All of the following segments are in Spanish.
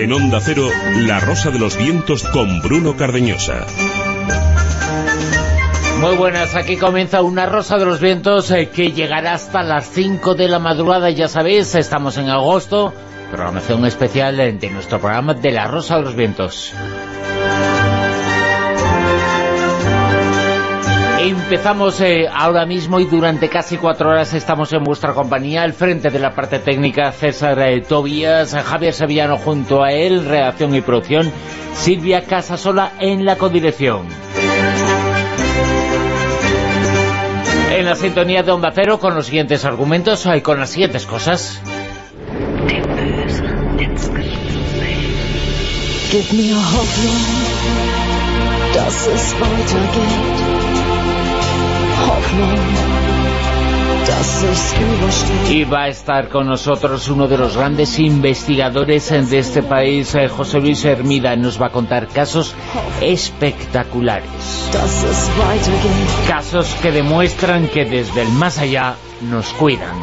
En Onda Cero, La Rosa de los Vientos con Bruno Cardeñosa. Muy buenas, aquí comienza Una Rosa de los Vientos que llegará hasta las 5 de la madrugada. Ya sabéis, estamos en agosto, programación especial de nuestro programa de La Rosa de los Vientos. Empezamos ahora mismo y durante casi 4 horas estamos en vuestra compañía. Al frente de la parte técnica, César Tobías, Javier Sevillano junto a él, redacción y producción, Silvia Casasola en la codirección. En la sintonía de Onda Cero con los siguientes argumentos y con las siguientes cosas. Y va a estar con nosotros uno de los grandes investigadores de este país, José Luis Hermida. Nos va a contar casos espectaculares, casos que demuestran que desde el más allá nos cuidan.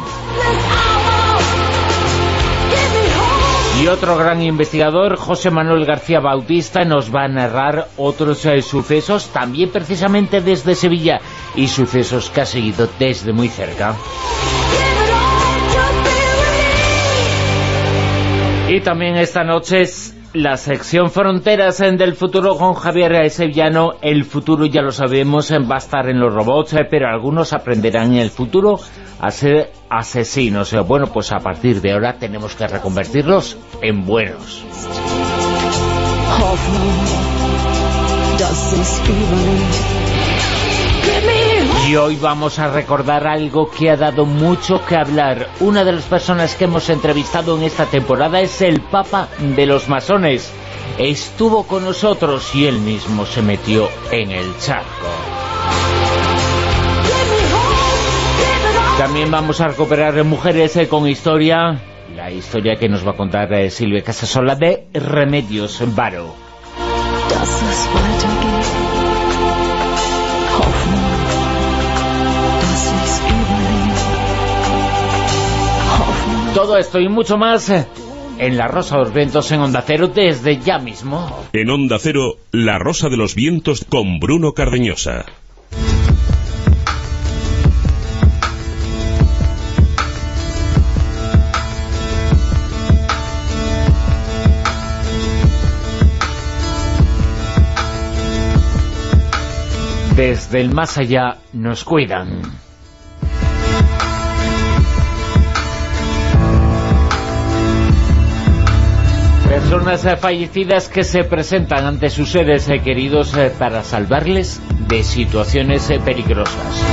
Y otro gran investigador, José Manuel García Bautista, nos va a narrar otros sucesos, también precisamente desde Sevilla, y sucesos que ha seguido desde muy cerca. Y también esta noche es la sección Fronteras del Futuro con Javier Sevillano. El futuro, ya lo sabemos, va a estar en los robots, pero algunos aprenderán en el futuro a ser asesinos. Bueno, pues a partir de ahora tenemos que reconvertirlos en buenos. Y hoy vamos a recordar algo que ha dado mucho que hablar. Una de las personas que hemos entrevistado en esta temporada es el Papa de los masones. Estuvo con nosotros y él mismo se metió en el charco. También vamos a recuperar Mujeres con Historia, la historia que nos va a contar Silvia Casasola de Remedios Varo. Todo esto y mucho más en La Rosa de los Vientos en Onda Cero desde ya mismo. En Onda Cero, La Rosa de los Vientos con Bruno Cardeñosa. Desde el más allá nos cuidan. Personas fallecidas que se presentan ante sus seres queridos para salvarles de situaciones peligrosas.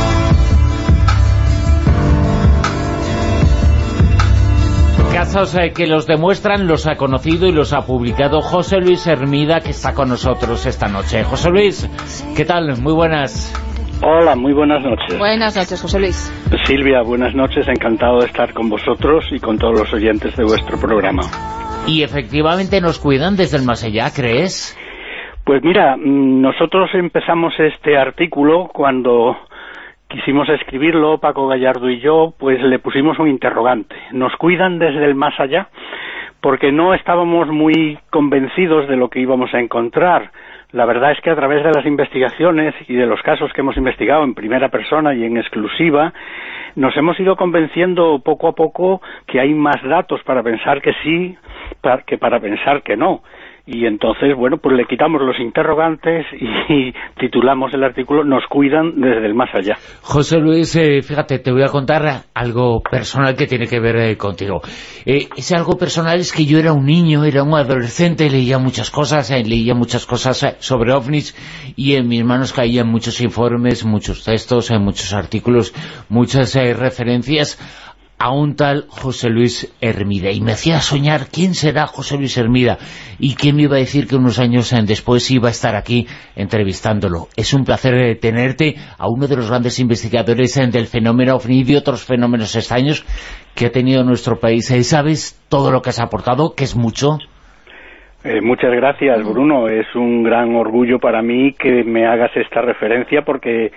Casos que los demuestran, los ha conocido y los ha publicado José Luis Hermida, que está con nosotros esta noche. José Luis, ¿qué tal? Muy buenas. Hola, muy buenas noches. Buenas noches, José Luis. Silvia, buenas noches, encantado de estar con vosotros y con todos los oyentes de vuestro programa. ¿Y efectivamente nos cuidan desde el más allá, crees? Pues mira, nosotros empezamos este artículo cuando quisimos escribirlo, Paco Gallardo y yo, pues le pusimos un interrogante. ¿Nos cuidan desde el más allá? Porque no estábamos muy convencidos de lo que íbamos a encontrar. La verdad es que a través de las investigaciones y de los casos que hemos investigado en primera persona y en exclusiva, nos hemos ido convenciendo poco a poco que hay más datos para pensar que sí que para pensar que no. Y entonces, bueno, pues le quitamos los interrogantes y titulamos el artículo «Nos cuidan desde el más allá». José Luis, fíjate, te voy a contar algo personal que tiene que ver contigo. Ese algo personal es que yo era un niño, era un adolescente, leía muchas cosas sobre ovnis y en mis manos caían muchos informes, muchos textos, muchos artículos, muchas referencias a un tal José Luis Hermida, y me hacía soñar quién será José Luis Hermida, y quién me iba a decir que unos años después iba a estar aquí entrevistándolo. Es un placer tenerte a uno de los grandes investigadores del fenómeno OVNI y de otros fenómenos extraños que ha tenido nuestro país. ¿Sabes todo lo que has aportado, que es mucho? Muchas gracias, Bruno. Es un gran orgullo para mí que me hagas esta referencia porque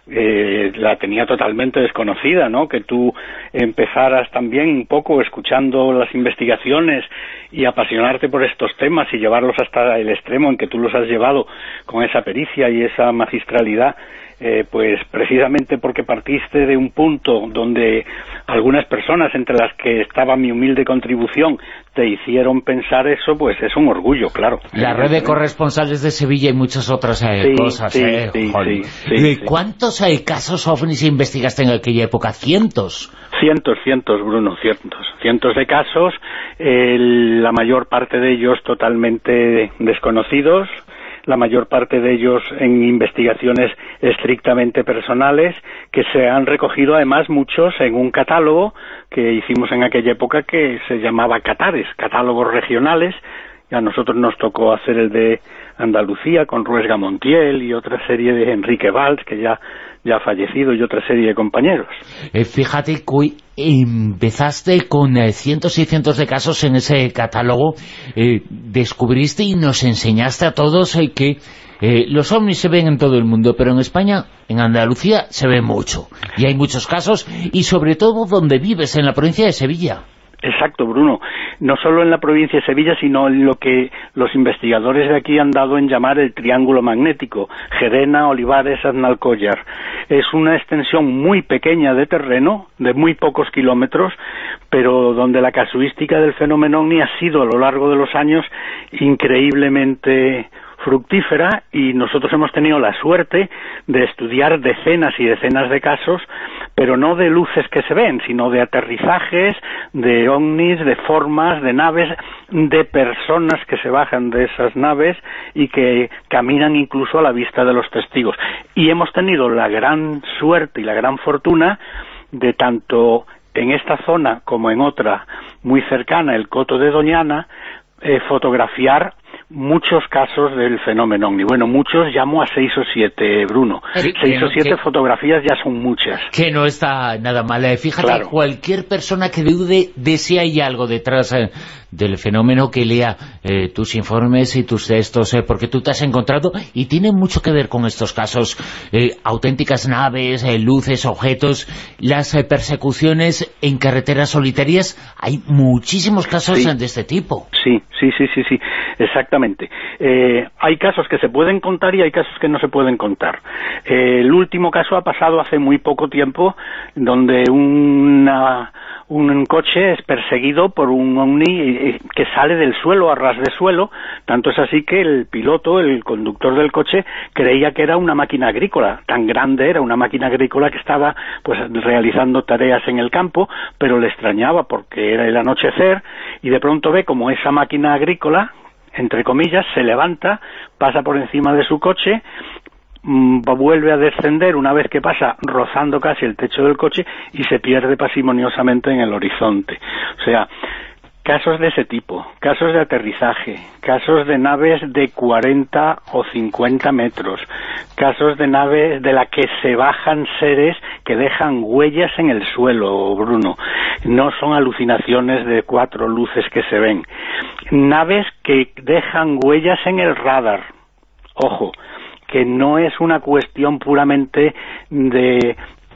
la tenía totalmente desconocida, ¿no? Que tú empezaras también un poco escuchando las investigaciones y apasionarte por estos temas y llevarlos hasta el extremo en que tú los has llevado con esa pericia y esa magistralidad, pues precisamente porque partiste de un punto donde algunas personas, entre las que estaba mi humilde contribución, te hicieron pensar eso, pues es un orgullo, claro. La red de corresponsales de Sevilla y muchas otras cosas. Sí. ¿Cuántos casos OVNIs investigaste en aquella época? ¿Cientos? Cientos, Bruno, cientos de casos, la mayor parte de ellos totalmente desconocidos, la mayor parte de ellos en investigaciones estrictamente personales, que se han recogido además muchos en un catálogo que hicimos en aquella época que se llamaba Catares, catálogos regionales. Y a nosotros nos tocó hacer el de Andalucía con Ruesga Montiel y otra serie de Enrique Valls, que ya ha fallecido, y otra serie de compañeros. Fíjate que empezaste con cientos y cientos de casos en ese catálogo, descubriste y nos enseñaste a todos que los ovnis se ven en todo el mundo, pero en España, en Andalucía, se ve mucho. Y hay muchos casos, y sobre todo donde vives, en la provincia de Sevilla. Exacto, Bruno. No solo en la provincia de Sevilla, sino en lo que los investigadores de aquí han dado en llamar el triángulo magnético, Gerena, Olivares, Aznalcóllar. Es una extensión muy pequeña de terreno, de muy pocos kilómetros, pero donde la casuística del fenómeno OVNI ha sido a lo largo de los años increíblemente fructífera, y nosotros hemos tenido la suerte de estudiar decenas y decenas de casos, pero no de luces que se ven, sino de aterrizajes, de ovnis, de formas, de naves, de personas que se bajan de esas naves y que caminan incluso a la vista de los testigos. Y hemos tenido la gran suerte y la gran fortuna de, tanto en esta zona como en otra muy cercana, el Coto de Doñana, fotografiar muchos casos del fenómeno OVNI. Bueno, muchos, llamo a 6 o 7, Bruno. 6 o 7 fotografías ya son muchas. Que no está nada mal. Fíjate, claro. Cualquier persona que dude de si hay algo detrás del fenómeno, que lea tus informes y tus textos, porque tú te has encontrado, y tiene mucho que ver con estos casos, auténticas naves, luces, objetos, las persecuciones en carreteras solitarias. Hay muchísimos casos de este tipo. Sí, exactamente. Hay casos que se pueden contar y hay casos que no se pueden contar. El último caso ha pasado hace muy poco tiempo, donde un coche es perseguido por un ovni que sale del suelo, a ras de suelo. Tanto es así que el piloto, el conductor del coche, creía que era una máquina agrícola. Tan grande era una máquina agrícola que estaba pues realizando tareas en el campo, pero le extrañaba porque era el anochecer, y de pronto ve como esa máquina agrícola, entre comillas, se levanta, pasa por encima de su coche, vuelve a descender una vez que pasa rozando casi el techo del coche y se pierde parsimoniosamente en el horizonte. O sea, casos de ese tipo, casos de aterrizaje, casos de naves de 40 o 50 metros, casos de naves de la que se bajan seres que dejan huellas en el suelo, Bruno. No son alucinaciones de 4 luces que se ven. Naves que dejan huellas en el radar. Ojo, que no es una cuestión puramente de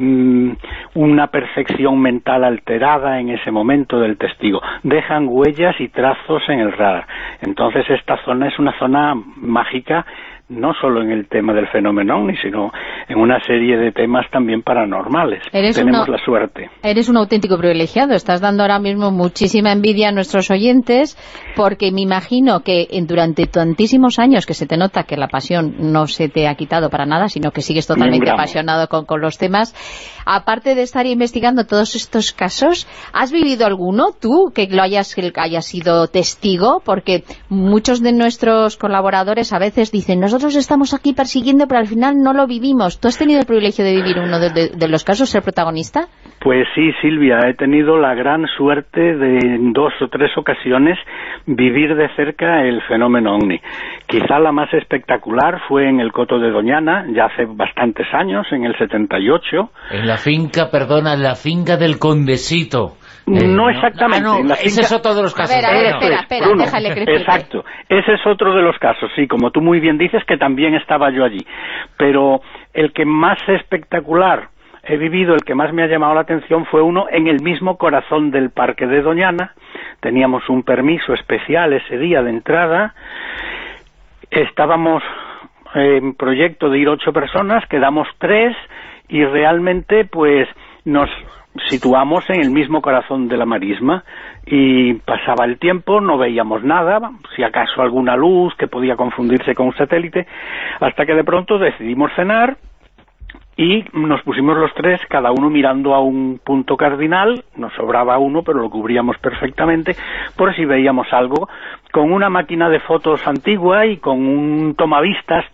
una percepción mental alterada en ese momento del testigo. Dejan huellas y trazos en el radar. Entonces esta zona es una zona mágica, no solo en el tema del fenómeno OVNI, sino en una serie de temas también paranormales. Tenemos la suerte. Eres un auténtico privilegiado. Estás dando ahora mismo muchísima envidia a nuestros oyentes, porque me imagino que durante tantísimos años que se te nota que la pasión no se te ha quitado para nada, sino que sigues totalmente apasionado con los temas. Aparte de estar investigando todos estos casos, ¿has vivido alguno tú que hayas sido testigo? Porque muchos de nuestros colaboradores a veces dicen, nosotros estamos aquí persiguiendo, pero al final no lo vivimos. ¿Tú has tenido el privilegio de vivir uno de los casos, ser protagonista? Pues sí, Silvia, he tenido la gran suerte de en 2 o 3 ocasiones vivir de cerca el fenómeno OVNI. Quizá la más espectacular fue en el Coto de Doñana, ya hace bastantes años, en el 78. En la finca del Condesito. No exactamente. Ese es otro de los casos. Espera, Bruno, déjale que explique. Exacto, ese es otro de los casos, sí, como tú muy bien dices, que también estaba yo allí. Pero el que más espectacular he vivido, el que más me ha llamado la atención fue uno en el mismo corazón del Parque de Doñana. Teníamos un permiso especial ese día de entrada, estábamos en proyecto de ir 8 personas, quedamos 3 y realmente pues nos situamos en el mismo corazón de la marisma y pasaba el tiempo, no veíamos nada, si acaso alguna luz que podía confundirse con un satélite, hasta que de pronto decidimos cenar y nos pusimos los 3, cada uno mirando a un punto cardinal, nos sobraba uno, pero lo cubríamos perfectamente, por si veíamos algo, con una máquina de fotos antigua y con un tomavistas,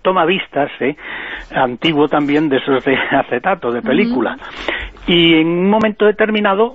antiguo también, de esos de acetato, de película. Y en un momento determinado,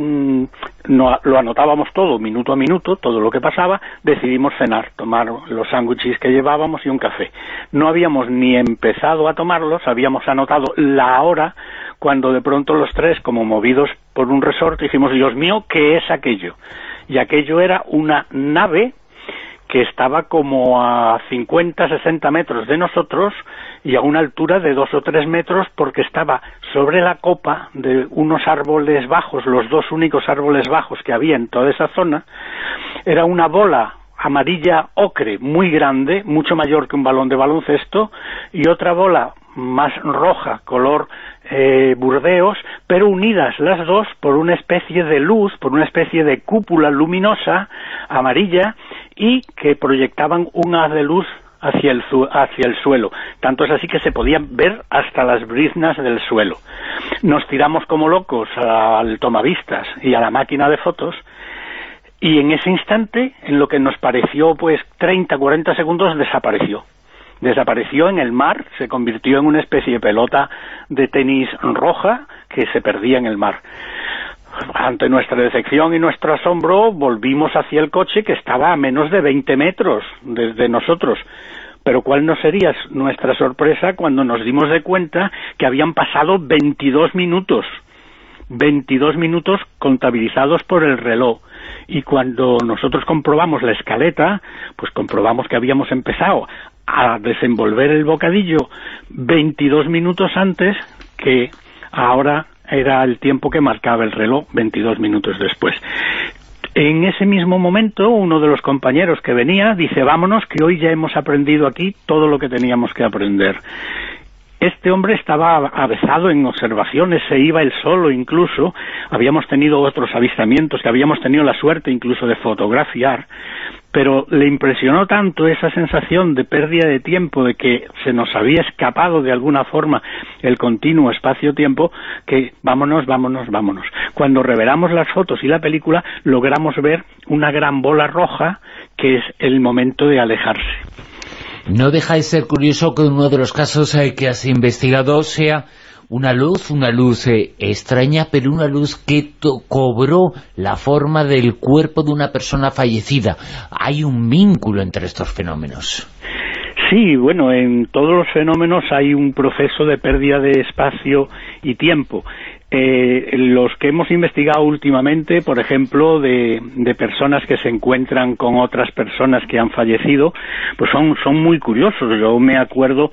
lo anotábamos todo, minuto a minuto, todo lo que pasaba, decidimos cenar, tomar los sándwiches que llevábamos y un café. No habíamos ni empezado a tomarlos, habíamos anotado la hora, cuando de pronto los 3, como movidos por un resorte, dijimos, Dios mío, ¿qué es aquello? Y aquello era una nave que estaba como a 50, 60 metros de nosotros y a una altura de 2 o 3 metros, porque estaba sobre la copa de unos árboles bajos, los 2 únicos árboles bajos que había en toda esa zona. Era una bola amarilla ocre muy grande, mucho mayor que un balón de baloncesto, y otra bola más roja, color burdeos, pero unidas las dos por una especie de luz, por una especie de cúpula luminosa amarilla, y que proyectaban un haz de luz hacia el suelo. Tanto es así que se podían ver hasta las briznas del suelo. Nos tiramos como locos al tomavistas y a la máquina de fotos, y en ese instante, en lo que nos pareció pues 30, 40 segundos, desapareció en el mar, se convirtió en una especie de pelota de tenis roja que se perdía en el mar. Ante nuestra decepción y nuestro asombro, volvimos hacia el coche, que estaba a menos de 20 metros desde nosotros. Pero ¿cuál no sería nuestra sorpresa cuando nos dimos de cuenta que habían pasado 22 minutos contabilizados por el reloj? Y cuando nosotros comprobamos la escaleta, pues comprobamos que habíamos empezado a desenvolver el bocadillo 22 minutos antes, que ahora era el tiempo que marcaba el reloj 22 minutos después. En ese mismo momento, uno de los compañeros que venía dice, vámonos, que hoy ya hemos aprendido aquí todo lo que teníamos que aprender. Este hombre estaba avezado en observaciones, se iba él solo incluso, habíamos tenido otros avistamientos que habíamos tenido la suerte incluso de fotografiar, pero le impresionó tanto esa sensación de pérdida de tiempo, de que se nos había escapado de alguna forma el continuo espacio-tiempo, que vámonos. Cuando revelamos las fotos y la película, logramos ver una gran bola roja, que es el momento de alejarse. No deja de ser curioso que uno de los casos que has investigado sea una luz extraña, pero una luz que cobró la forma del cuerpo de una persona fallecida. Hay un vínculo entre estos fenómenos. Sí, bueno, en todos los fenómenos hay un proceso de pérdida de espacio y tiempo. Los que hemos investigado últimamente, por ejemplo, de personas que se encuentran con otras personas que han fallecido, pues son muy curiosos. Yo me acuerdo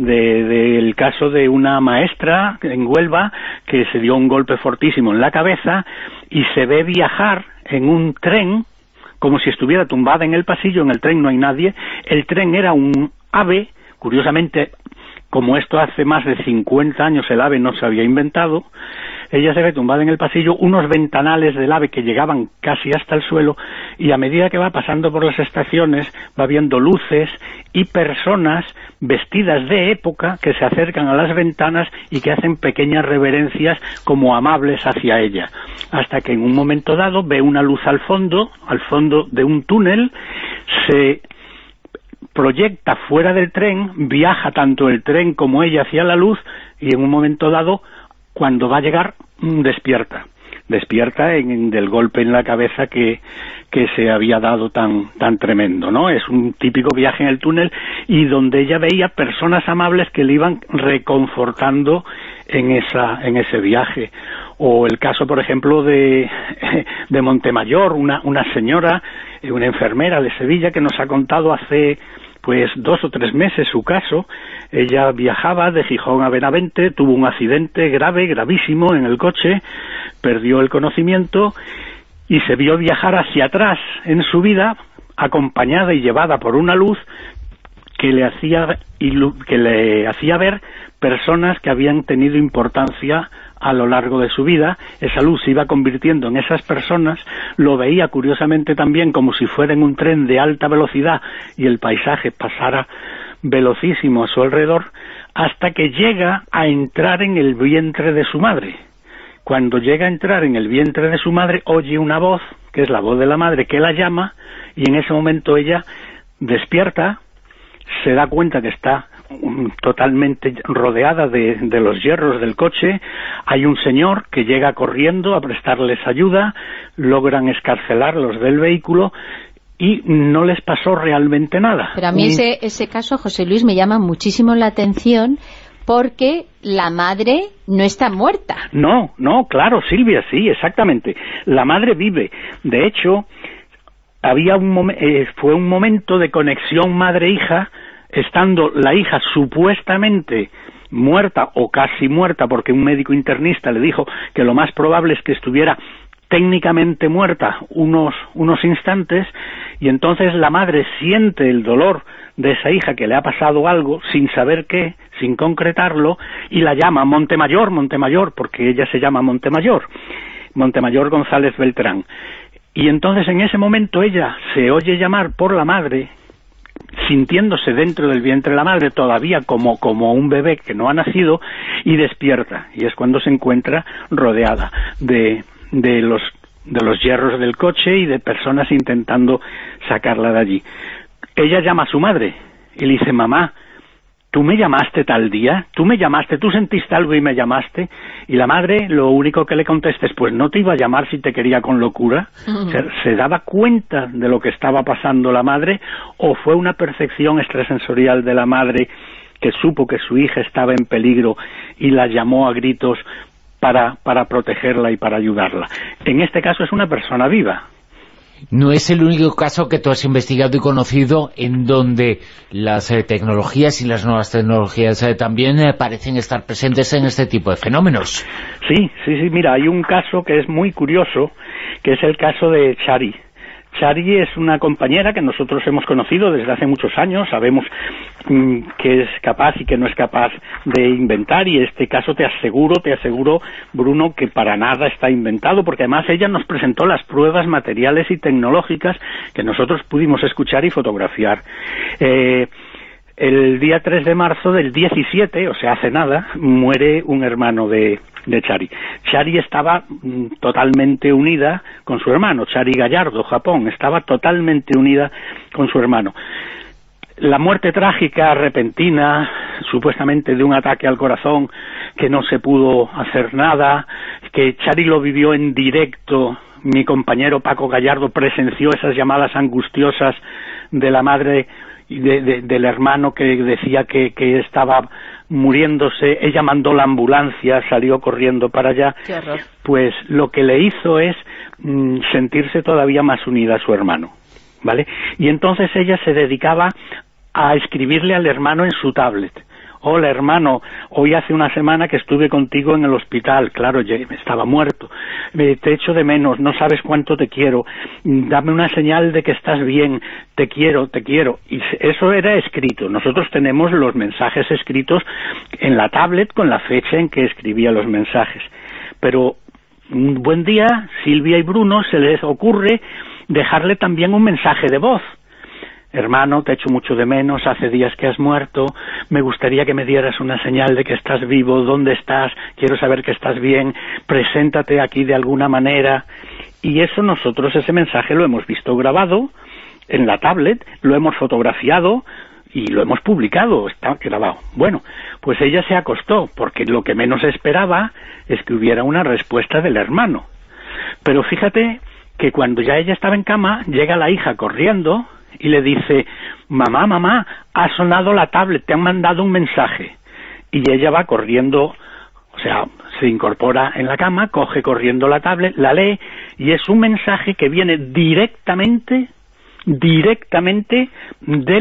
del caso de una maestra en Huelva que se dio un golpe fortísimo en la cabeza y se ve viajar en un tren como si estuviera tumbada en el pasillo. En el tren no hay nadie. El tren era un ave, curiosamente, como esto hace más de 50 años el ave no se había inventado. Ella se ve tumbada en el pasillo, unos ventanales del ave que llegaban casi hasta el suelo, y a medida que va pasando por las estaciones va viendo luces y personas vestidas de época que se acercan a las ventanas y que hacen pequeñas reverencias como amables hacia ella, hasta que en un momento dado ve una luz al fondo de un túnel, se proyecta fuera del tren, viaja tanto el tren como ella hacia la luz, y en un momento dado, cuando va a llegar, despierta del golpe en la cabeza que se había dado tan tremendo, ¿no? Es un típico viaje en el túnel, y donde ella veía personas amables que le iban reconfortando en ese viaje. O el caso, por ejemplo, de Montemayor, una señora, una enfermera de Sevilla, que nos ha contado hace pues 2 o 3 meses su caso. Ella viajaba de Gijón a Benavente, tuvo un accidente grave, gravísimo en el coche, perdió el conocimiento y se vio viajar hacia atrás en su vida, acompañada y llevada por una luz que le hacía ver personas que habían tenido importancia a lo largo de su vida. Esa luz se iba convirtiendo en esas personas, lo veía curiosamente también como si fuera en un tren de alta velocidad y el paisaje pasara velocísimo a su alrededor, hasta que llega a entrar en el vientre de su madre. Cuando llega a entrar en el vientre de su madre, oye una voz, que es la voz de la madre, que la llama, y en ese momento ella despierta, se da cuenta que está totalmente rodeada de los hierros del coche. Hay un señor que llega corriendo a prestarles ayuda, logran excarcelarlos del vehículo y no les pasó realmente nada. Pero a mí ese caso, José Luis, me llama muchísimo la atención porque la madre no está muerta. No, claro, Silvia, sí, exactamente. La madre vive. De hecho, fue un momento de conexión madre-hija, estando la hija supuestamente muerta o casi muerta, porque un médico internista le dijo que lo más probable es que estuviera técnicamente muerta unos instantes, y entonces la madre siente el dolor de esa hija que le ha pasado algo, sin saber qué, sin concretarlo, y la llama Montemayor, porque ella se llama Montemayor González Beltrán. Y entonces en ese momento ella se oye llamar por la madre, sintiéndose dentro del vientre de la madre todavía como un bebé que no ha nacido, y despierta, y es cuando se encuentra rodeada de los hierros del coche y de personas intentando sacarla de allí. Ella llama a su madre y le dice: mamá, ¿tú me llamaste tal día? ¿Tú me llamaste? ¿Tú sentiste algo y me llamaste? Y la madre lo único que le contesta es: pues no te iba a llamar si te quería con locura. O sea, ¿se daba cuenta de lo que estaba pasando la madre, o fue una percepción extrasensorial de la madre que supo que su hija estaba en peligro y la llamó a gritos para protegerla y para ayudarla? En este caso es una persona viva. No es el único caso que tú has investigado y conocido en donde las tecnologías y las nuevas tecnologías también parecen estar presentes en este tipo de fenómenos. Sí, mira, hay un caso que es muy curioso, que es el caso de Chari. Chari es una compañera que nosotros hemos conocido desde hace muchos años, sabemos que es capaz y que no es capaz de inventar, y este caso te aseguro, Bruno, que para nada está inventado, porque además ella nos presentó las pruebas materiales y tecnológicas que nosotros pudimos escuchar y fotografiar. El día 3 de marzo del 17, o sea, hace nada, muere un hermano de Chari. Chari estaba totalmente unida con su hermano, Chari Gallardo, Japón, estaba totalmente unida con su hermano. La muerte trágica, repentina, supuestamente de un ataque al corazón, que no se pudo hacer nada, que Chari lo vivió en directo. Mi compañero Paco Gallardo presenció esas llamadas angustiosas de la madre y del hermano que decía que estaba muriéndose. Ella mandó la ambulancia, salió corriendo para allá. Qué horror. Pues lo que le hizo es sentirse todavía más unida a su hermano, ¿vale? Y entonces ella se dedicaba a escribirle al hermano en su tablet: hola hermano, hoy hace una semana que estuve contigo en el hospital, claro, estaba muerto, te echo de menos, no sabes cuánto te quiero, dame una señal de que estás bien, te quiero, y eso era escrito. Nosotros tenemos los mensajes escritos en la tablet con la fecha en que escribía los mensajes, pero un buen día Silvia y Bruno se les ocurre dejarle también un mensaje de voz: hermano, te echo mucho de menos, hace días que has muerto, me gustaría que me dieras una señal de que estás vivo, ¿dónde estás? Quiero saber que estás bien, preséntate aquí de alguna manera. Y eso nosotros, ese mensaje lo hemos visto grabado en la tablet, lo hemos fotografiado y lo hemos publicado, está grabado. Bueno, pues ella se acostó, porque lo que menos esperaba es que hubiera una respuesta del hermano. Pero fíjate que cuando ya ella estaba en cama, llega la hija corriendo y le dice: mamá, ha sonado la tablet, te han mandado un mensaje. Y ella va corriendo, o sea, se incorpora en la cama, coge corriendo la tablet, la lee, y es un mensaje que viene directamente del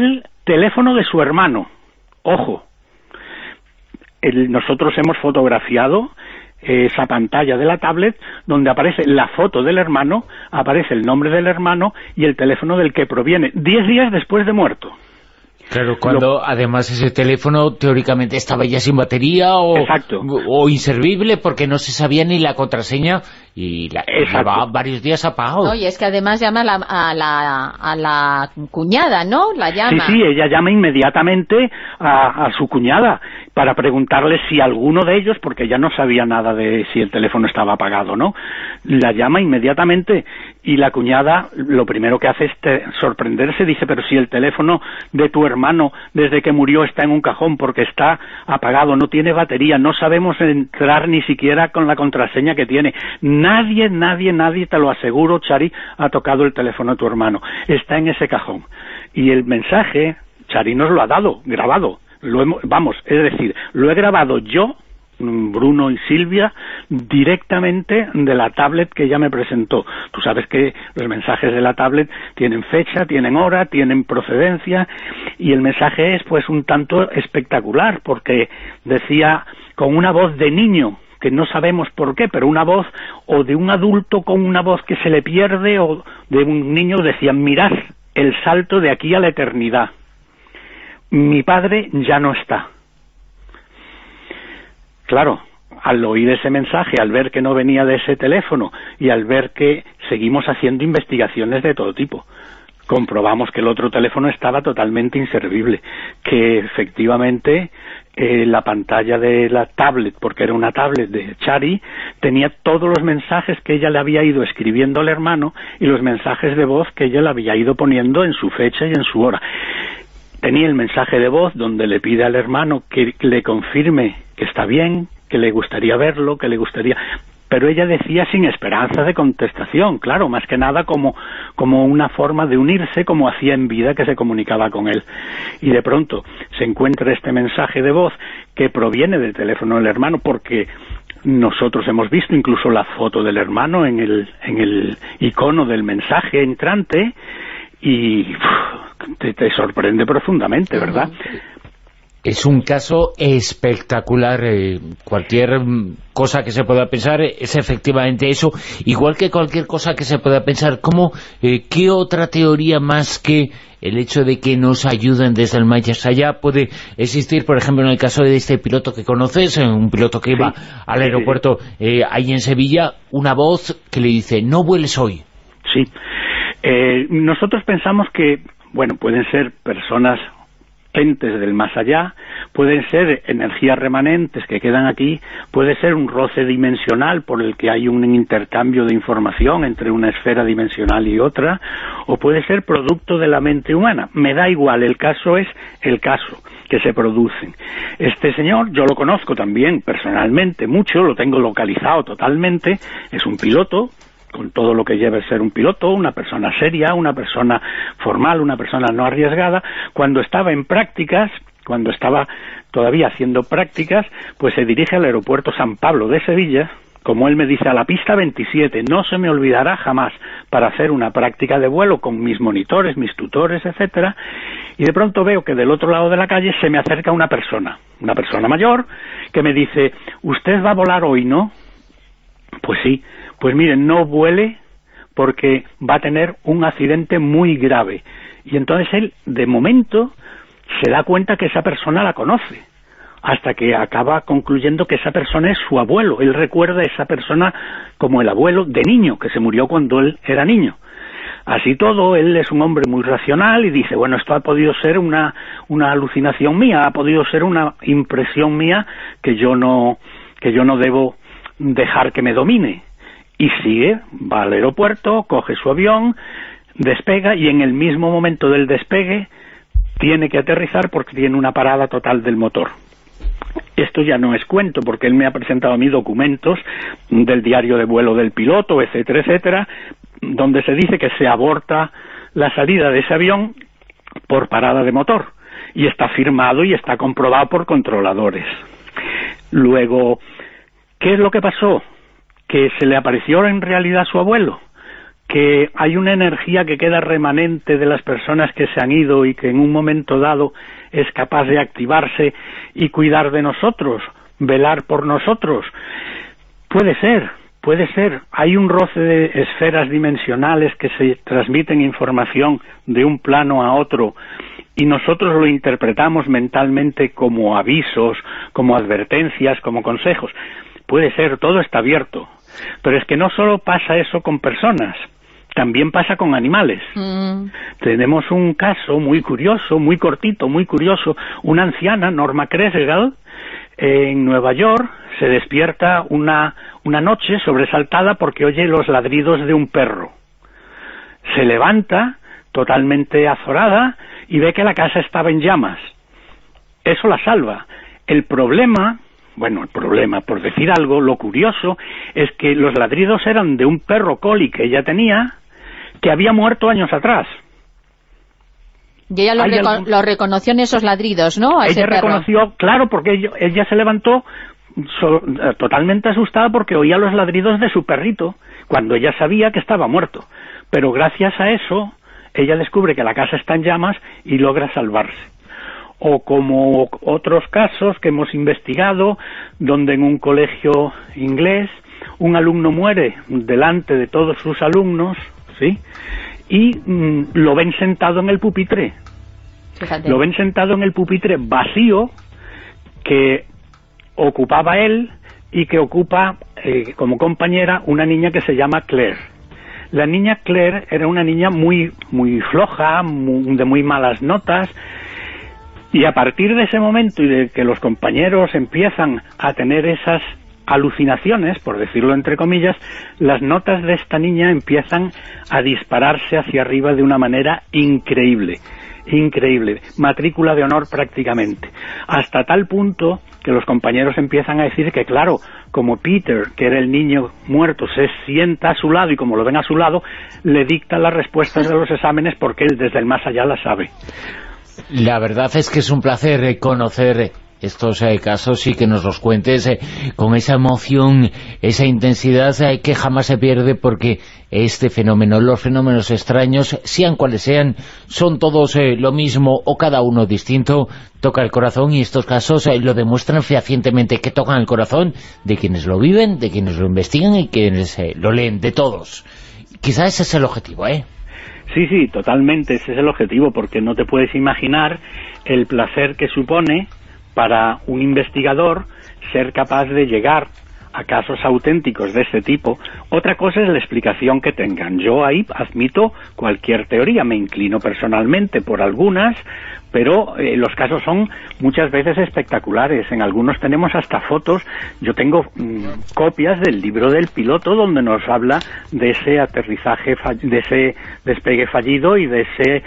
teléfono de su hermano. Ojo, nosotros hemos fotografiado esa pantalla de la tablet donde aparece la foto del hermano, aparece el nombre del hermano y el teléfono del que proviene, 10 días después de muerto. Claro, cuando además ese teléfono teóricamente estaba ya sin batería o inservible porque no se sabía ni la contraseña y llevaba varios días apagado. No, y es que además llama a la cuñada, ¿no? La llama. Sí, ella llama inmediatamente a su cuñada para preguntarle si alguno de ellos, porque ella no sabía nada de si el teléfono estaba apagado, ¿no? La llama inmediatamente y la cuñada lo primero que hace es sorprenderse, dice, pero si el teléfono de tu hermano desde que murió está en un cajón porque está apagado, no tiene batería, no sabemos entrar ni siquiera con la contraseña que tiene. Nadie, te lo aseguro, Chari, ha tocado el teléfono de tu hermano. Está en ese cajón. Y el mensaje, Chari nos lo ha dado, grabado. Es decir, lo he grabado yo, Bruno y Silvia, directamente de la tablet que ella me presentó. Tú sabes que los mensajes de la tablet tienen fecha, tienen hora, tienen procedencia, y el mensaje es pues un tanto espectacular, porque decía con una voz de niño, que no sabemos por qué, pero una voz, o de un adulto con una voz que se le pierde, o de un niño, decía, mirad el salto de aquí a la eternidad. Mi padre ya no está. Claro, al oír ese mensaje, al ver que no venía de ese teléfono y al ver que seguimos haciendo investigaciones de todo tipo, comprobamos que el otro teléfono estaba totalmente inservible, que efectivamente la pantalla de la tablet, porque era una tablet de Chari, tenía todos los mensajes que ella le había ido escribiendo al hermano y los mensajes de voz que ella le había ido poniendo en su fecha y en su hora. Tenía el mensaje de voz donde le pide al hermano que le confirme que está bien, que le gustaría verlo, que le gustaría... Pero ella decía sin esperanza de contestación, claro, más que nada como una forma de unirse, como hacía en vida, que se comunicaba con él. Y de pronto se encuentra este mensaje de voz que proviene del teléfono del hermano, porque nosotros hemos visto incluso la foto del hermano en el icono del mensaje entrante, y te sorprende profundamente, ¿verdad? Es un caso espectacular. Cualquier cosa que se pueda pensar es efectivamente eso, igual que cualquier cosa que se pueda pensar. ¿Qué otra teoría más que el hecho de que nos ayuden desde el más allá puede existir? Por ejemplo, en el caso de este piloto que conoces, un piloto que iba al aeropuerto ahí en Sevilla, una voz que le dice, no vueles hoy. Sí. Nosotros pensamos que, bueno, pueden ser personas, entes del más allá, pueden ser energías remanentes que quedan aquí, puede ser un roce dimensional por el que hay un intercambio de información entre una esfera dimensional y otra, o puede ser producto de la mente humana. Me da igual, el caso es el caso que se producen. Este señor, yo lo conozco también personalmente mucho, lo tengo localizado totalmente, es un piloto, con todo lo que lleva ser un piloto, una persona seria, una persona formal, una persona no arriesgada. Cuando estaba en prácticas, cuando estaba todavía haciendo prácticas, pues se dirige al aeropuerto San Pablo de Sevilla, como él me dice, a la pista 27, no se me olvidará jamás, para hacer una práctica de vuelo con mis monitores, mis tutores, etcétera, y de pronto veo que del otro lado de la calle se me acerca una persona mayor, que me dice, ¿usted va a volar hoy, no? Pues sí. Pues miren, no vuele porque va a tener un accidente muy grave. Y entonces él, de momento, se da cuenta que esa persona la conoce, hasta que acaba concluyendo que esa persona es su abuelo. Él recuerda a esa persona como el abuelo de niño, que se murió cuando él era niño. Así todo, él es un hombre muy racional y dice, bueno, esto ha podido ser una alucinación mía, ha podido ser una impresión mía que yo no debo dejar que me domine. Y sigue, va al aeropuerto, coge su avión, despega, y en el mismo momento del despegue tiene que aterrizar porque tiene una parada total del motor. Esto ya no es cuento, porque él me ha presentado a mí documentos del diario de vuelo del piloto, etcétera, etcétera, donde se dice que se aborta la salida de ese avión por parada de motor, y está firmado y está comprobado por controladores. Luego, ¿qué es lo que pasó? Que se le apareció en realidad su abuelo, que hay una energía que queda remanente de las personas que se han ido y que en un momento dado es capaz de activarse y cuidar de nosotros, velar por nosotros. Puede ser. Hay un roce de esferas dimensionales que se transmiten información de un plano a otro y nosotros lo interpretamos mentalmente como avisos, como advertencias, como consejos. Puede ser, todo está abierto. Pero es que no solo pasa eso con personas, también pasa con animales. Tenemos un caso muy curioso, muy cortito, muy curioso. Una anciana, Norma Creswell, en Nueva York, se despierta una noche sobresaltada porque oye los ladridos de un perro. Se levanta, totalmente azorada, y ve que la casa estaba en llamas. Eso la salva. El problema, por decir algo, lo curioso, es que los ladridos eran de un perro collie que ella tenía, que había muerto años atrás. Y ella lo reconoció en esos ladridos, ¿no? Ella reconoció, claro, porque ella se levantó totalmente asustada porque oía los ladridos de su perrito, cuando ella sabía que estaba muerto. Pero gracias a eso, ella descubre que la casa está en llamas y logra salvarse. O como otros casos que hemos investigado, donde en un colegio inglés un alumno muere delante de todos sus alumnos, ¿sí? Y lo ven sentado en el pupitre. Fíjate. Lo ven sentado en el pupitre vacío que ocupaba él y que ocupa como compañera una niña que se llama Claire. La niña Claire era una niña muy floja, de muy malas notas, y a partir de ese momento y de que los compañeros empiezan a tener esas alucinaciones, por decirlo entre comillas, las notas de esta niña empiezan a dispararse hacia arriba de una manera increíble, matrícula de honor prácticamente, hasta tal punto que los compañeros empiezan a decir que claro, como Peter, que era el niño muerto, se sienta a su lado y como lo ven a su lado, le dictan las respuestas de los exámenes porque él desde el más allá las sabe. La verdad es que es un placer conocer estos casos y que nos los cuentes con esa emoción, esa intensidad que jamás se pierde, porque este fenómeno, los fenómenos extraños, sean cuales sean, son todos lo mismo o cada uno distinto, toca el corazón, y estos casos lo demuestran fehacientemente, que tocan el corazón de quienes lo viven, de quienes lo investigan y quienes lo leen, de todos. Quizás ese es el objetivo, ¿eh? Sí, totalmente, ese es el objetivo, porque no te puedes imaginar el placer que supone para un investigador ser capaz de llegar a casos auténticos de este tipo. Otra cosa es la explicación que tengan. Yo ahí admito cualquier teoría, me inclino personalmente por algunas, pero los casos son muchas veces espectaculares. En algunos tenemos hasta fotos. Yo tengo copias del libro del piloto donde nos habla de ese aterrizaje, de ese despegue fallido y de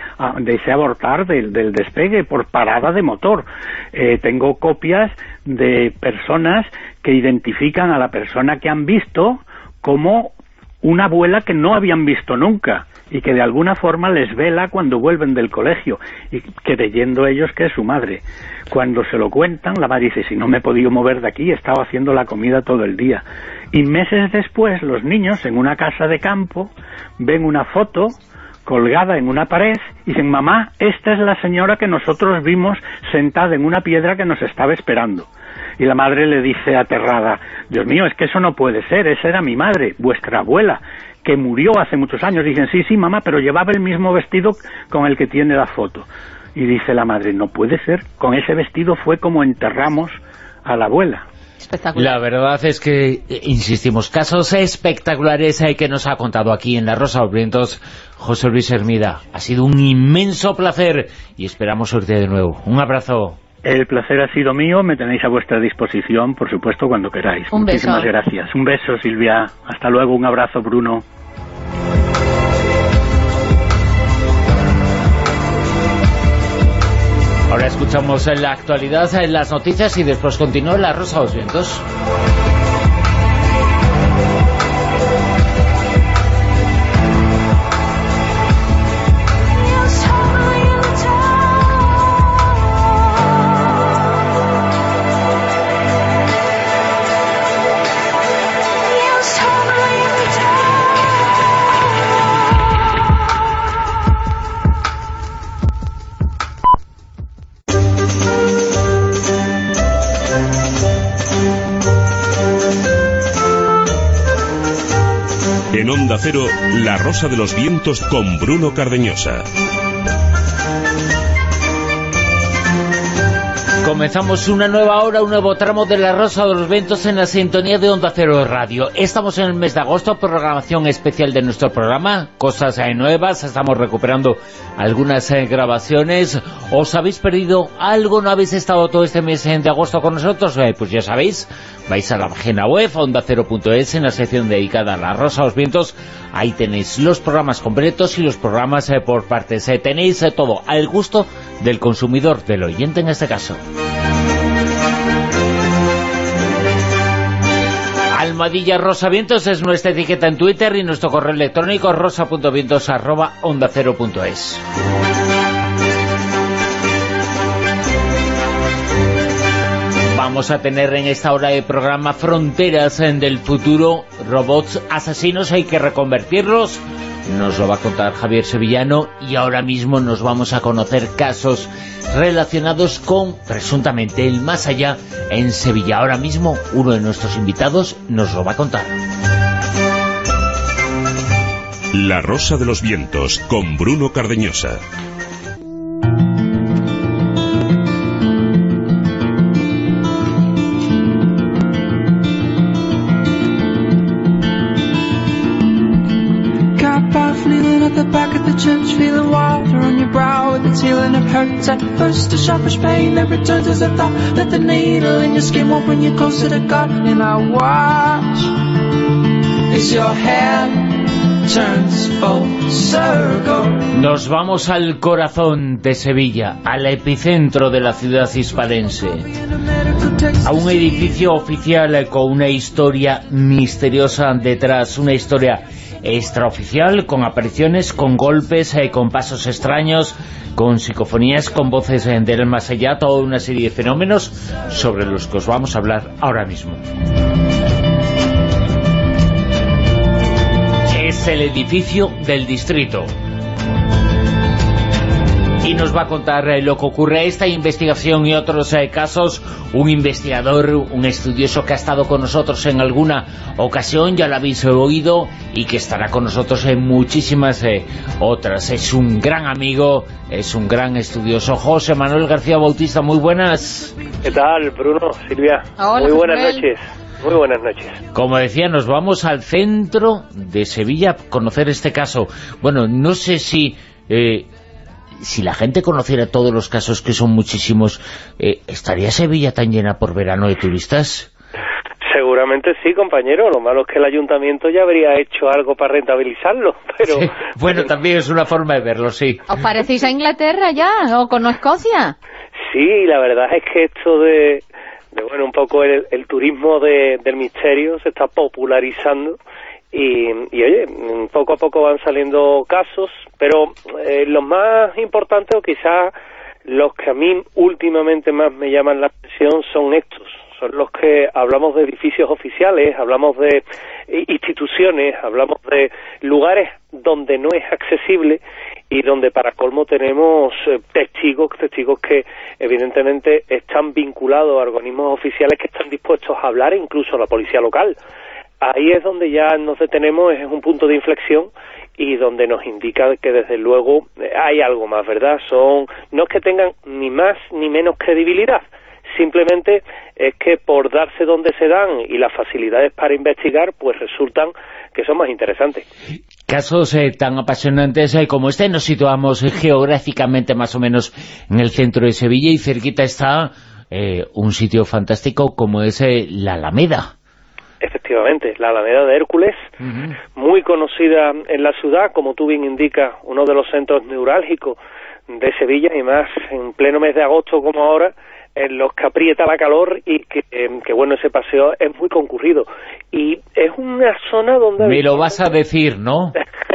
ese abortar del despegue por parada de motor. Tengo copias de personas que identifican a la persona que han visto como una abuela que no habían visto nunca y que de alguna forma les vela cuando vuelven del colegio, y creyendo ellos que es su madre. Cuando se lo cuentan, la madre dice, si no me he podido mover de aquí, he estado haciendo la comida todo el día. Y meses después, los niños en una casa de campo ven una foto colgada en una pared y dicen, mamá, esta es la señora que nosotros vimos sentada en una piedra que nos estaba esperando. Y la madre le dice aterrada, Dios mío, es que eso no puede ser, esa era mi madre, vuestra abuela, que murió hace muchos años. Dicen, sí, mamá, pero llevaba el mismo vestido con el que tiene la foto. Y dice la madre, no puede ser, con ese vestido fue como enterramos a la abuela. La verdad es que, insistimos, casos espectaculares que nos ha contado aquí en La Rosa de los Vientos José Luis Hermida. Ha sido un inmenso placer y esperamos oírte de nuevo. Un abrazo. El placer ha sido mío, me tenéis a vuestra disposición, por supuesto, cuando queráis. Muchísimas gracias. Un beso, Silvia. Hasta luego, un abrazo, Bruno. Ahora escuchamos en la actualidad, en las noticias, y después continúa La Rosa de los Vientos. Onda Cero, La Rosa de los Vientos con Bruno Cardeñosa. Comenzamos una nueva hora, un nuevo tramo de La Rosa de los Vientos en la sintonía de Onda Cero Radio. Estamos en el mes de agosto, programación especial de nuestro programa, cosas nuevas, estamos recuperando algunas grabaciones. ¿Os habéis perdido algo? ¿No habéis estado todo este mes de agosto con nosotros? Pues ya sabéis, vais a la página web, ondacero.es, en la sección dedicada a La Rosa de los Vientos. Ahí tenéis los programas completos y los programas por partes. Tenéis todo al gusto del consumidor, del oyente en este caso. Almohadilla Rosavientos es nuestra etiqueta en Twitter y nuestro correo electrónico rosa.vientos@ondacero.es. Vamos a tener en esta hora de programa Fronteras del Futuro, robots asesinos, hay que reconvertirlos. Nos lo va a contar Javier Sevillano y ahora mismo nos vamos a conocer casos relacionados con, presuntamente, el más allá en Sevilla. Ahora mismo uno de nuestros invitados nos lo va a contar. La Rosa de los Vientos con Bruno Cardeñosa. Church, feeling water on your brow with the feeling it hurts at first, a sharpish pain that returns as a thought that the needle in your skin won't bring you closer to God. And I watch as your hand turns full circle. Nos vamos al corazón de Sevilla, al epicentro de la ciudad hispalense, a un edificio oficial con una historia misteriosa detrás, una historia extraoficial, con apariciones, con golpes, con pasos extraños, con psicofonías, con voces del más allá, toda una serie de fenómenos sobre los que os vamos a hablar ahora mismo. Es el edificio del distrito. Y nos va a contar lo que ocurre a esta investigación y otros casos, un investigador, un estudioso que ha estado con nosotros en alguna ocasión, ya lo habéis oído, y que estará con nosotros en muchísimas otras. Es un gran amigo, es un gran estudioso. José Manuel García Bautista, muy buenas. ¿Qué tal, Bruno, Silvia? Hola, muy buenas Manuel. noches. Muy buenas noches. Como decía, nos vamos al centro de Sevilla a conocer este caso. Bueno, no sé si la gente conociera todos los casos, que son muchísimos, ¿estaría Sevilla tan llena por verano de turistas? Seguramente sí, compañero. Lo malo es que el ayuntamiento ya habría hecho algo para rentabilizarlo, pero... Sí. Bueno, también es una forma de verlo, sí. ¿Os parecéis a Inglaterra ya? ¿O con Escocia? Sí, la verdad es que esto de bueno, un poco el turismo del misterio se está popularizando. Y oye, poco a poco van saliendo casos, pero los más importantes, o quizás los que a mí últimamente más me llaman la atención, son estos. Son los que hablamos de edificios oficiales, hablamos de instituciones, hablamos de lugares donde no es accesible y donde para colmo tenemos testigos que evidentemente están vinculados a organismos oficiales que están dispuestos a hablar, incluso a la policía local. Ahí es donde ya nos detenemos, es un punto de inflexión y donde nos indica que desde luego hay algo más, ¿verdad? No es que tengan ni más ni menos credibilidad, simplemente es que por darse donde se dan y las facilidades para investigar, pues resultan que son más interesantes. Casos tan apasionantes como este. Nos situamos geográficamente más o menos en el centro de Sevilla y cerquita está un sitio fantástico como es la Alameda. Efectivamente, la Alameda de Hércules, muy conocida en la ciudad, como tú bien indicas, uno de los centros neurálgicos de Sevilla, y más en pleno mes de agosto como ahora, en los que aprieta la calor y que bueno, ese paseo es muy concurrido. Y es una zona donde... Me lo vas a decir, ¿no?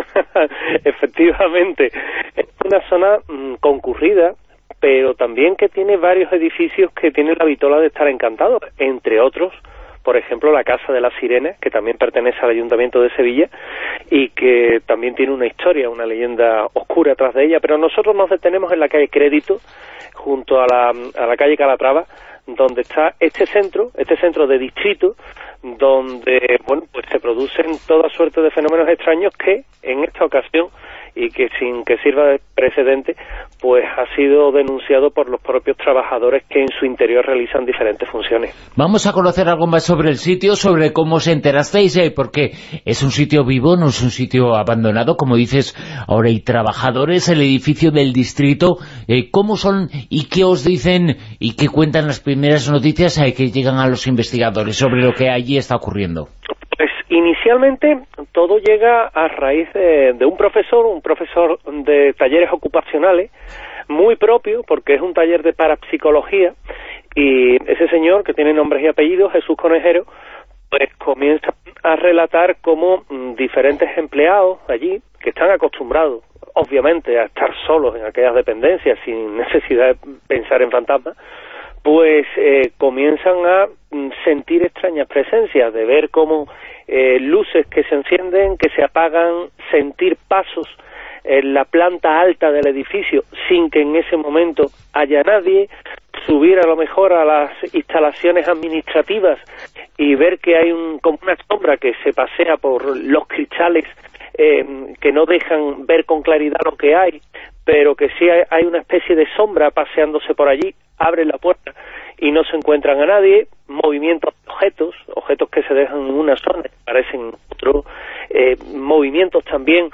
Efectivamente, es una zona concurrida, pero también que tiene varios edificios que tienen la vitola de estar encantados, entre otros, por ejemplo, la Casa de la Sirena, que también pertenece al Ayuntamiento de Sevilla y que también tiene una historia, una leyenda oscura atrás de ella, pero nosotros nos detenemos en la calle Crédito, junto a la calle Calatrava, donde está este centro de distrito, donde, bueno, pues se producen toda suerte de fenómenos extraños que en esta ocasión, y que sin que sirva de precedente, pues ha sido denunciado por los propios trabajadores que en su interior realizan diferentes funciones. Vamos a conocer algo más sobre el sitio, sobre cómo os enterasteis, porque es un sitio vivo, no es un sitio abandonado, como dices, ahora hay trabajadores, el edificio del distrito, ¿cómo son y qué os dicen y qué cuentan las primeras noticias que llegan a los investigadores sobre lo que allí está ocurriendo? Pues inicialmente todo llega a raíz de un profesor de talleres ocupacionales, muy propio, porque es un taller de parapsicología, y ese señor, que tiene nombres y apellidos, Jesús Conejero, pues comienza a relatar cómo diferentes empleados allí, que están acostumbrados, obviamente, a estar solos en aquellas dependencias, sin necesidad de pensar en fantasmas, pues comienzan a sentir extrañas presencias, de ver cómo luces que se encienden, que se apagan, sentir pasos en la planta alta del edificio sin que en ese momento haya nadie, subir a lo mejor a las instalaciones administrativas y ver que hay como una sombra que se pasea por los cristales que no dejan ver con claridad lo que hay, pero que sí hay una especie de sombra paseándose por allí. Abren la puerta y no se encuentran a nadie, movimientos de objetos que se dejan en una zona, parecen otro, movimientos también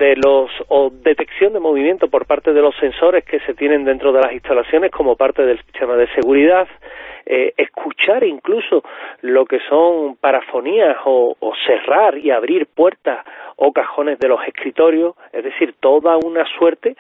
o detección de movimiento por parte de los sensores que se tienen dentro de las instalaciones como parte del sistema de seguridad, escuchar incluso lo que son parafonías o cerrar y abrir puertas o cajones de los escritorios, es decir, toda una suerte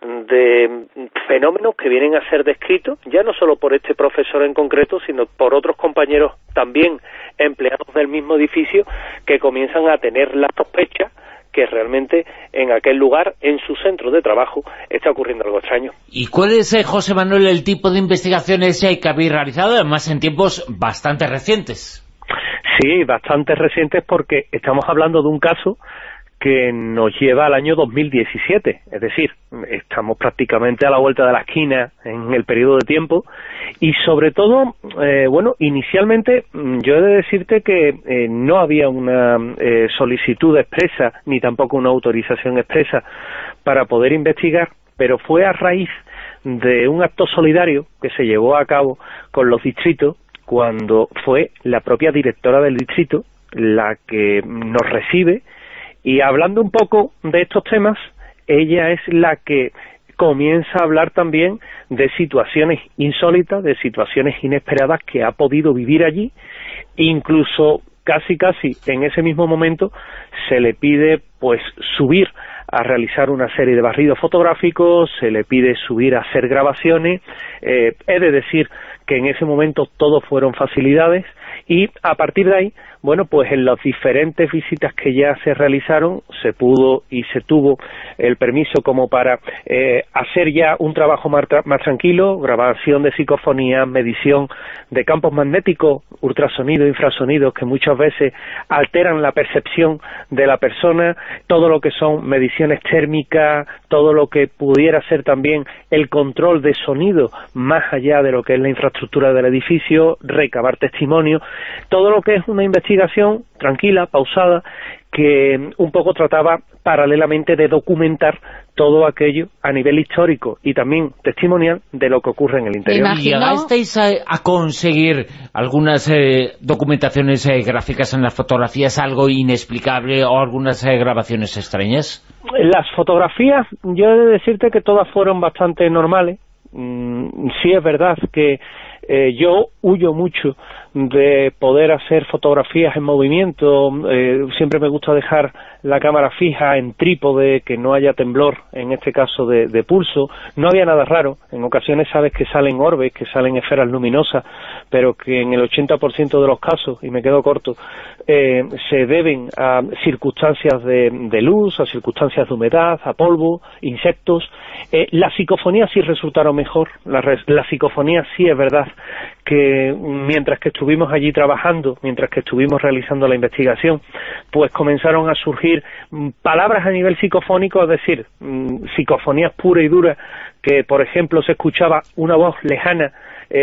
de fenómenos que vienen a ser descritos, ya no solo por este profesor en concreto, sino por otros compañeros también empleados del mismo edificio, que comienzan a tener la sospecha que realmente en aquel lugar, en su centro de trabajo, está ocurriendo algo extraño. ¿Y cuál es, José Manuel, el tipo de investigaciones que habéis realizado, además en tiempos bastante recientes? Sí, bastante recientes, porque estamos hablando de un caso que nos lleva al año 2017, es decir, estamos prácticamente a la vuelta de la esquina en el periodo de tiempo, y sobre todo, inicialmente yo he de decirte que no había una solicitud expresa, ni tampoco una autorización expresa para poder investigar, pero fue a raíz de un acto solidario que se llevó a cabo con los distritos, cuando fue la propia directora del distrito la que nos recibe. Y hablando un poco de estos temas, ella es la que comienza a hablar también de situaciones insólitas, de situaciones inesperadas que ha podido vivir allí. Incluso casi en ese mismo momento se le pide pues subir a realizar una serie de barridos fotográficos, se le pide subir a hacer grabaciones. He de decir que en ese momento todo fueron facilidades, y a partir de ahí, bueno, pues en las diferentes visitas que ya se realizaron, se pudo y se tuvo el permiso como para hacer ya un trabajo más tranquilo, grabación de psicofonías, medición de campos magnéticos, ultrasonido, infrasonidos, que muchas veces alteran la percepción de la persona, todo lo que son mediciones térmicas, todo lo que pudiera ser también el control de sonido más allá de lo que es la infraestructura del edificio, recabar testimonio, todo lo que es una investigación tranquila, pausada, que un poco trataba paralelamente de documentar todo aquello a nivel histórico y también testimonial de lo que ocurre en el interior. ¿Y llegasteis a conseguir algunas documentaciones gráficas en las fotografías, algo inexplicable, o algunas grabaciones extrañas? Las fotografías, yo he de decirte que todas fueron bastante normales. Sí es verdad que yo huyo mucho de poder hacer fotografías en movimiento, siempre me gusta dejar la cámara fija en trípode, que no haya temblor, en este caso de pulso. No había nada raro, en ocasiones sabes que salen orbes, que salen esferas luminosas, pero que en el 80% de los casos, y me quedo corto, se deben a circunstancias de luz, a circunstancias de humedad, a polvo, insectos. Las psicofonías sí resultaron mejor, las psicofonías sí es verdad que mientras que estuvimos allí trabajando, mientras que estuvimos realizando la investigación, pues comenzaron a surgir palabras a nivel psicofónico, es decir, psicofonías puras y duras, que por ejemplo se escuchaba una voz lejana,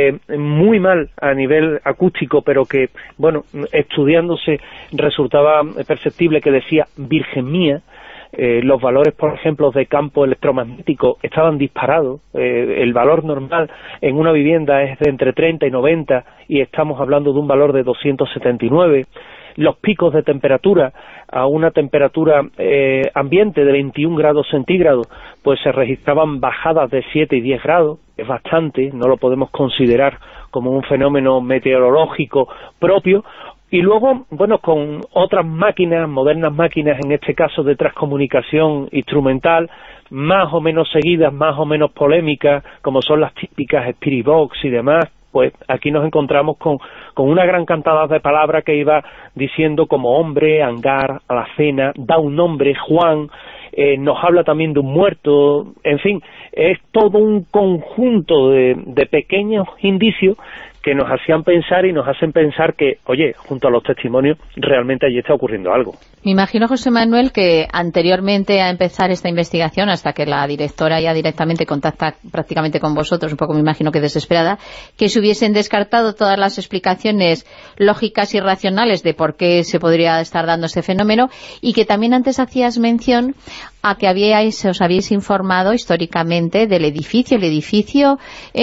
muy mal a nivel acústico, pero que, bueno, estudiándose resultaba perceptible, que decía Virgen mía. Los valores, por ejemplo, de campo electromagnético estaban disparados. El valor normal en una vivienda es de entre 30 y 90 y estamos hablando de un valor de 279. Los picos de temperatura a una temperatura ambiente de 21 grados centígrados, pues se registraban bajadas de 7 y 10 grados. Es bastante, no lo podemos considerar como un fenómeno meteorológico propio. Y luego, bueno, con otras máquinas, modernas máquinas, en este caso de transcomunicación instrumental, más o menos seguidas, más o menos polémicas, como son las típicas Spirit Box y demás, pues aquí nos encontramos con una gran cantada de palabras que iba diciendo como hombre, hangar, alacena, da un nombre, Juan, nos habla también de un muerto, en fin, es todo un conjunto de pequeños indicios que nos hacían pensar y nos hacen pensar que, oye, junto a los testimonios, realmente allí está ocurriendo algo. Me imagino, José Manuel, que anteriormente a empezar esta investigación, hasta que la directora ya directamente contacta prácticamente con vosotros, un poco me imagino que desesperada, que se hubiesen descartado todas las explicaciones lógicas y racionales de por qué se podría estar dando este fenómeno, y que también antes hacías mención a que os habéis informado históricamente del edificio. ¿El edificio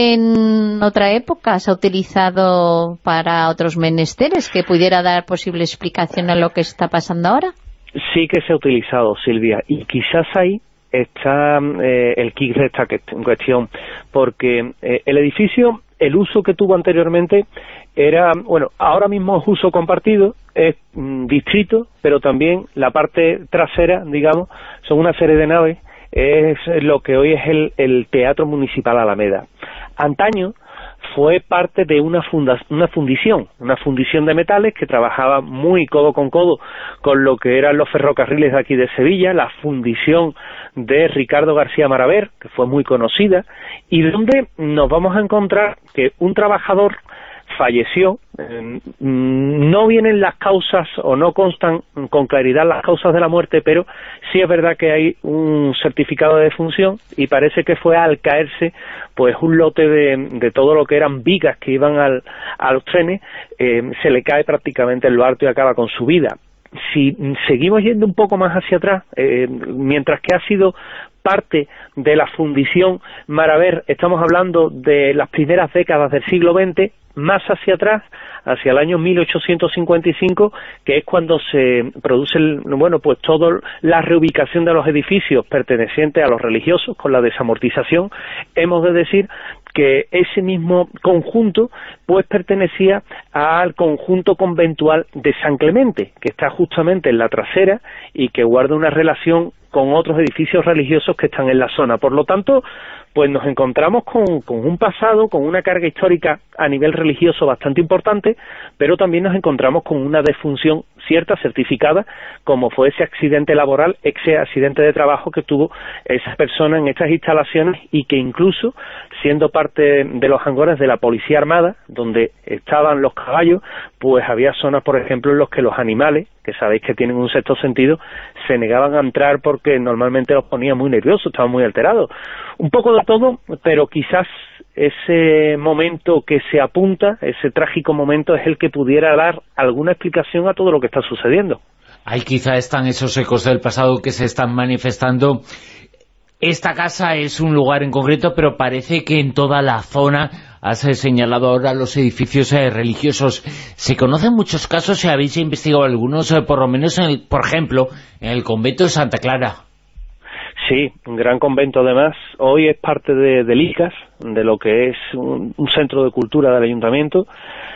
en otra época se ha utilizado para otros menesteres que pudiera dar posible explicación a lo que está pasando ahora? Sí que se ha utilizado, Silvia, y quizás ahí está el kit de esta cuestión, porque el edificio, el uso que tuvo anteriormente era, bueno, ahora mismo es uso compartido, es distrito, pero también la parte trasera, digamos, son una serie de naves, es lo que hoy es el Teatro Municipal Alameda. Antaño fue parte de una fundición de metales que trabajaba muy codo con lo que eran los ferrocarriles de aquí de Sevilla, la fundición de Ricardo García Maraver, que fue muy conocida, y donde nos vamos a encontrar que un trabajador falleció. No vienen las causas o no constan con claridad las causas de la muerte, pero sí es verdad que hay un certificado de defunción y parece que fue al caerse pues un lote de todo lo que eran vigas que iban a los trenes, se le cae prácticamente en lo alto y acaba con su vida. Si seguimos yendo un poco más hacia atrás, mientras que ha sido parte de la fundición Maraver, estamos hablando de las primeras décadas del siglo XX, más hacia atrás, hacia el año 1855, que es cuando se produce, pues toda la reubicación de los edificios pertenecientes a los religiosos con la desamortización. Hemos de decir que ese mismo conjunto pues pertenecía al conjunto conventual de San Clemente, que está justamente en la trasera y que guarda una relación con otros edificios religiosos que están en la zona. Por lo tanto, pues nos encontramos con un pasado, con una carga histórica a nivel religioso bastante importante, pero también nos encontramos con una defunción cierta, certificada, como fue ese accidente laboral, ese accidente de trabajo que tuvo esa persona en estas instalaciones y que incluso, siendo parte de los hangars de la Policía Armada, donde estaban los caballos, pues había zonas, por ejemplo, en los que los animales, que sabéis que tienen un sexto sentido, se negaban a entrar porque normalmente los ponía muy nerviosos, estaban muy alterados. Un poco de todo, pero quizás ese momento que se apunta, ese trágico momento, es el que pudiera dar alguna explicación a todo lo que está sucediendo. Ahí quizá están esos ecos del pasado que se están manifestando. Esta casa es un lugar en concreto, pero parece que en toda la zona, has señalado ahora los edificios religiosos. ¿Se conocen muchos casos? ¿Se habéis investigado algunos, por lo menos, por ejemplo, en el convento de Santa Clara? Sí, un gran convento además. Hoy es parte del ICAS, de lo que es un centro de cultura del ayuntamiento.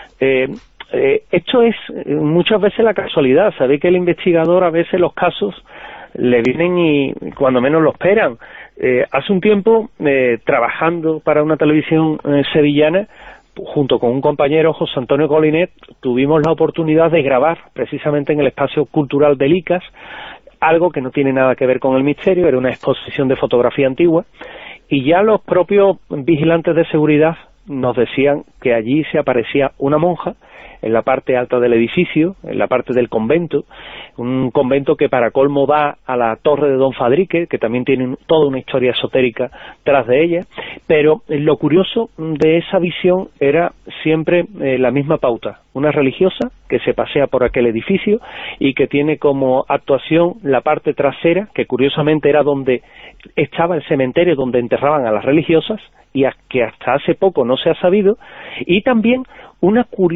Esto es muchas veces la casualidad. Sabéis que el investigador a veces los casos le vienen y cuando menos lo esperan. Hace un tiempo, trabajando para una televisión sevillana, junto con un compañero, José Antonio Colinet, tuvimos la oportunidad de grabar precisamente en el espacio cultural del ICAS, algo que no tiene nada que ver con el misterio, era una exposición de fotografía antigua, y ya los propios vigilantes de seguridad nos decían que allí se aparecía una monja en la parte alta del edificio, en la parte del convento, un convento que para colmo da a la torre de Don Fadrique, que también tiene toda una historia esotérica tras de ella, pero lo curioso de esa visión era siempre la misma pauta, una religiosa que se pasea por aquel edificio y que tiene como actuación la parte trasera, que curiosamente era donde estaba el cementerio donde enterraban a las religiosas, y que hasta hace poco no se ha sabido, y también un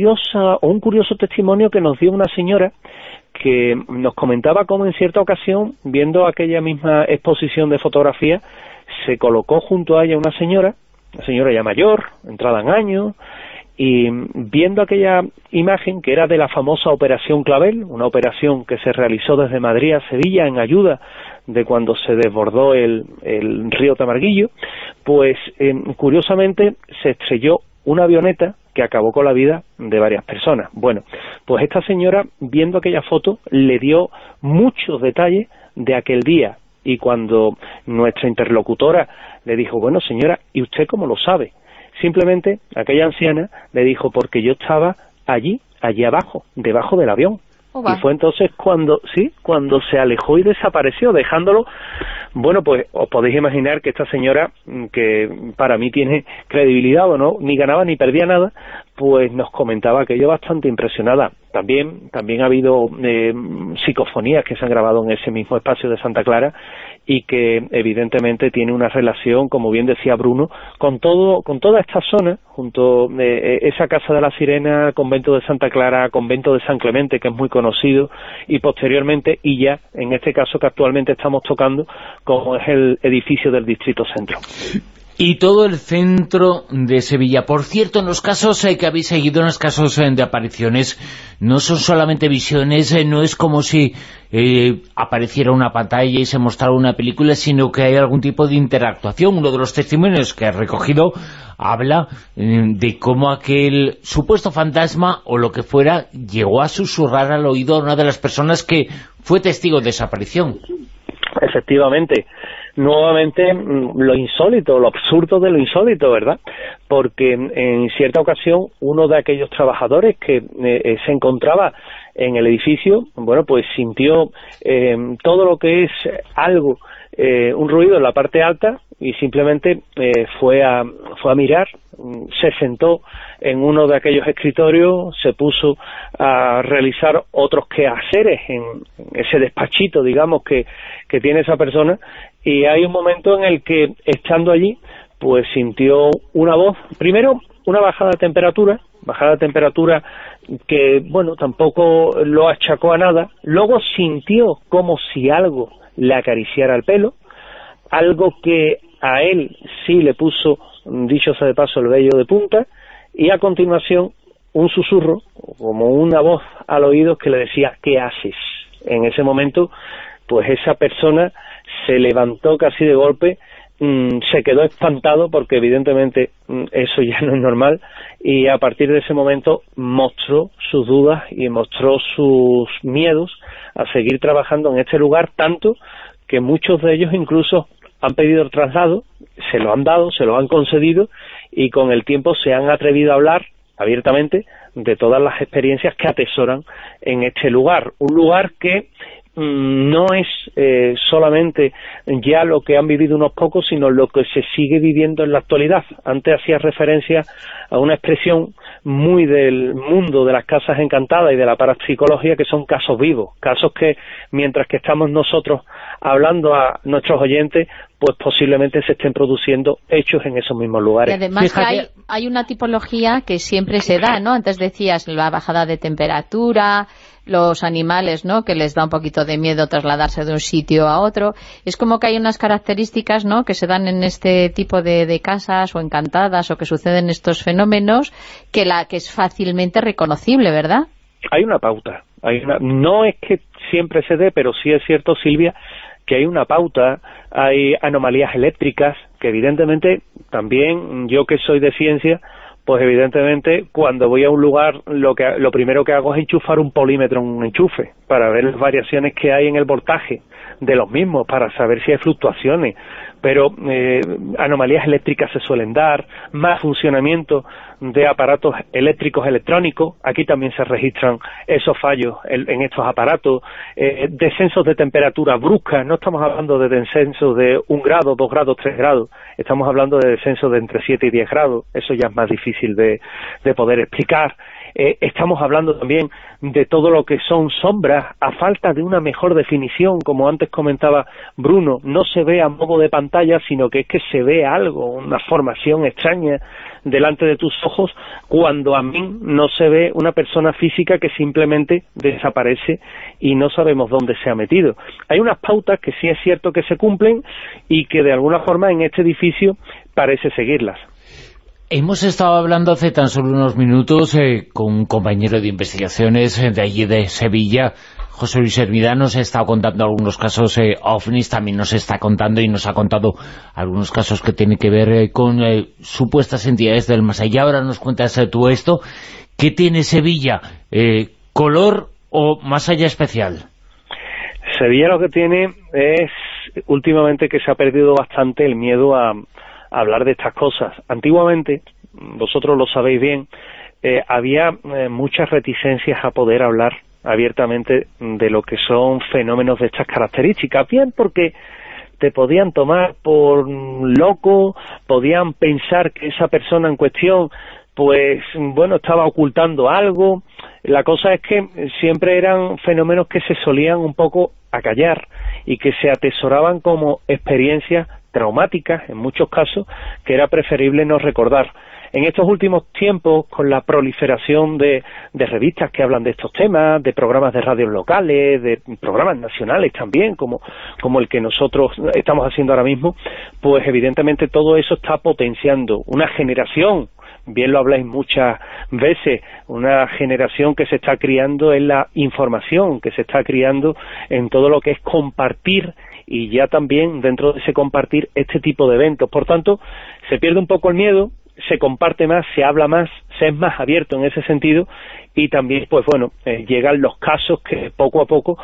curioso testimonio que nos dio una señora que nos comentaba cómo en cierta ocasión, viendo aquella misma exposición de fotografía, se colocó junto a ella una señora ya mayor, entrada en años, y viendo aquella imagen que era de la famosa Operación Clavel, una operación que se realizó desde Madrid a Sevilla en ayuda de cuando se desbordó el río Tamarguillo, pues curiosamente se estrelló una avioneta que acabó con la vida de varias personas. Bueno, pues esta señora, viendo aquella foto, le dio muchos detalles de aquel día, y cuando nuestra interlocutora le dijo, bueno señora, ¿y usted cómo lo sabe? Simplemente aquella anciana le dijo, porque yo estaba allí abajo, debajo del avión. Y fue entonces cuando se alejó y desapareció, dejándolo. Bueno, pues os podéis imaginar que esta señora, que para mí tiene credibilidad, o no, ni ganaba ni perdía nada, pues nos comentaba aquello bastante impresionada. También ha habido psicofonías que se han grabado en ese mismo espacio de Santa Clara, y que evidentemente tiene una relación, como bien decía Bruno, con toda esta zona, junto esa Casa de la Sirena, convento de Santa Clara, convento de San Clemente, que es muy conocido, y posteriormente, y ya en este caso que actualmente estamos tocando, como es el edificio del Distrito Centro. Y todo el centro de Sevilla. Por cierto, en los casos que habéis seguido, en los casos de apariciones, no son solamente visiones, no es como si apareciera una pantalla y se mostrara una película, sino que hay algún tipo de interactuación. Uno de los testimonios que he recogido habla de cómo aquel supuesto fantasma, o lo que fuera, llegó a susurrar al oído a una de las personas que fue testigo de esa aparición. Efectivamente. Nuevamente lo insólito, lo absurdo de lo insólito, ¿verdad? Porque en cierta ocasión uno de aquellos trabajadores que se encontraba en el edificio, bueno, pues sintió todo lo que es algo, un ruido en la parte alta, y simplemente fue a mirar, se sentó en uno de aquellos escritorios, se puso a realizar otros quehaceres en ese despachito, digamos, que tiene esa persona, y hay un momento en el que, estando allí, pues sintió una voz, primero una bajada de temperatura que, bueno, tampoco lo achacó a nada, luego sintió como si algo le acariciara el pelo, algo que a él sí le puso, dicho sea de paso, el vello de punta, y a continuación un susurro, como una voz al oído que le decía, ¿qué haces? En ese momento, pues esa persona se levantó casi de golpe, se quedó espantado porque evidentemente eso ya no es normal, y a partir de ese momento mostró sus dudas y mostró sus miedos a seguir trabajando en este lugar, tanto que muchos de ellos incluso han pedido el traslado, se lo han dado, se lo han concedido, y con el tiempo se han atrevido a hablar abiertamente de todas las experiencias que atesoran en este lugar, un lugar que no es solamente ya lo que han vivido unos pocos, sino lo que se sigue viviendo en la actualidad. Antes hacía referencia a una expresión muy del mundo de las casas encantadas y de la parapsicología, que son casos vivos, casos que mientras que estamos nosotros hablando a nuestros oyentes, pues posiblemente se estén produciendo hechos en esos mismos lugares. Y además que hay una tipología que siempre se da, ¿no? Antes decías la bajada de temperatura, los animales, ¿no?, que les da un poquito de miedo trasladarse de un sitio a otro. Es como que hay unas características, ¿no?, que se dan en este tipo de casas o encantadas, o que suceden estos fenómenos, que es fácilmente reconocible, ¿verdad? Hay una pauta. No es que siempre se dé, pero sí es cierto, Silvia, que hay una pauta, hay anomalías eléctricas, que evidentemente también, yo que soy de ciencia, pues evidentemente cuando voy a un lugar lo primero que hago es enchufar un polímetro en un enchufe para ver las variaciones que hay en el voltaje de los mismos para saber si hay fluctuaciones, pero anomalías eléctricas se suelen dar, más funcionamiento de aparatos eléctricos electrónicos, aquí también se registran esos fallos en estos aparatos, descensos de temperatura bruscas, no estamos hablando de descensos de 1 grado, 2 grados, 3 grados, estamos hablando de descensos de entre 7 y 10 grados, eso ya es más difícil de poder explicar. Estamos hablando también de todo lo que son sombras, a falta de una mejor definición, como antes comentaba Bruno, no se ve a modo de pantalla, sino que es que se ve algo, una formación extraña delante de tus ojos, cuando a mí no se ve una persona física que simplemente desaparece y no sabemos dónde se ha metido. Hay unas pautas que sí es cierto que se cumplen y que de alguna forma en este edificio parece seguirlas. Hemos estado hablando hace tan solo unos minutos con un compañero de investigaciones de allí de Sevilla, José Luis Hermida, nos ha estado contando algunos casos OVNIs, también nos está contando y nos ha contado algunos casos que tienen que ver con supuestas entidades del más allá. Ahora nos cuentas tú esto. ¿Qué tiene Sevilla? ¿Color o más allá especial? Sevilla lo que tiene es últimamente que se ha perdido bastante el miedo a hablar de estas cosas. Antiguamente, vosotros lo sabéis bien, había muchas reticencias a poder hablar abiertamente de lo que son fenómenos de estas características, bien porque te podían tomar por loco, podían pensar que esa persona en cuestión, pues, bueno, estaba ocultando algo. La cosa es que siempre eran fenómenos que se solían un poco acallar y que se atesoraban como experiencias traumáticas, en muchos casos, que era preferible no recordar. En estos últimos tiempos, con la proliferación de revistas que hablan de estos temas, de programas de radios locales, de programas nacionales también, como el que nosotros estamos haciendo ahora mismo, pues evidentemente todo eso está potenciando una generación, bien lo habláis muchas veces, una generación que se está criando en la información, que se está criando en todo lo que es compartir, y ya también dentro de ese compartir este tipo de eventos. Por tanto, se pierde un poco el miedo, se comparte más, se habla más, se es más abierto en ese sentido, y también, pues bueno, llegan los casos que poco a poco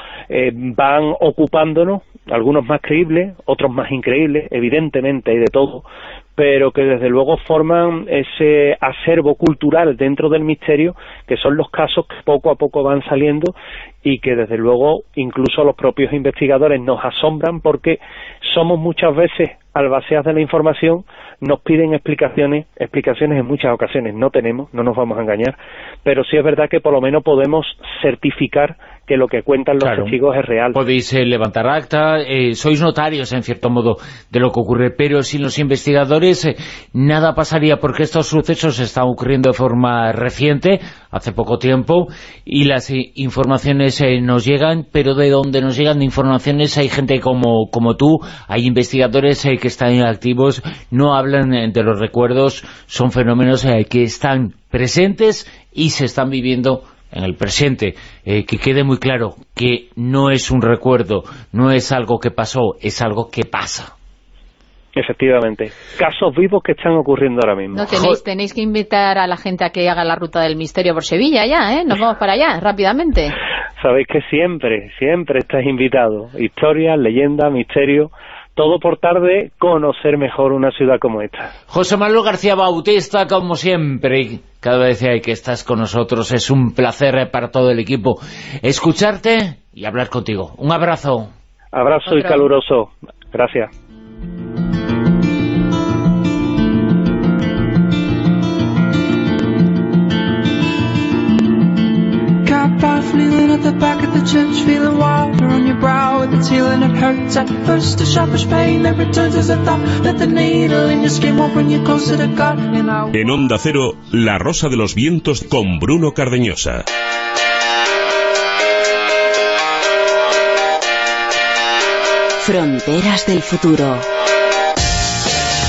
van ocupándonos, algunos más creíbles, otros más increíbles, evidentemente hay de todo, pero que desde luego forman ese acervo cultural dentro del misterio, que son los casos que poco a poco van saliendo y que desde luego incluso los propios investigadores nos asombran, porque somos muchas veces albaceas de la información, nos piden explicaciones en muchas ocasiones no tenemos, no nos vamos a engañar, pero sí es verdad que por lo menos podemos certificar que lo que cuentan los testigos es real. Podéis levantar acta, sois notarios en cierto modo de lo que ocurre, pero sin los investigadores nada pasaría, porque estos sucesos están ocurriendo de forma reciente, hace poco tiempo, y las informaciones nos llegan, pero de donde nos llegan informaciones hay gente como tú, hay investigadores que están activos, no hablan de los recuerdos, son fenómenos que están presentes y se están viviendo en el presente. Que quede muy claro que no es un recuerdo, no es algo que pasó, es algo que pasa. Efectivamente, casos vivos que están ocurriendo ahora mismo. No tenéis que invitar a la gente a que haga la ruta del misterio por Sevilla ya, nos vamos para allá, rápidamente. Sabéis que siempre estáis invitados, historias, leyendas, misterio, todo por tarde conocer mejor una ciudad como esta. José Manuel García Bautista, como siempre, cada vez que estás con nosotros, es un placer para todo el equipo escucharte y hablar contigo. Un abrazo. Abrazo y caluroso. Gracias. Kneeling at the back of the church, feeling water on your brow with the feeling it hurts at first, a sharpish pain that returns as a thought that the needle in your skin won't bring you closer to God. En Onda Cero, La Rosa de los Vientos con Bruno Cardeñosa. Fronteras del futuro.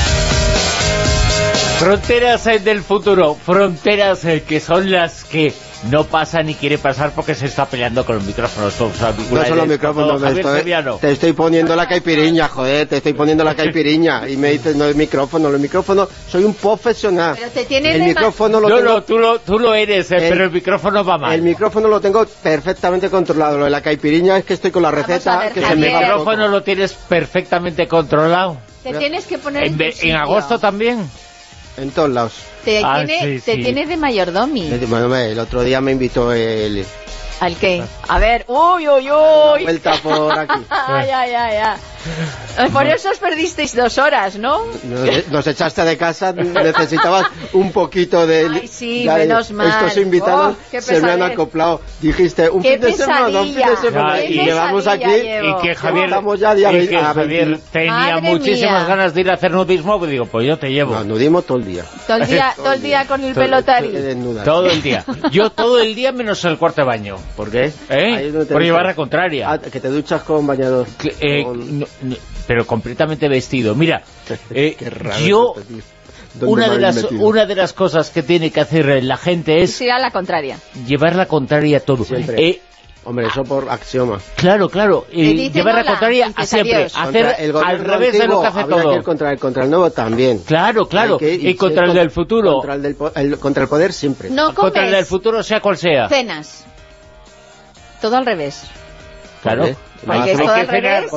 Fronteras del futuro, fronteras que son las que no pasa ni quiere pasar porque se está peleando con los micrófonos. No son los micrófonos, te estoy poniendo la caipiriña, joder, te estoy poniendo la caipiriña y me dices, no es micrófono, los micrófonos, soy un profesional. Pero te tienes el micrófono tú lo eres, pero el micrófono va mal. El micrófono lo tengo perfectamente controlado, lo de la caipiriña es que estoy con la receta. Que el micrófono lo tienes perfectamente controlado. Te tienes que poner en agosto también. En todos lados. Te tienes de mayordomi. Bueno, el otro día me invitó el... ¿Al qué? A ver, uy. Vuelta por aquí. Ay. Por eso os perdisteis 2 horas, ¿no? Nos echaste de casa, necesitabas un poquito de... Ay, sí, menos mal. Estos invitados se me han acoplado. Dijiste, un fin de semana. Y llevamos aquí, y que Javier tenía muchísimas ganas de ir a hacer nudismo, pues digo, pues yo te llevo. No, nudismo todo el día. Todo el día con el pelotari. Todo el día. Yo todo el día menos el cuarto de baño. ¿Por qué? Por llevar la contraria. Que te duchas con bañador. Pero completamente vestido. Mira, raro yo... Una de las cosas que tiene que hacer la gente es... Ir a la contraria. Llevar la contraria a todo. Hombre, eso por axioma. Claro. Llevar la contraria a siempre. Hacer al revés de lo que hace todo. Ir contra el nuevo también. Claro. Y contra el del futuro. Contra el poder siempre. No comes. Contra el del futuro, sea cual sea. Cenas. Todo al revés. Claro. Porque es todo al revés.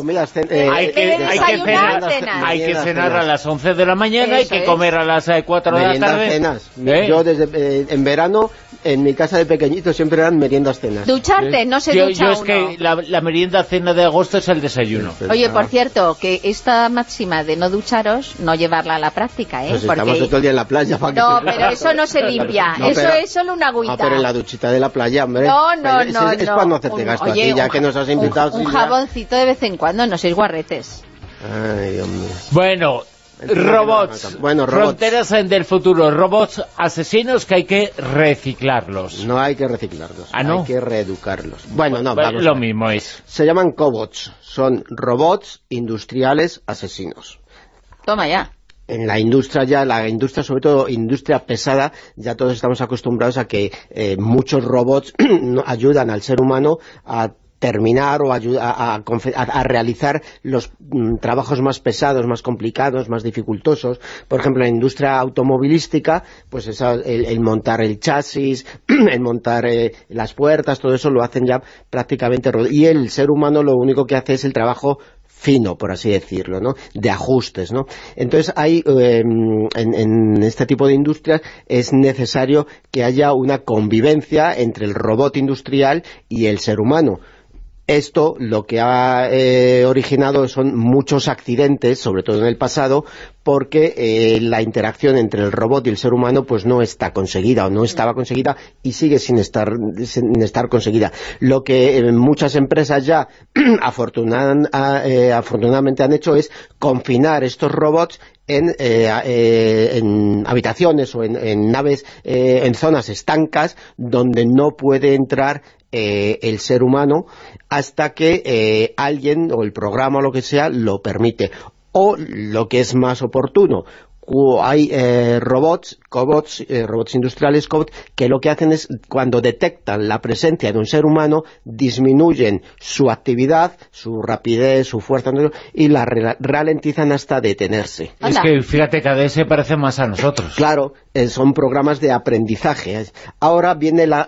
Hay que cenar a las 11 de la mañana, hay que comer a las 4 de la tarde. Cenas. Yo en verano, en mi casa de pequeñito, siempre eran meriendas cenas. Ducharte, no se ducha uno. Es que la merienda cena de agosto es el desayuno. Oye, por cierto, que esta máxima de no ducharos, no llevarla a la práctica, Pues porque estamos todo el día en la playa. Pero eso no se limpia, eso es solo una agüita. Pero en la duchita de la playa, hombre. No. Es para no hacerte gasto aquí, ya que nos has invitado. Un jaboncito de vez en cuando, no sois guarretes. Ay, Dios mío. Bueno, robots. Fronteras del futuro. Robots asesinos que hay que reciclarlos. No hay que reciclarlos. ¿No? Hay que reeducarlos. Bueno, vamos. Lo mismo es. Se llaman cobots. Son robots industriales asesinos. Toma ya. En la industria sobre todo industria pesada, ya todos estamos acostumbrados a que muchos robots ayudan al ser humano a terminar o a realizar los trabajos más pesados, más complicados, más dificultosos. Por ejemplo, en la industria automovilística, pues el montar el chasis, el montar las puertas, todo eso lo hacen ya prácticamente. Y el ser humano lo único que hace es el trabajo fino, por así decirlo, ¿no? De ajustes, ¿no? Entonces hay, en este tipo de industrias es necesario que haya una convivencia entre el robot industrial y el ser humano. Esto lo que ha originado son muchos accidentes, sobre todo en el pasado, porque la interacción entre el robot y el ser humano pues no está conseguida, o no estaba conseguida, y sigue sin estar conseguida. Lo que muchas empresas ya afortunadamente han hecho es confinar estos robots en habitaciones o en naves, en zonas estancas, donde no puede entrar el ser humano hasta que alguien o el programa o lo que sea lo permite. O lo que es más oportuno, hay robots industriales, cobots, que lo que hacen es, cuando detectan la presencia de un ser humano, disminuyen su actividad, su rapidez, su fuerza, y la ralentizan hasta detenerse. Es que, fíjate, cada vez se parece más a nosotros. Claro, son programas de aprendizaje. Ahora viene la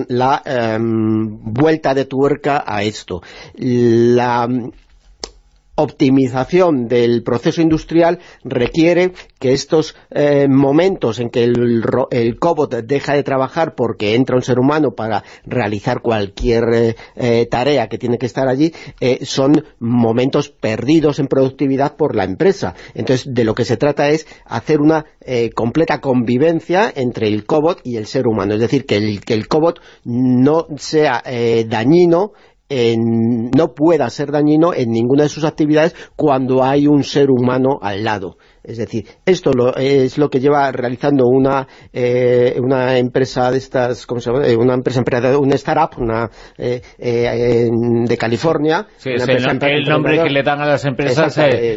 vuelta de tuerca a esto. La optimización del proceso industrial requiere que estos momentos en que el cobot deja de trabajar porque entra un ser humano para realizar cualquier tarea que tiene que estar allí, son momentos perdidos en productividad por la empresa. Entonces, de lo que se trata es hacer una completa convivencia entre el cobot y el ser humano. Es decir, que el cobot no sea dañino, no pueda ser dañino en ninguna de sus actividades cuando hay un ser humano al lado. Es decir, esto es lo que lleva realizando una empresa de estas, ¿cómo se llama? Una empresa emprendedora, una startup, de California. Sí, es el nombre que le dan a las empresas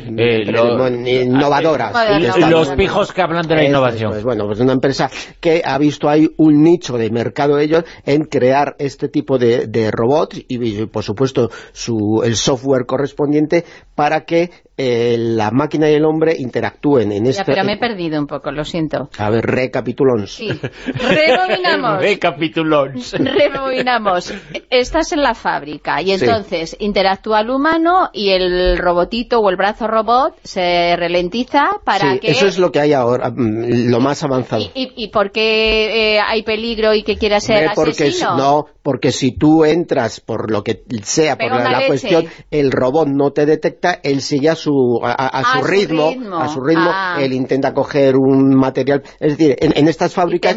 innovadoras. Los pijos que hablan de la innovación. Pues una empresa que ha visto ahí un nicho de mercado de ellos en crear este tipo de robots y por supuesto el software correspondiente para que la máquina y el hombre interactúen en este... Pero me he perdido un poco, lo siento. A ver, recapitulons. Sí, rebobinamos. Rebobinamos. Estás en la fábrica y entonces interactúa el humano y el robotito o el brazo robot se ralentiza para que... eso es lo que hay ahora, lo más avanzado. ¿Y por qué hay peligro y que quiera ser asesino? Porque si tú entras por lo que sea, por la cuestión, el robot no te detecta, él sigue a su ritmo, él intenta coger un material, es decir, en estas fábricas,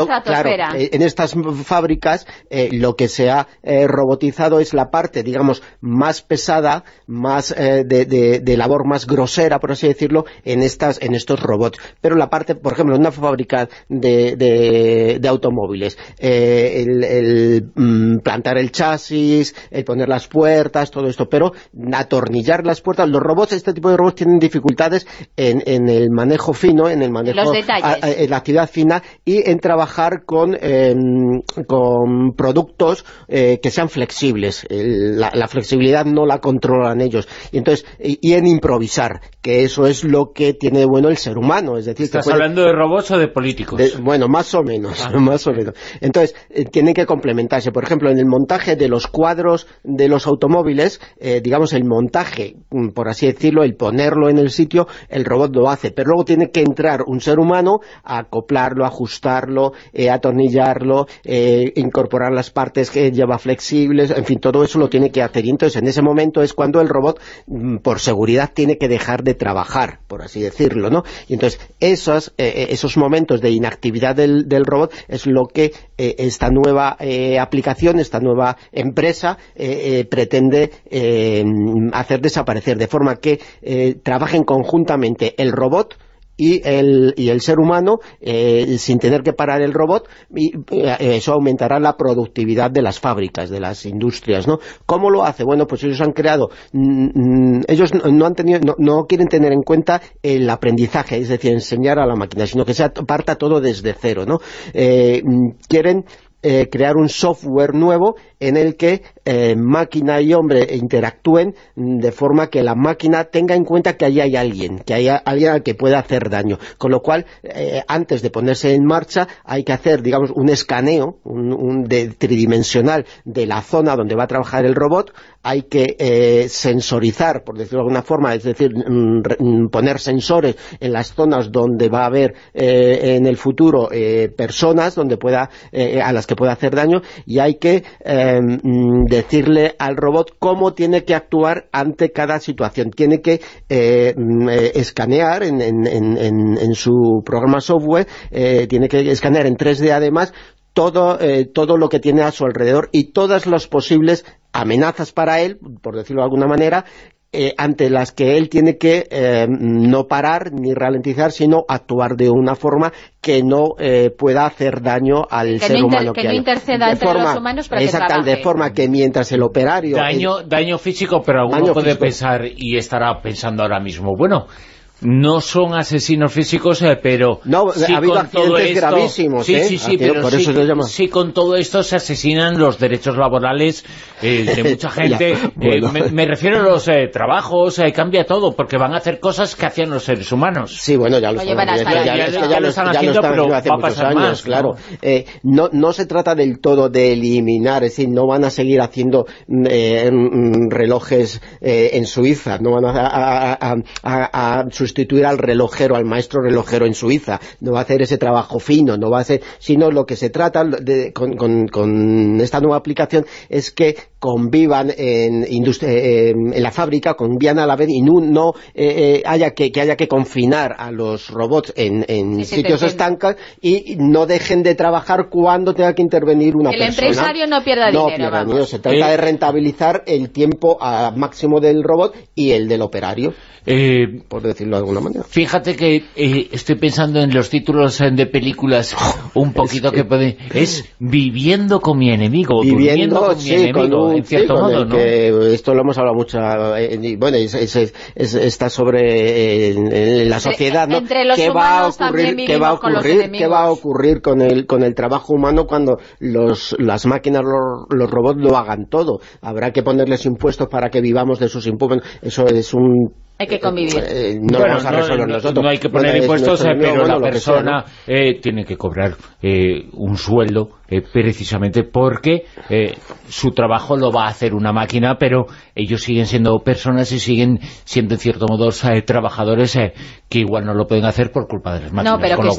en estas fábricas lo que se ha robotizado es la parte, digamos, más pesada, más de labor más grosera, por así decirlo, en estos robots. Pero la parte, por ejemplo, en una fábrica de automóviles, el plantar el chasis, el poner las puertas, todo esto, pero atornillar las puertas, los robots, este tipo de robots tienen dificultades en el manejo fino, en el manejo, los detalles, en la actividad fina y en trabajar con productos que sean flexibles. La flexibilidad no la controlan ellos. Y entonces, y en improvisar, que eso es lo que tiene de bueno el ser humano. Es decir, ¿estás hablando de robots o de políticos? Bueno, más o menos, más o menos. Entonces, tienen que complementarse. Por ejemplo, en el montaje de los cuadros de los automóviles, digamos, el montaje, por así decirlo, el ponerlo en el sitio, el robot lo hace, pero luego tiene que entrar un ser humano a acoplarlo, ajustarlo, atornillarlo, incorporar las partes que lleva flexibles, en fin, todo eso lo tiene que hacer. Y entonces, en ese momento es cuando el robot, por seguridad, tiene que dejar de trabajar, por así decirlo, ¿no? Y entonces, esos momentos de inactividad del robot es lo que esta nueva aplicación, esta nueva empresa pretende hacer desaparecer, de forma que trabajen conjuntamente el robot y el ser humano sin tener que parar el robot, y eso aumentará la productividad de las fábricas, de las industrias, ¿no? ¿Cómo lo hace? Bueno, pues ellos han creado, ellos no quieren tener en cuenta el aprendizaje, es decir, enseñar a la máquina, sino que parta todo desde cero, ¿no? Quieren crear un software nuevo en el que máquina y hombre interactúen de forma que la máquina tenga en cuenta que ahí hay alguien, que hay alguien al que pueda hacer daño. Con lo cual, antes de ponerse en marcha, hay que hacer, digamos, un escaneo tridimensional de la zona donde va a trabajar el robot. Hay que sensorizar, por decirlo de alguna forma, es decir, poner sensores en las zonas donde va a haber en el futuro personas donde a las que pueda hacer daño, y hay que decirle al robot cómo tiene que actuar ante cada situación. Tiene que escanear en su programa software, tiene que escanear en 3D además todo lo que tiene a su alrededor y todas las posibles amenazas para él, por decirlo de alguna manera, ante las que él tiene que no parar ni ralentizar, sino actuar de una forma que no pueda hacer daño al ser humano. Que no interceda entre los humanos para que trabaje. De forma que mientras el operario... Daño físico, pero alguno puede pensar y estará pensando ahora mismo, bueno, no son asesinos físicos, pero no, sí, ha habido accidentes gravísimos. Sí, pero sí con todo esto se asesinan los derechos laborales de mucha gente. Bueno. Me refiero a los trabajos, cambia todo, porque van a hacer cosas que hacían los seres humanos. Sí, bueno, ya lo están haciendo, pero va a pasar años, más, claro. No se trata del todo de eliminar, es decir, no van a seguir haciendo relojes en Suiza, no van a sustituir al relojero, al maestro relojero en Suiza, no va a hacer ese trabajo fino, no va a hacer, sino lo que se trata con esta nueva aplicación es que convivan en la fábrica, convivan a la vez y no haya que confinar a los robots en sitios estancos y no dejen de trabajar cuando tenga que intervenir una persona. El empresario no pierda dinero. Se trata de rentabilizar el tiempo máximo del robot y el del operario, por decirlo alguna manera. Fíjate que estoy pensando en los títulos de películas un poquito que pueden... Es Viviendo con mi enemigo, durmiendo con mi enemigo, en cierto modo, ¿no? Esto lo hemos hablado mucho, bueno, está sobre la sociedad, ¿no? Entre los humanos también vivimos con los enemigos. ¿Qué va a ocurrir con el trabajo humano cuando las máquinas, los robots lo hagan todo? Habrá que ponerles impuestos para que vivamos de sus impuestos. Eso es un... Hay que convivir. No lo vamos a resolver nosotros. No hay que poner impuestos, pero la persona tiene que cobrar un sueldo precisamente porque su trabajo lo va a hacer una máquina, pero ellos siguen siendo personas y siguen siendo en cierto modo trabajadores que igual no lo pueden hacer por culpa de las máquinas. No, pero que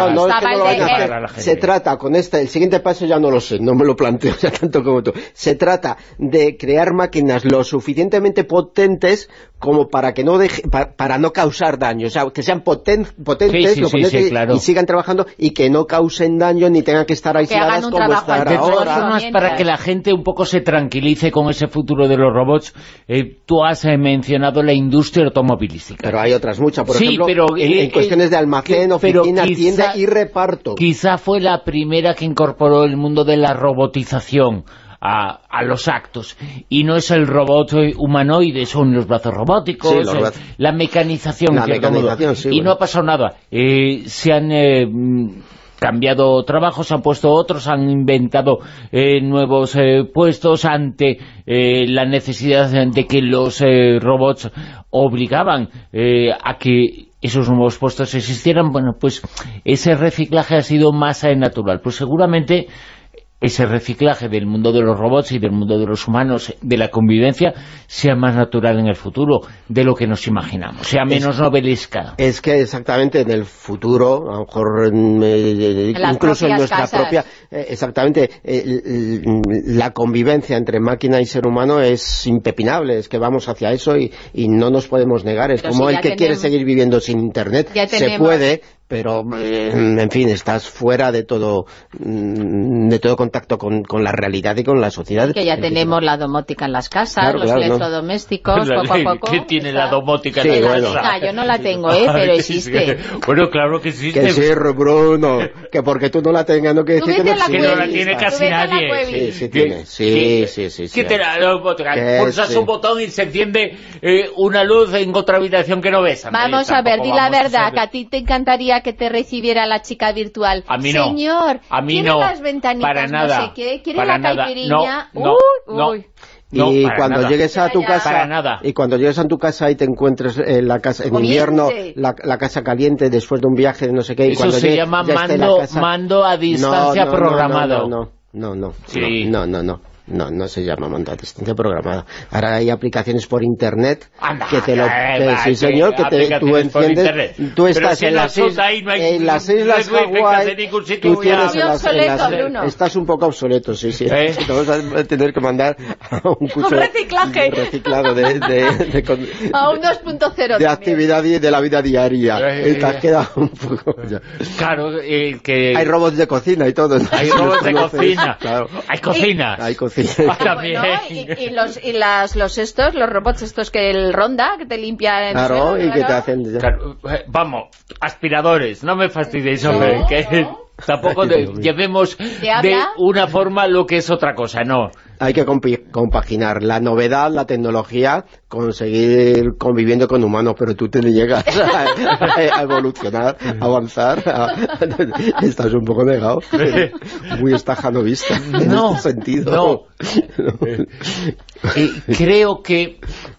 se trata con el siguiente paso ya no lo sé, no me lo planteo ya tanto como tú. Se trata de crear máquinas lo suficientemente potentes como para que para no causar daño, o sea, que sean potentes claro. Y sigan trabajando y que no causen daño ni tengan que estar aisladas como estar ahora. Para que la gente un poco se tranquilice con ese futuro de los robots, tú has mencionado la industria automovilística. Pero hay otras muchas, por ejemplo, en cuestiones de almacén, oficina, tienda y reparto. Quizá fue la primera que incorporó el mundo de la robotización a los actos, y no es el robot humanoide, son los brazos robóticos, la mecanización, y no ha pasado nada. Se han cambiado trabajos, han puesto otros, han inventado nuevos puestos ante la necesidad de que los robots obligaban a que esos nuevos puestos existieran. Bueno, pues ese reciclaje ha sido más natural. Pues seguramente ese reciclaje del mundo de los robots y del mundo de los humanos, de la convivencia, sea más natural en el futuro de lo que nos imaginamos, sea menos novelesca. Es que exactamente en el futuro, a lo mejor incluso en nuestra propia... exactamente, la convivencia entre máquina y ser humano es impepinable, es que vamos hacia eso y no nos podemos negar. Es como el que quiere seguir viviendo sin Internet, se puede... pero en fin, estás fuera de todo contacto con la realidad y con la sociedad. Y que ya tenemos la domótica en las casas, los electrodomésticos, poco a poco. ¿Qué tiene la domótica en las casas? Yo no la tengo, pero existe. Bueno, claro que existe. Que sí, Bruno, que porque tú no la tengas no quiere decir que no la tiene casi nadie. Sí, tiene. Sí. ¿Qué tiene la domótica? Pulsas un botón y se enciende una luz en otra habitación que no ves. Vamos a ver, di la verdad, que a ti te encantaría que te recibiera la chica virtual. A mí no. Señor, a mí ¿quiere no. las ventanitas? Para nada. No sé qué. ¿Quiere para la caipiriña? Uy. Y cuando llegues a tu casa, para nada. Y cuando llegues a tu casa y te encuentres en la casa en invierno, la casa caliente después de un viaje de no sé qué, y eso cuando se llama mando a distancia programado. No se llama mando a distancia programada. Ahora hay aplicaciones por internet que te lo... sí, señor, que tú enciendes... Tú estás en las Islas Hawái, tú tienes estás un poco obsoleto, sí. Te vamos a tener que mandar a un curso reciclado a un 2.0 de actividad y de la vida diaria. Te has quedado un poco... Claro, que... Hay robots de cocina y todo. Hay robots de cocina. Hay cocinas. Hay cocinas. Bueno, y los robots estos que el ronda, que te limpian... Claro, y que te hacen... Claro, vamos, aspiradores, no me fastidiéis, hombre, que tampoco llevemos de una forma lo que es otra cosa, no. Hay que compaginar la novedad, la tecnología, conseguir conviviendo con humanos, pero tú te llegas a evolucionar, a avanzar, estás un poco negado, muy estajanovista en este sentido. Creo que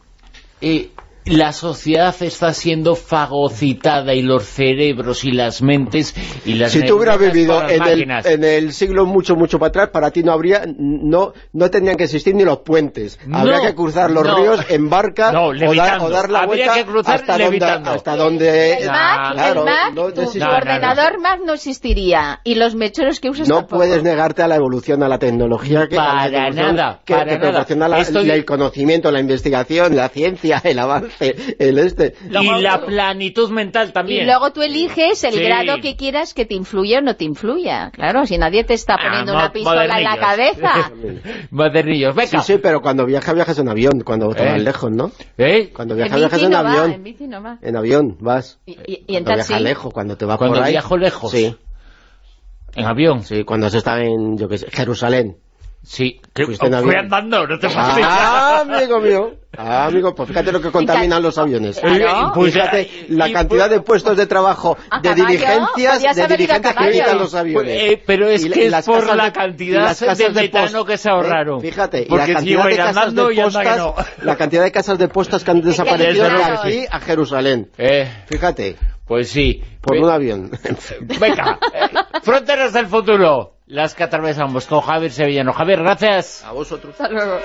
la sociedad está siendo fagocitada y los cerebros y las mentes y las si tú hubieras vivido en el siglo mucho para atrás, para ti no tendrían que existir ni los puentes. Habría que cruzar los ríos en barca o dar la vuelta hasta donde el Mac, tu ordenador Mac no existiría y los mecheros que usas no tampoco. Puedes negarte a la evolución, a la tecnología que proporciona el conocimiento, la investigación, la ciencia, el avance. balance, el este. Y la planitud mental también. Y luego tú eliges el Sí. grado que quieras que te influya o no te influya. Claro, si nadie te está poniendo una pistola en la cabeza. Modernillos, venga. Sí, pero cuando viajas en avión, cuando te vas lejos, ¿no? Cuando viajas bici en no avión. va, en bici no va. En avión vas. Y en Cuando taxi. viajas lejos, cuando te vas Cuando por ahí. viajo lejos. Sí, En avión. sí, cuando has estado en, yo qué sé, Jerusalén. Sí. Que Fuiste en fui avión. andando, no te pases. Amigo mío. Amigo, pues fíjate lo que contaminan los aviones. Claro. Pues, Fíjate la cantidad de puestos de trabajo, ¿A de caballo? diligencias, Podías haber ido a que caballo. evitan los aviones. Pero es Y que las es por casas la de- y cantidad las casas de de metano post- que se ahorraron. Fíjate, y porque la si iba cantidad a de ir casas andando de y anda que postas, no. la cantidad de casas de postas que han desaparecido de Desde aquí a Jerusalén. Fíjate, Pues sí. por un avión. Venga, fronteras del futuro, las que atravesamos con Javier Sevillano. Javier, gracias. A vosotros. Hasta luego.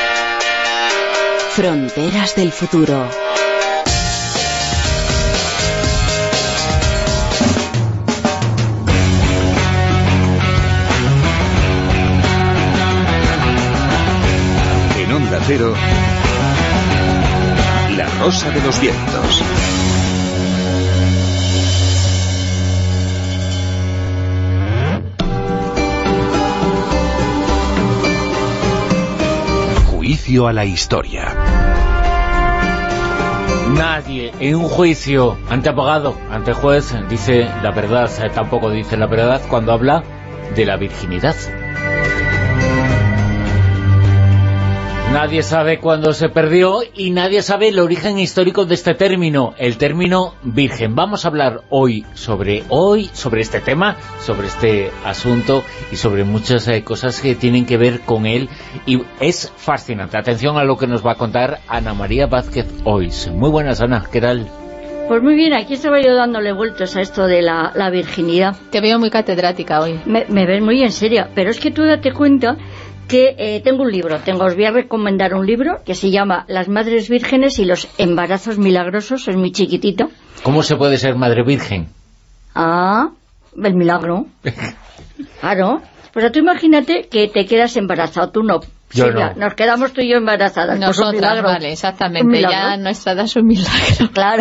Fronteras del futuro. En Onda Cero, La Rosa de los Vientos. Juicio a la historia. Nadie en un juicio ante abogado, ante juez, dice la verdad, tampoco dice la verdad cuando habla de la virginidad. Nadie sabe cuándo se perdió y nadie sabe el origen histórico de este término, el término virgen. Vamos a hablar hoy sobre este tema, sobre este asunto y sobre muchas cosas que tienen que ver con él, y es fascinante. Atención a lo que nos va a contar Ana María Vázquez Ois. Muy buenas, Ana, ¿qué tal? Pues muy bien, aquí estaba yo dándole vueltas a esto de la virginidad. Te veo muy catedrática hoy. Me ves muy en serio, pero es que tú date cuenta que tengo un libro, os voy a recomendar un libro que se llama Las Madres Vírgenes y los Embarazos Milagrosos, es muy chiquitito. ¿Cómo se puede ser madre virgen? Ah, el milagro. Claro. Pues tú imagínate que te quedas embarazado, tú no. Yo Silvia, no. Nos quedamos tú y yo embarazadas. Pues un Nosotras, milagro. vale, Un exactamente. milagro. Ya nuestra edad es un milagro. Claro.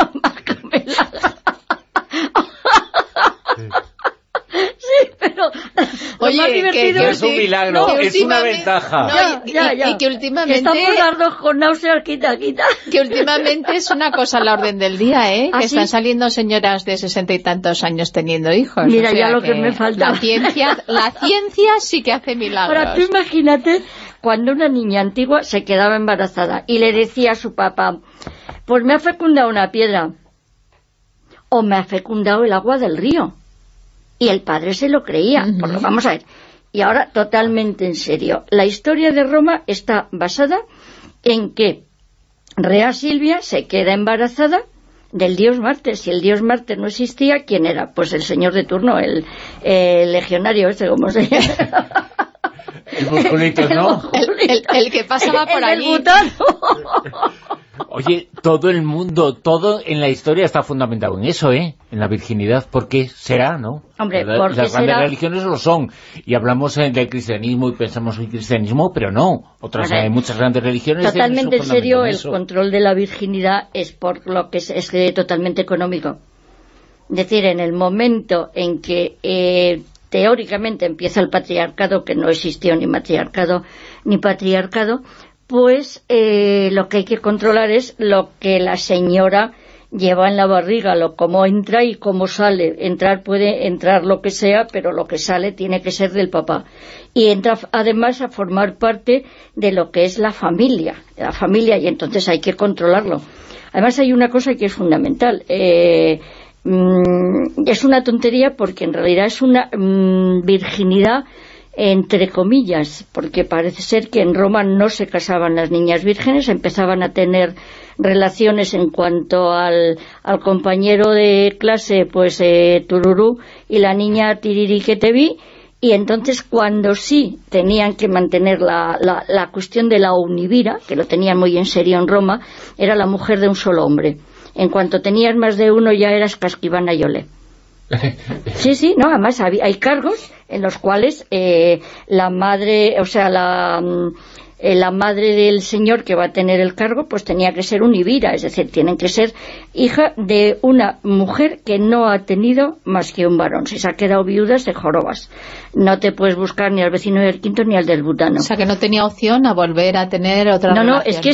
Sí, pero lo Oye, más divertido que es un milagro, que es una últimamente- ventaja. No, Ya. y que últimamente... Que estamos darnos con náuseas, quita. Que últimamente es una cosa a la orden del día, ¿eh? ¿Ah, Que sí? están saliendo señoras de 60 y tantos años teniendo hijos. Mira, O sea ya lo que me falta. La ciencia sí que hace milagros. Ahora tú imagínate cuando una niña antigua se quedaba embarazada y le decía a su papá, pues me ha fecundado una piedra o me ha fecundado el agua del río. Y el padre se lo creía. Porque, vamos a ver. Y ahora, totalmente en serio. La historia de Roma está basada en que Rea Silvia se queda embarazada del dios Marte. Si el dios Marte no existía, ¿quién era? Pues el señor de turno, el legionario ese, como se llama. El musculito, ¿no? El que pasaba por El del allí. butano. Oye, todo el mundo, todo en la historia está fundamentado en eso, ¿eh? En la virginidad. ¿Por qué será, no? Hombre, Las ¿por qué grandes será? religiones lo son. Y hablamos del cristianismo y pensamos en el cristianismo, pero no. Otras, Vale. muchas grandes religiones tienen Totalmente en su serio, fundamento en el eso. control de la virginidad es por lo que es totalmente económico. Es decir, en el momento en que teóricamente empieza el patriarcado, que no existió ni matriarcado ni patriarcado, pues lo que hay que controlar es lo que la señora lleva en la barriga, cómo entra y cómo sale. Entrar puede entrar lo que sea, pero lo que sale tiene que ser del papá. Y entra además a formar parte de lo que es la familia, y entonces hay que controlarlo. Además hay una cosa que es fundamental. Es una tontería porque en realidad es una virginidad entre comillas, porque parece ser que en Roma no se casaban las niñas vírgenes, empezaban a tener relaciones en cuanto al compañero de clase, pues tururú, y la niña tiriri que te vi, y entonces cuando sí tenían que mantener la cuestión de la univira, que lo tenían muy en serio en Roma, era la mujer de un solo hombre. En cuanto tenías más de uno ya eras casquivana y olé. Sí, no, además hay cargos en los cuales la madre, o sea, la madre del señor que va a tener el cargo, pues tenía que ser univira, es decir, tienen que ser hija de una mujer que no ha tenido más que un varón. Si se ha quedado viuda, se jorobas. No te puedes buscar ni al vecino del quinto ni al del butano. O sea, que no tenía opción a volver a tener otra relación. No, es que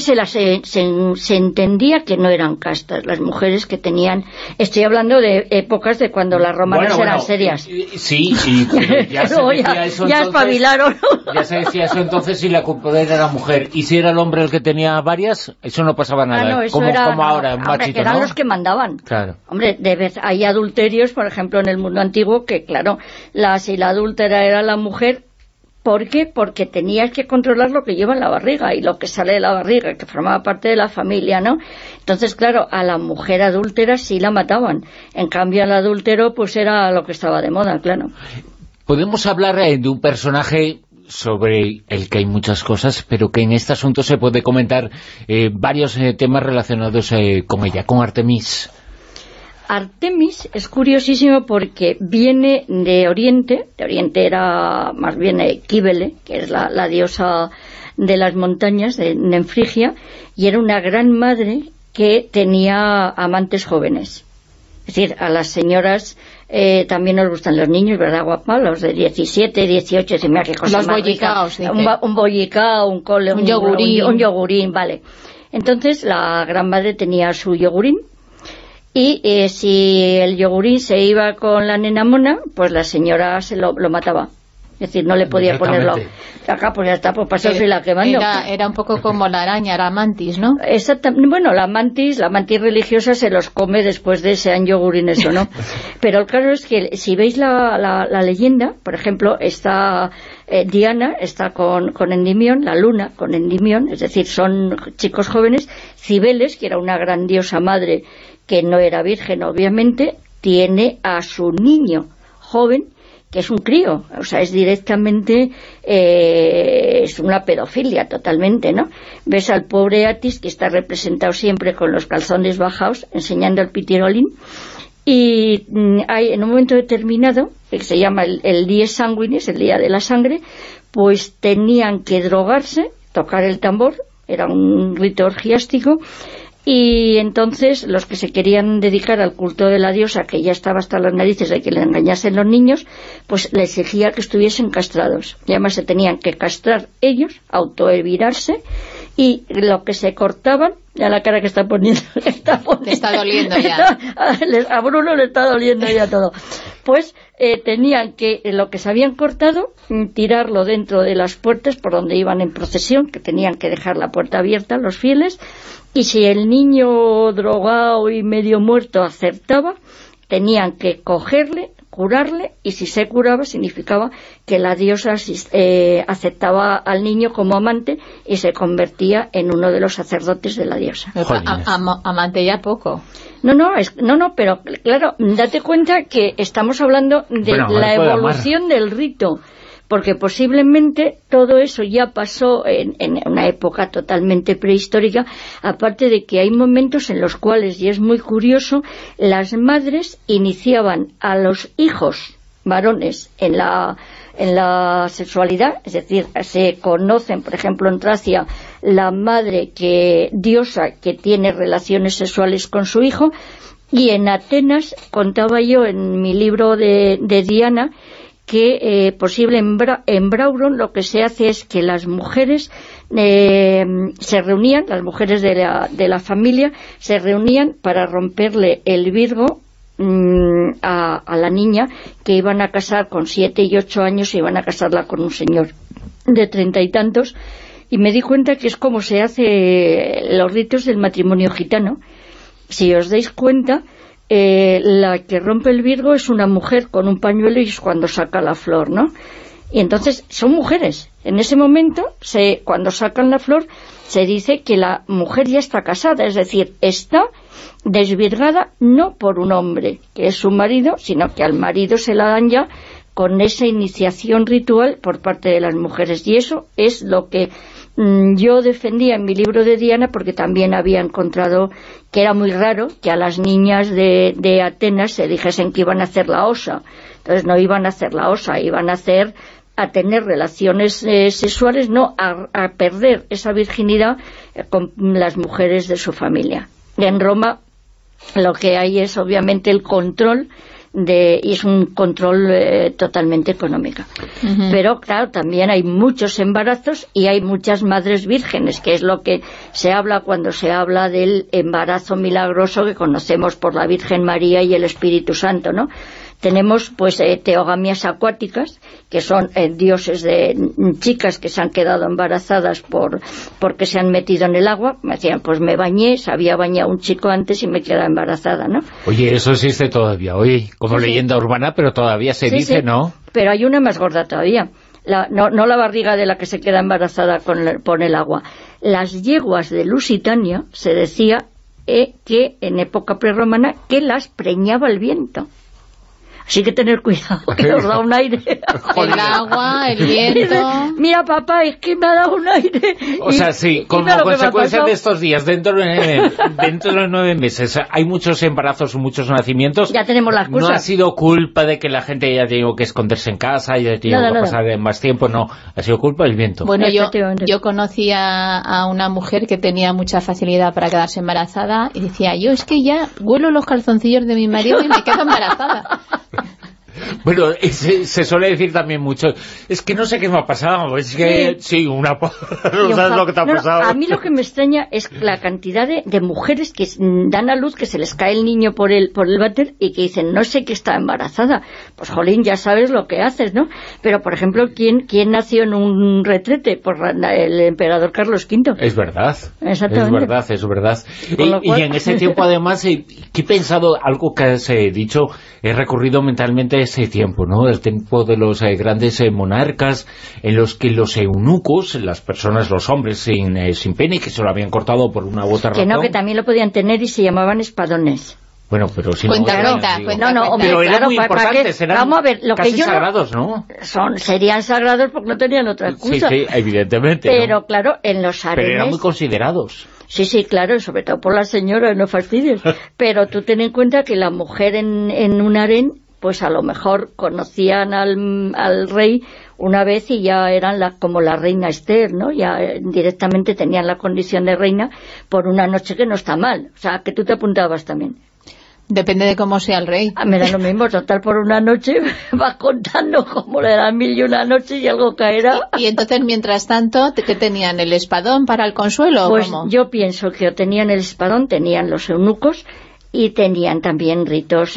se entendía que no eran castas las mujeres que tenían... Estoy hablando de épocas de cuando las romanas eran serias. Sí, pero ya se decía eso ya entonces... espabilaron. Ya se decía eso entonces si la culpable era mujer. Y si era el hombre el que tenía varias, eso no pasaba nada. Como ahora, un machito, eran ¿no? los que mandaban. Claro. Hombre, hay adulterios, por ejemplo, en el mundo antiguo, que claro, si la adúltera era la mujer... ¿Por qué? Porque tenías que controlar lo que lleva en la barriga y lo que sale de la barriga, que formaba parte de la familia, ¿no? Entonces, claro, a la mujer adúltera sí la mataban. En cambio, al adúltero, pues era lo que estaba de moda, claro. Podemos hablar de un personaje sobre el que hay muchas cosas, pero que en este asunto se puede comentar varios temas relacionados con ella, con Artemis. Artemis es curiosísimo porque viene de Oriente era más bien Cíbele, que es la diosa de las montañas en Frigia, y era una gran madre que tenía amantes jóvenes. Es decir, a las señoras también nos gustan los niños, ¿verdad, guapa? Los de 17, 18, se me hace cosa los más bollicaos, rica. Un bollicao, un yogurín. Un yogurín, vale. Entonces, la gran madre tenía su yogurín, y si el yogurín se iba con la nena mona, pues la señora se lo mataba. Es decir, no le podía ponerlo acá, pues ya está, pues pasó y la quemando. Era un poco como la araña, la mantis, ¿no? Exactamente. Bueno, la mantis religiosa se los come después de sean yogurines o no. Pero el caso es que si veis la leyenda, por ejemplo, está Diana, está con Endimión, la luna con Endimión, es decir, son chicos jóvenes. Cibeles, que era una gran diosa madre, que no era virgen, obviamente, tiene a su niño joven, que es un crío, o sea, es directamente, es una pedofilia totalmente, ¿no? Ves al pobre Atis, que está representado siempre con los calzones bajados, enseñando el pitirolín, y hay en un momento determinado, que se llama el dies sanguinis, el día de la sangre, pues tenían que drogarse, tocar el tambor, era un rito orgiástico, y entonces los que se querían dedicar al culto de la diosa, que ya estaba hasta las narices de que le engañasen los niños, pues le exigía que estuviesen castrados. Y además se tenían que castrar ellos, autoevirarse, y lo que se cortaban, ya la cara que está poniendo, le está doliendo ya. A Bruno le está doliendo ya todo. Pues tenían que, lo que se habían cortado, tirarlo dentro de las puertas por donde iban en procesión, que tenían que dejar la puerta abierta los fieles, y si el niño drogado y medio muerto acertaba, tenían que cogerle, curarle, y si se curaba significaba que la diosa aceptaba al niño como amante y se convertía en uno de los sacerdotes de la diosa. Amante ya poco. No, pero claro, date cuenta que estamos hablando de la evolución del rito, porque posiblemente todo eso ya pasó en una época totalmente prehistórica, aparte de que hay momentos en los cuales, y es muy curioso, las madres iniciaban a los hijos varones en la sexualidad, es decir, se conocen, por ejemplo, en Tracia, la madre diosa que tiene relaciones sexuales con su hijo, y en Atenas, contaba yo en mi libro de Diana, que posible en Brauron lo que se hace es que las mujeres se reunían, las mujeres de la familia se reunían para romperle el virgo a la niña, que iban a casar con 7 y 8 años, iban a casarla con un señor de 30 y tantos, y me di cuenta que es como se hace los ritos del matrimonio gitano. Si os dais cuenta, la que rompe el virgo es una mujer con un pañuelo, y es cuando saca la flor, ¿no? Y entonces son mujeres. En ese momento, cuando sacan la flor, se dice que la mujer ya está casada, es decir, está desvirgada no por un hombre, que es su marido, sino que al marido se la dan ya con esa iniciación ritual por parte de las mujeres. Y eso es lo que yo defendía en mi libro de Diana, porque también había encontrado que era muy raro que a las niñas de Atenas se dijesen que iban a hacer la osa. Entonces no iban a hacer la osa, iban a hacer a tener relaciones sexuales, no a perder esa virginidad con las mujeres de su familia. Y en Roma lo que hay es obviamente el control y es un control totalmente económico. Pero claro, también hay muchos embarazos y hay muchas madres vírgenes, que es lo que se habla cuando se habla del embarazo milagroso que conocemos por la Virgen María y el Espíritu Santo, ¿no? Tenemos pues teogamias acuáticas, que son dioses de chicas que se han quedado embarazadas porque se han metido en el agua. Me decían, pues me bañé, se había bañado un chico antes y me quedé embarazada, ¿no? Oye, eso existe todavía, oye, como leyenda urbana, pero todavía se dice, ¿no? Pero hay una más gorda todavía. No la barriga de la que se queda embarazada por el agua. Las yeguas de Lusitania, se decía que en época prerromana, que las preñaba el viento. Así que tener cuidado, que os da un aire. El agua, el viento... Mira, papá, es que me ha dado un aire. O sea, sí, como consecuencia de estos días, dentro de 9 meses, hay muchos embarazos, muchos nacimientos. Ya tenemos la excusa. No ha sido culpa de que la gente haya tenido que esconderse en casa, haya tenido que pasar más tiempo, no. Ha sido culpa del viento. Bueno, yo conocí a una mujer que tenía mucha facilidad para quedarse embarazada y decía, yo es que ya huelo los calzoncillos de mi marido y me quedo embarazada. Bueno, se suele decir también mucho, es que no sé qué me ha pasado, es que sí, no sabes lo que te ha pasado. A mí lo que me extraña es la cantidad de mujeres que dan a luz, que se les cae el niño por el váter y que dicen, no sé que está embarazada. Pues jolín, ya sabes lo que haces, ¿no? Pero, por ejemplo, ¿quién nació en un retrete? Por el emperador Carlos V. Es verdad. Exactamente. Es verdad. Y en ese tiempo, además, que he pensado, algo que has dicho, he recurrido mentalmente a ese tiempo, ¿no? El tiempo de los grandes monarcas, en los que los eunucos, las personas, los hombres sin pene, que se lo habían cortado por una u otra razón. Que también lo podían tener y se llamaban espadones. Bueno, pero si cuenta. Pero eran muy importantes, eran casi sagrados, ¿no? Serían sagrados porque no tenían otra excusa. Sí, evidentemente. Pero ¿no? Claro, en los harenes... Pero eran muy considerados. Sí, claro, sobre todo por la señora, no fastidies. Pero tú ten en cuenta que la mujer en un harén, pues a lo mejor conocían al rey una vez y ya eran como la reina Esther, ¿no? Ya directamente tenían la condición de reina por una noche, que no está mal. O sea, que tú te apuntabas también. Depende de cómo sea el rey. Me da lo mismo, total, por una noche vas contando cómo le dan 1001 noches y algo caerá. Y entonces, mientras tanto, ¿qué tenían? ¿El espadón para el consuelo? Pues ¿cómo? Yo pienso que tenían el espadón, tenían los eunucos y tenían también ritos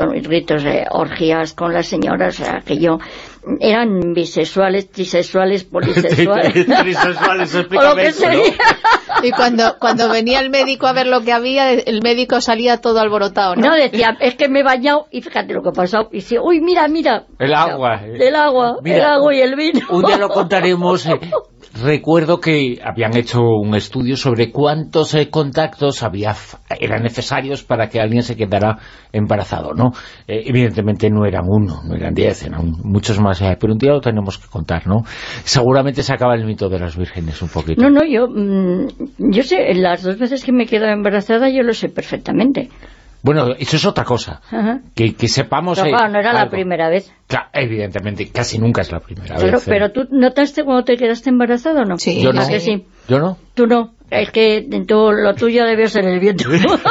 orgías con las señoras, o sea, que eran bisexuales, trisexuales, polisexuales. Trisexuales, explícame eso, ¿no? Y cuando venía el médico a ver lo que había, el médico salía todo alborotado, ¿no? No, decía, es que me he bañado y fíjate lo que ha pasado. Y dice, uy, mira. El agua. Mira, el agua y el vino. Un día lo contaremos. Recuerdo que habían hecho un estudio sobre cuántos contactos eran necesarios para que alguien se quedara embarazado, ¿no? Evidentemente no eran 1, no eran 10, eran muchos más, pero un día lo tenemos que contar, ¿no? Seguramente se acaba el mito de las vírgenes un poquito. No, yo sé, las 2 veces que me he quedado embarazada yo lo sé perfectamente. Bueno, eso es otra cosa. Ajá. Que sepamos... Pero claro, no era la primera vez. Claro, evidentemente, casi nunca es la primera vez. Pero ¿tú notaste cuando te quedaste embarazado o no? Sí. Yo no. ¿A que sí? ¿Yo no? Tú no. Es que lo tuyo debió ser el viento.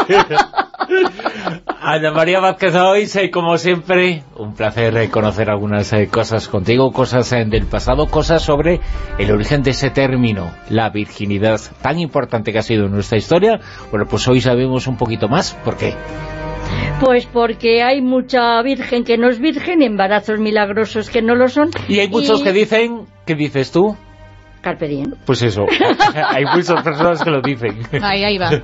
Ana María Vázquez hoy, como siempre, un placer conocer algunas cosas contigo, cosas del pasado, cosas sobre el origen de ese término, la virginidad, tan importante que ha sido en nuestra historia. Bueno, pues hoy sabemos un poquito más. ¿Por qué? Pues porque hay mucha virgen que no es virgen, embarazos milagrosos que no lo son. Y hay muchos que dicen... ¿Qué dices tú? Carpe diem. Pues eso, hay muchas personas que lo dicen. Ahí va.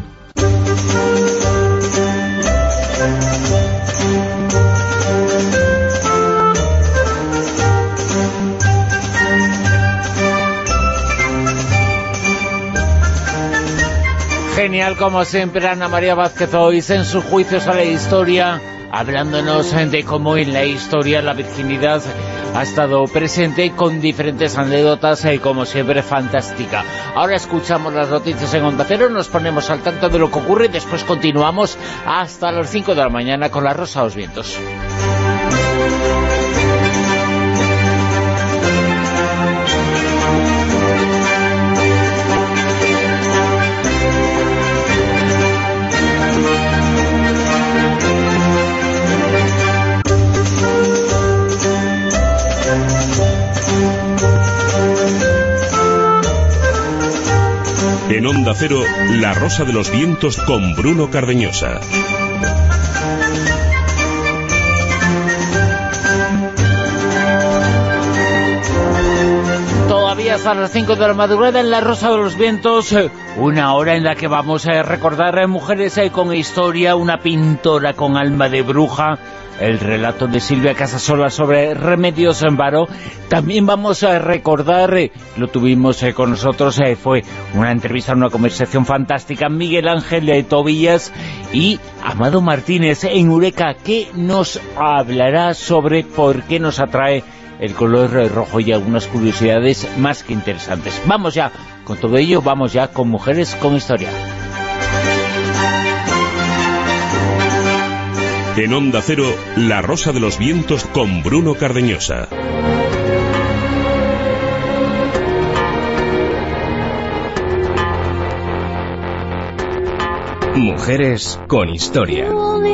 Genial, como siempre, Ana María Vázquez hoy en sus juicios a la historia, hablándonos de cómo en la historia la virginidad ha estado presente con diferentes anécdotas y como siempre fantástica. Ahora escuchamos las noticias en Onda Cero, nos ponemos al tanto de lo que ocurre y después continuamos hasta las 5 de la mañana con La Rosa de los Vientos. En Onda Cero, La Rosa de los Vientos con Bruno Cardeñosa. Todavía hasta las 5 de la madrugada en La Rosa de los Vientos, una hora en la que vamos a recordar mujeres con historia, una pintora con alma de bruja, el relato de Silvia Casasola sobre Remedios Varo. También vamos a recordar, lo tuvimos con nosotros, fue una entrevista, una conversación fantástica, Miguel Ángel Tobillas y Amado Martínez en Eureka, que nos hablará sobre por qué nos atrae el color rojo y algunas curiosidades más que interesantes. Vamos ya con todo ello, vamos ya con Mujeres con Historia. En Onda Cero, La Rosa de los Vientos con Bruno Cardeñosa. Mujeres con Historia.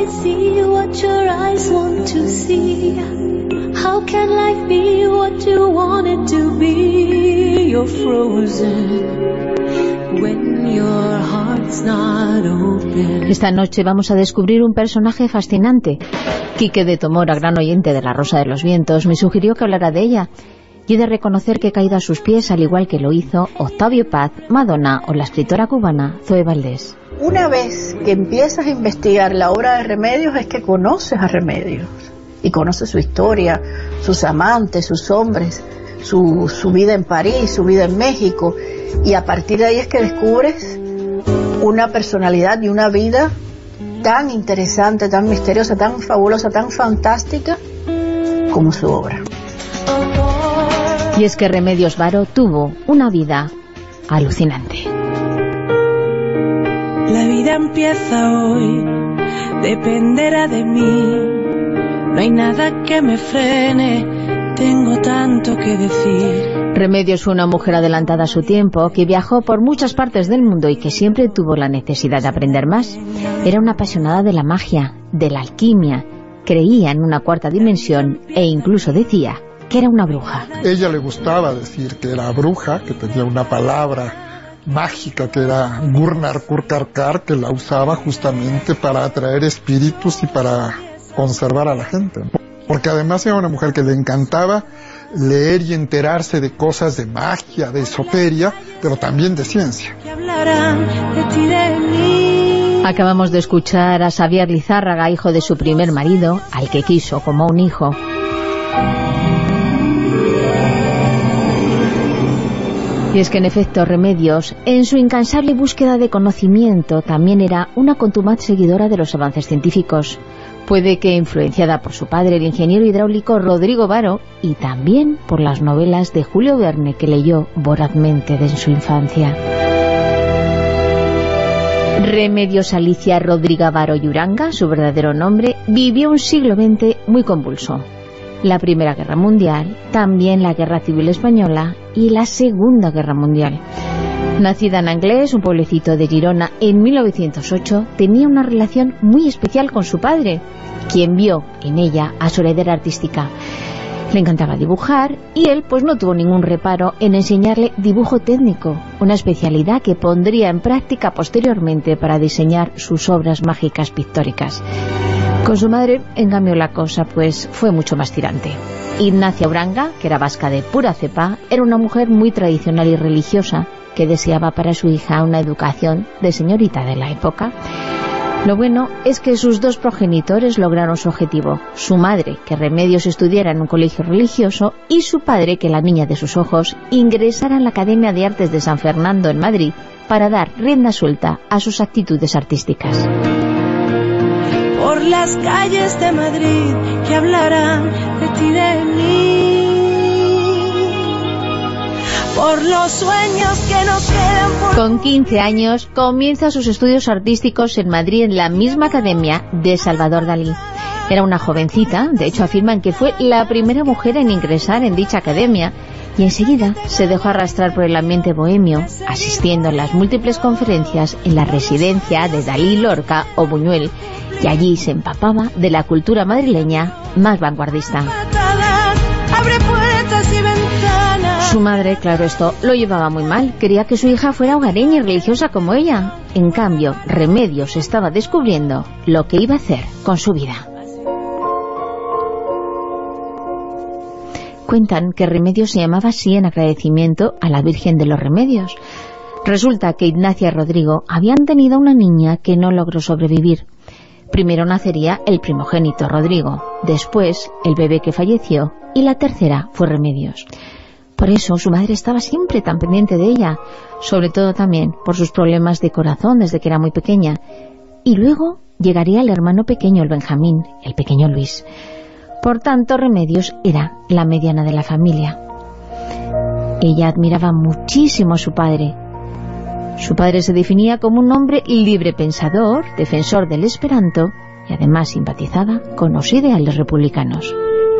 How can life be what you want it to be? You're frozen when your heart's not open. Esta noche vamos a descubrir un personaje fascinante. Quique de Tomora, gran oyente de La Rosa de los Vientos, me sugirió que hablara de ella y he de reconocer que he caído a sus pies, al igual que lo hizo Octavio Paz, Madonna o la escritora cubana Zoe Valdés. Una vez que empiezas a investigar la obra de Remedios es que conoces a Remedios. Y conoce su historia, sus amantes, sus hombres, su vida en París, su vida en México, y a partir de ahí es que descubres una personalidad y una vida tan interesante, tan misteriosa, tan fabulosa, tan fantástica como su obra. Y es que Remedios Varo tuvo una vida alucinante. La vida empieza hoy, dependerá de mí. No hay nada que me frene, tengo tanto que decir. Remedios fue una mujer adelantada a su tiempo, que viajó por muchas partes del mundo y que siempre tuvo la necesidad de aprender más. Era una apasionada de la magia, de la alquimia, creía en una cuarta dimensión e incluso decía que era una bruja. Ella le gustaba decir que era bruja, que tenía una palabra mágica que era Gurnar Kurkarkar, que la usaba justamente para atraer espíritus y para conservar a la gente, porque además era una mujer que le encantaba leer y enterarse de cosas de magia, de esoteria, pero también de ciencia. Acabamos de escuchar a Xavier Lizárraga, hijo de su primer marido, al que quiso como un hijo. Y es que en efecto Remedios, en su incansable búsqueda de conocimiento, también era una contumaz seguidora de los avances científicos. Puede que influenciada por su padre, el ingeniero hidráulico Rodrigo Varo, y también por las novelas de Julio Verne que leyó vorazmente en su infancia. Remedios Alicia Rodriga Varo y Uranga, su verdadero nombre, vivió un siglo XX muy convulso. La Primera Guerra Mundial, también la Guerra Civil Española y la Segunda Guerra Mundial. Nacida en Anglés, un pueblecito de Girona, en 1908, tenía una relación muy especial con su padre, quien vio en ella a su heredera artística. Le encantaba dibujar y él pues no tuvo ningún reparo en enseñarle dibujo técnico, una especialidad que pondría en práctica posteriormente para diseñar sus obras mágicas pictóricas. Con su madre, en cambio, la cosa pues fue mucho más tirante. Ignacia Uranga, que era vasca de pura cepa, era una mujer muy tradicional y religiosa que deseaba para su hija una educación de señorita de la época. Lo bueno es que sus dos progenitores lograron su objetivo. Su madre, que Remedios estudiara en un colegio religioso, y su padre, que la niña de sus ojos ingresara en la Academia de Artes de San Fernando en Madrid para dar rienda suelta a sus actitudes artísticas. Por las calles de Madrid que hablarán de ti, de mí. Por los sueños que nos quedan por... Con 15 años comienza sus estudios artísticos en Madrid en la misma academia de Salvador Dalí. Era una jovencita, de hecho afirman que fue la primera mujer en ingresar en dicha academia, y enseguida se dejó arrastrar por el ambiente bohemio, asistiendo a las múltiples conferencias en la residencia de Dalí, Lorca o Buñuel, y allí se empapaba de la cultura madrileña más vanguardista. Su madre, claro, esto lo llevaba muy mal. Quería que su hija fuera hogareña y religiosa como ella. En cambio, Remedios estaba descubriendo lo que iba a hacer con su vida. Cuentan que Remedios se llamaba así en agradecimiento a la Virgen de los Remedios. Resulta que Ignacia y Rodrigo habían tenido una niña que no logró sobrevivir. Primero nacería el primogénito, Rodrigo, después el bebé que falleció y la tercera fue Remedios. Por eso su madre estaba siempre tan pendiente de ella, sobre todo también por sus problemas de corazón desde que era muy pequeña. Y luego llegaría el hermano pequeño, el Benjamín, el pequeño Luis. Por tanto, Remedios era la mediana de la familia. Ella admiraba muchísimo a su padre. Su padre se definía como un hombre libre pensador, defensor del esperanto y además simpatizaba con los ideales republicanos.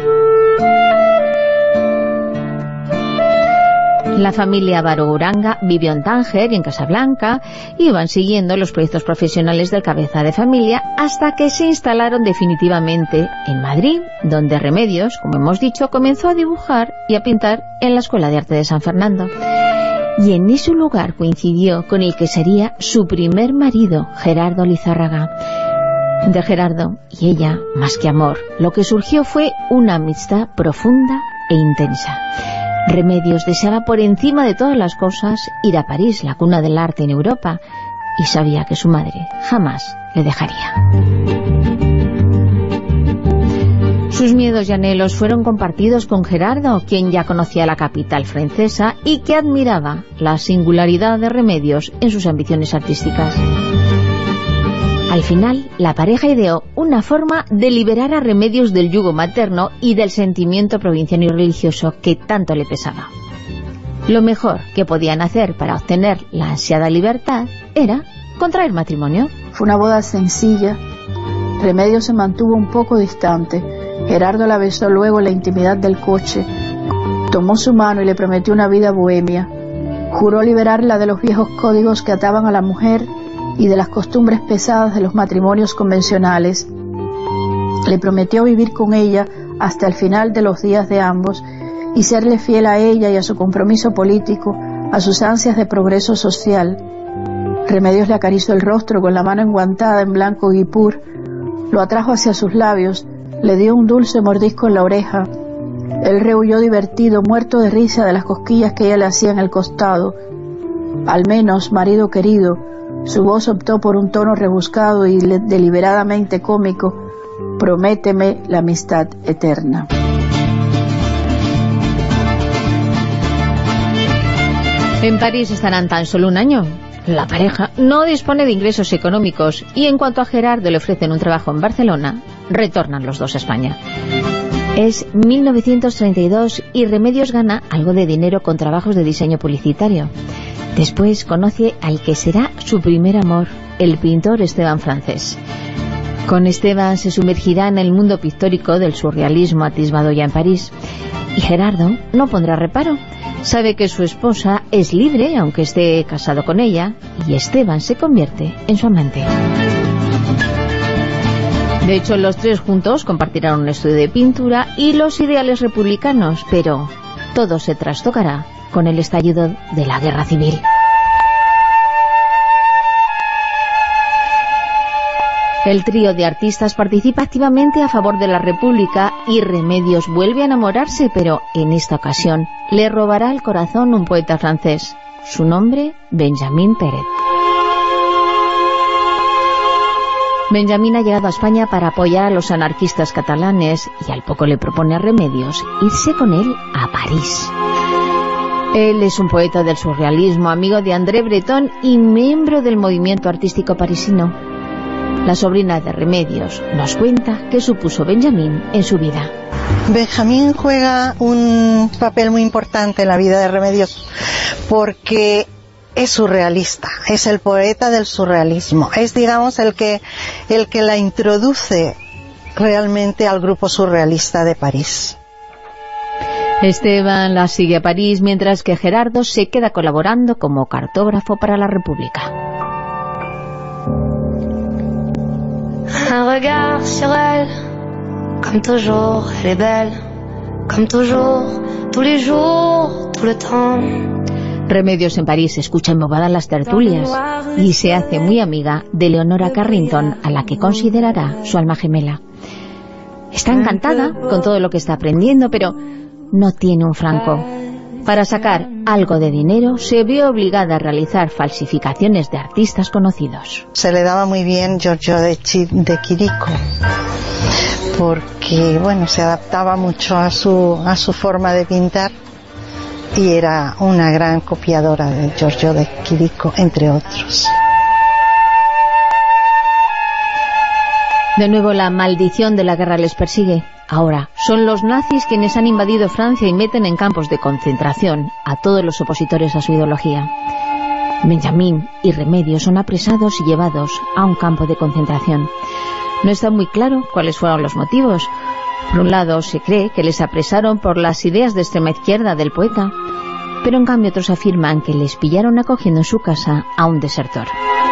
La familia Baró Uranga vivió en Tánger y en Casablanca, iban siguiendo los proyectos profesionales del cabeza de familia hasta que se instalaron definitivamente en Madrid, donde Remedios, como hemos dicho, comenzó a dibujar y a pintar en la Escuela de Arte de San Fernando. Y en ese lugar coincidió con el que sería su primer marido, Gerardo Lizárraga. De Gerardo y ella, más que amor, lo que surgió fue una amistad profunda e intensa. Remedios deseaba por encima de todas las cosas ir a París, la cuna del arte en Europa, y sabía que su madre jamás le dejaría. Sus miedos y anhelos fueron compartidos con Gerardo, quien ya conocía la capital francesa y que admiraba la singularidad de Remedios en sus ambiciones artísticas. Al final, la pareja ideó una forma de liberar a Remedios del yugo materno y del sentimiento provinciano y religioso que tanto le pesaba. Lo mejor que podían hacer para obtener la ansiada libertad era contraer matrimonio. Fue una boda sencilla. Remedios se mantuvo un poco distante. Gerardo la besó luego en la intimidad del coche. Tomó su mano y le prometió una vida bohemia. Juró liberarla de los viejos códigos que ataban a la mujer y de las costumbres pesadas de los matrimonios convencionales. Le prometió vivir con ella hasta el final de los días de ambos y serle fiel a ella y a su compromiso político, a sus ansias de progreso social. Remedios le acarició el rostro con la mano enguantada en blanco guipur, lo atrajo hacia sus labios, le dio un dulce mordisco en la oreja. Él rehuyó divertido, muerto de risa de las cosquillas que ella le hacía en el costado. Al menos, marido querido, su voz optó por un tono rebuscado y deliberadamente cómico: prométeme la amistad eterna. En París estarán tan solo un año. La pareja no dispone de ingresos económicos y en cuanto a Gerardo le ofrecen un trabajo en Barcelona, retornan los dos a España. Es 1932 y Remedios gana algo de dinero con trabajos de diseño publicitario. Después conoce al que será su primer amor, el pintor Esteban Francés. Con Esteban se sumergirá en el mundo pictórico del surrealismo atisbado ya en París. Y Gerardo no pondrá reparo. Sabe que su esposa es libre, aunque esté casado con ella, y Esteban se convierte en su amante. De hecho, los tres juntos compartirán un estudio de pintura y los ideales republicanos, pero todo se trastocará con el estallido de la Guerra Civil. El trío de artistas participa activamente a favor de la República y Remedios vuelve a enamorarse, pero en esta ocasión le robará el corazón un poeta francés. Su nombre, Benjamín Pérez. Benjamín ha llegado a España para apoyar a los anarquistas catalanes y al poco le propone a Remedios irse con él a París. Él es un poeta del surrealismo, amigo de André Breton y miembro del movimiento artístico parisino. La sobrina de Remedios nos cuenta qué supuso Benjamín en su vida. Benjamín juega un papel muy importante en la vida de Remedios porque es surrealista, es el poeta del surrealismo, es, digamos, el que la introduce realmente al grupo surrealista de París. Esteban la sigue a París mientras que Gerardo se queda colaborando como cartógrafo para la República. Un regard sur elle, comme toujours, elle est belle. comme toujours, tous les jours, tout le temps. Remedios en París escucha embobadas las tertulias y se hace muy amiga de Leonora Carrington, a la que considerará su alma gemela. Está encantada con todo lo que está aprendiendo, pero no tiene un franco. Para sacar algo de dinero se vio obligada a realizar falsificaciones de artistas conocidos. Se le daba muy bien Giorgio de Chirico, porque bueno, se adaptaba mucho a su forma de pintar y era una gran copiadora de Giorgio de Chirico, entre otros. De nuevo la maldición de la guerra les persigue. Ahora son los nazis quienes han invadido Francia y meten en campos de concentración a todos los opositores a su ideología. Benjamín y Remedios son apresados y llevados a un campo de concentración. No está muy claro cuáles fueron los motivos. Por un lado, se cree que les apresaron por las ideas de extrema izquierda del poeta, pero en cambio otros afirman que les pillaron acogiendo en su casa a un desertor.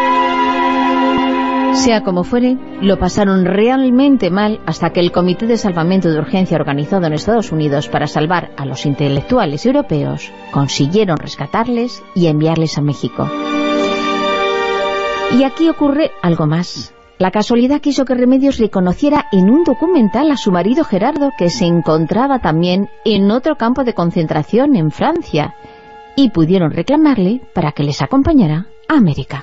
Sea como fuere, lo pasaron realmente mal hasta que el Comité de Salvamento de Urgencia organizado en Estados Unidos para salvar a los intelectuales europeos consiguieron rescatarles y enviarles a México. Y aquí ocurre algo más. La casualidad quiso que Remedios reconociera en un documental a su marido Gerardo, que se encontraba también en otro campo de concentración en Francia, y pudieron reclamarle para que les acompañara a América.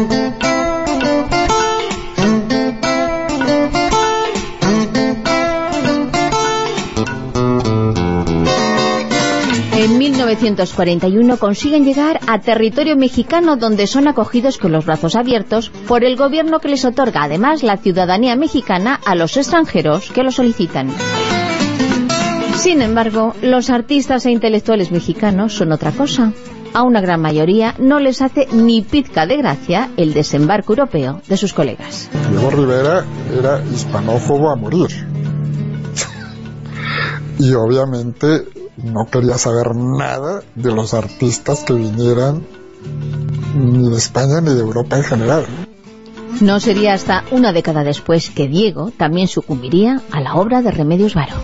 En 1941 consiguen llegar a territorio mexicano, donde son acogidos con los brazos abiertos por el gobierno, que les otorga además la ciudadanía mexicana a los extranjeros que lo solicitan. Sin embargo, los artistas e intelectuales mexicanos son otra cosa. A una gran mayoría no les hace ni pizca de gracia el desembarco europeo de sus colegas. Diego Rivera era hispanófobo a morir. Y obviamente no quería saber nada de los artistas que vinieran ni de España ni de Europa en general. No sería hasta una década después que Diego también sucumbiría a la obra de Remedios Varo.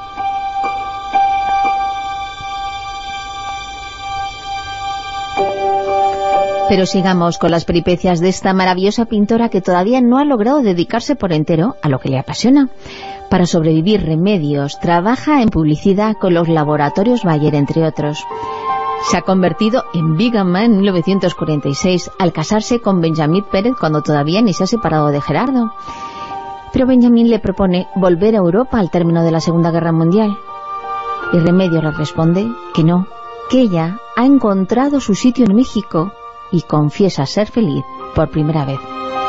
Pero sigamos con las peripecias de esta maravillosa pintora que todavía no ha logrado dedicarse por entero a lo que le apasiona. Para sobrevivir, Remedios trabaja en publicidad con los laboratorios Bayer, entre otros. Se ha convertido en bígama en 1946 al casarse con Benjamín Pérez, cuando todavía ni se ha separado de Gerardo. Pero Benjamín le propone volver a Europa al término de la Segunda Guerra Mundial. Y Remedios le responde que no, que ella ha encontrado su sitio en México y confiesa ser feliz por primera vez.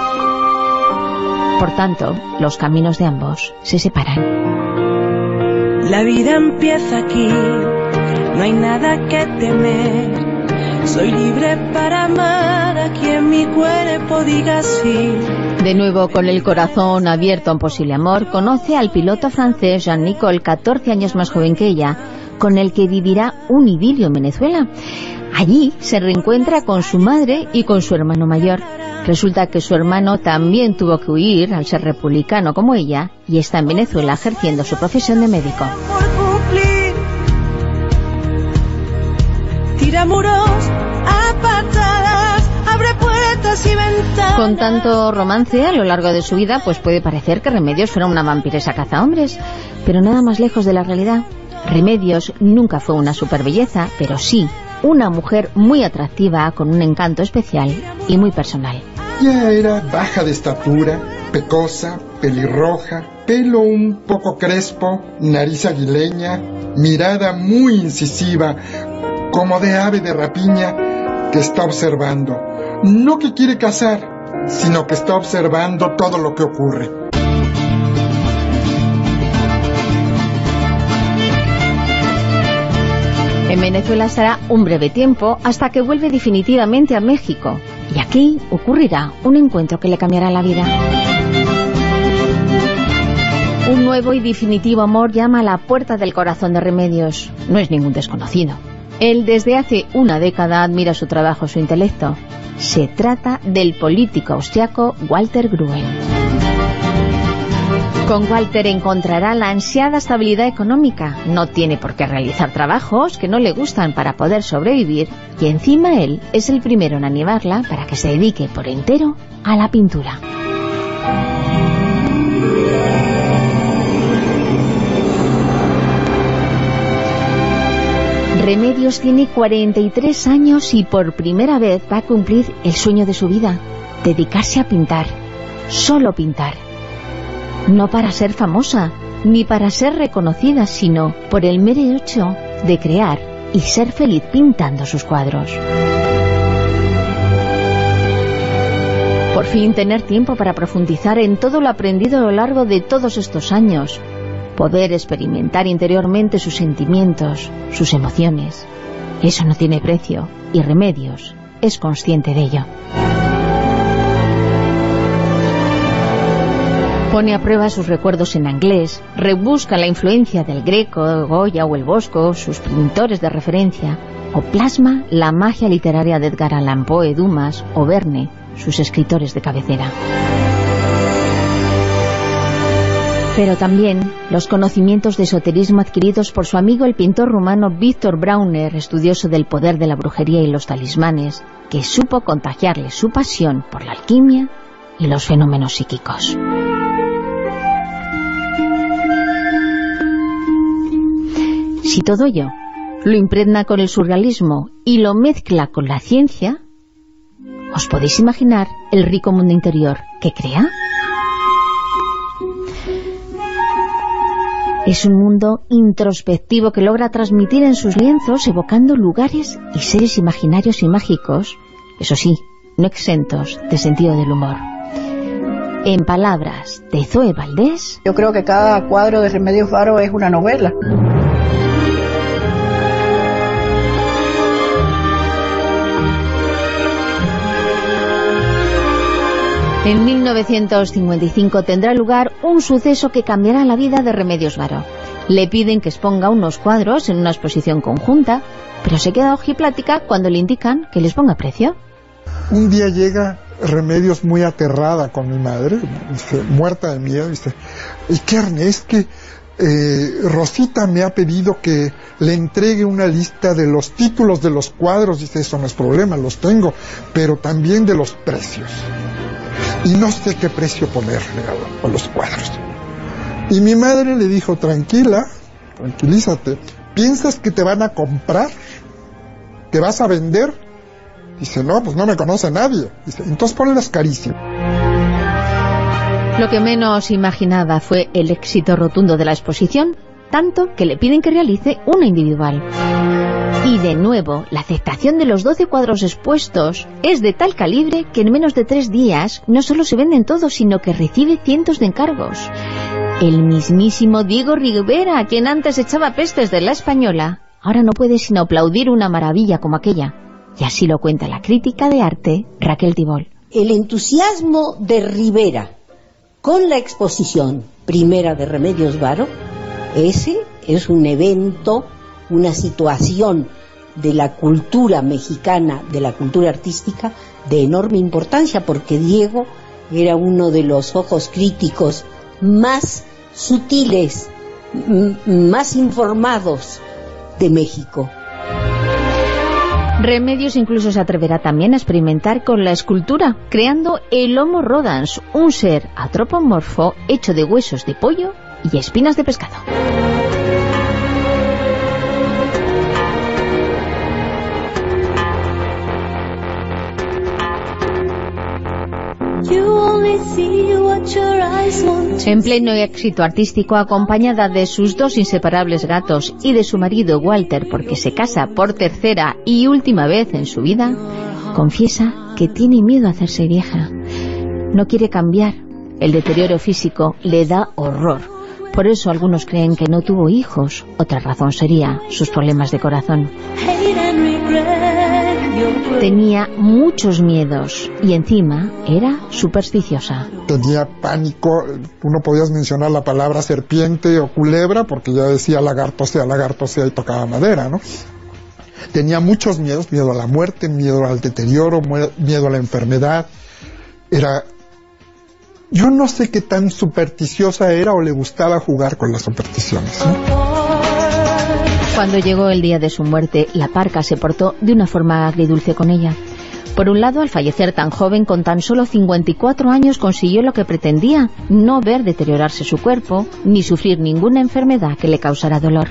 Por tanto, los caminos de ambos se separan. La vida empieza aquí, no hay nada que temer. Soy libre para amar a quien mi cuerpo diga sí. De nuevo, con el corazón abierto a un posible amor, conoce al piloto francés Jean-Nicole, 14 años más joven que ella, con el que vivirá un idilio en Venezuela. Allí se reencuentra con su madre y con su hermano mayor. Resulta que su hermano también tuvo que huir al ser republicano como ella y está en Venezuela ejerciendo su profesión de médico. Tira muros a patadas, abre puertas y ventanas. Con tanto romance a lo largo de su vida, pues puede parecer que Remedios fuera una vampiresa cazahombres, pero nada más lejos de la realidad. Remedios nunca fue una superbelleza, pero sí una mujer muy atractiva, con un encanto especial y muy personal. Ella era baja de estatura, pecosa, pelirroja, pelo un poco crespo, nariz aguileña, mirada muy incisiva, como de ave de rapiña que está observando. No que quiere cazar, sino que está observando todo lo que ocurre. En Venezuela estará un breve tiempo hasta que vuelve definitivamente a México. Y aquí ocurrirá un encuentro que le cambiará la vida. Un nuevo y definitivo amor llama a la puerta del corazón de Remedios. No es ningún desconocido. Él desde hace una década admira su trabajo, su intelecto. Se trata del político austriaco Walter Gruen. Con Walter encontrará la ansiada estabilidad económica. No tiene por qué realizar trabajos que no le gustan para poder sobrevivir, y encima él es el primero en animarla para que se dedique por entero a la pintura. Remedios tiene 43 años y por primera vez va a cumplir el sueño de su vida: dedicarse a pintar, solo pintar. No para ser famosa, ni para ser reconocida, sino por el mero hecho de crear y ser feliz pintando sus cuadros. Por fin tener tiempo para profundizar en todo lo aprendido a lo largo de todos estos años. Poder experimentar interiormente sus sentimientos, sus emociones. Eso no tiene precio, y Remedios es consciente de ello. Pone a prueba sus recuerdos en inglés, rebusca la influencia del Greco, Goya o el Bosco, sus pintores de referencia, o plasma la magia literaria de Edgar Allan Poe, Dumas o Verne, sus escritores de cabecera. Pero también los conocimientos de esoterismo adquiridos por su amigo el pintor rumano Victor Brauner, estudioso del poder de la brujería y los talismanes, que supo contagiarle su pasión por la alquimia y los fenómenos psíquicos. Si todo ello lo impregna con el surrealismo y lo mezcla con la ciencia, ¿os podéis imaginar el rico mundo interior que crea? Es un mundo introspectivo que logra transmitir en sus lienzos, evocando lugares y seres imaginarios y mágicos, eso sí, no exentos de sentido del humor. En palabras de Zoe Valdés... Yo creo que cada cuadro de Remedios Varo es una novela. En 1955 tendrá lugar un suceso que cambiará la vida de Remedios Varo. Le piden que exponga unos cuadros en una exposición conjunta, pero se queda ojiplática cuando le indican que les ponga precio. Un día llega Remedios muy aterrada con mi madre, muerta de miedo, dice: ¿y qué, Ernest? Que Rosita me ha pedido que le entregue una lista de los títulos de los cuadros. Dice: eso no es problema, los tengo, pero también de los precios. Y no sé qué precio ponerle a los cuadros. Y mi madre le dijo: tranquilízate, ¿piensas que te van a comprar? ¿Que vas a vender? Dice: no, pues no me conoce nadie. Dice: entonces ponlas carísimas. Lo que menos imaginaba fue el éxito rotundo de la exposición, tanto que le piden que realice una individual. Y de nuevo, la aceptación de los 12 cuadros expuestos es de tal calibre que en menos de 3 días no solo se venden todos, sino que recibe cientos de encargos. El mismísimo Diego Rivera, quien antes echaba pestes de la española, ahora no puede sino aplaudir una maravilla como aquella. Y así lo cuenta la crítica de arte Raquel Tibol. El entusiasmo de Rivera con la exposición primera de Remedios Varo, ese es un evento, una situación de la cultura mexicana, de la cultura artística, de enorme importancia, porque Diego era uno de los ojos críticos más sutiles, más informados de México. Remedios incluso se atreverá también a experimentar con la escultura, creando el Homo Rodans, un ser antropomorfo hecho de huesos de pollo y espinas de pescado. En pleno éxito artístico, acompañada de sus 2 inseparables gatos y de su marido Walter, porque se casa por tercera y última vez en su vida, confiesa que tiene miedo a hacerse vieja. No quiere cambiar. El deterioro físico le da horror. Por eso algunos creen que no tuvo hijos. Otra razón sería sus problemas de corazón. Tenía muchos miedos y encima era supersticiosa. Tenía pánico, tú no podías mencionar la palabra serpiente o culebra porque ya decía lagarto sea y tocaba madera, ¿no? Tenía muchos miedos, miedo a la muerte, miedo al deterioro, miedo a la enfermedad. Era Yo no sé qué tan supersticiosa era o le gustaba jugar con las supersticiones, ¿no? Cuando llegó el día de su muerte, la parca se portó de una forma agridulce con ella. Por un lado, al fallecer tan joven, con tan solo 54 años, consiguió lo que pretendía, no ver deteriorarse su cuerpo, ni sufrir ninguna enfermedad que le causara dolor.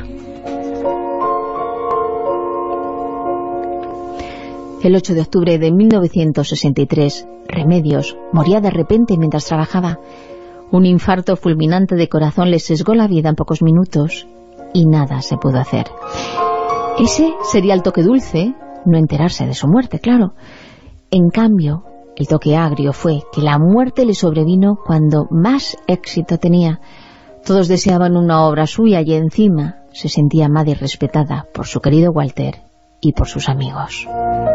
El 8 de octubre de 1963, Remedios moría de repente mientras trabajaba. Un infarto fulminante de corazón le sesgó la vida en pocos minutos y nada se pudo hacer. Ese sería el toque dulce, no enterarse de su muerte, claro. En cambio, el toque agrio fue que la muerte le sobrevino cuando más éxito tenía. Todos deseaban una obra suya y encima se sentía amada y respetada por su querido Walter y por sus amigos.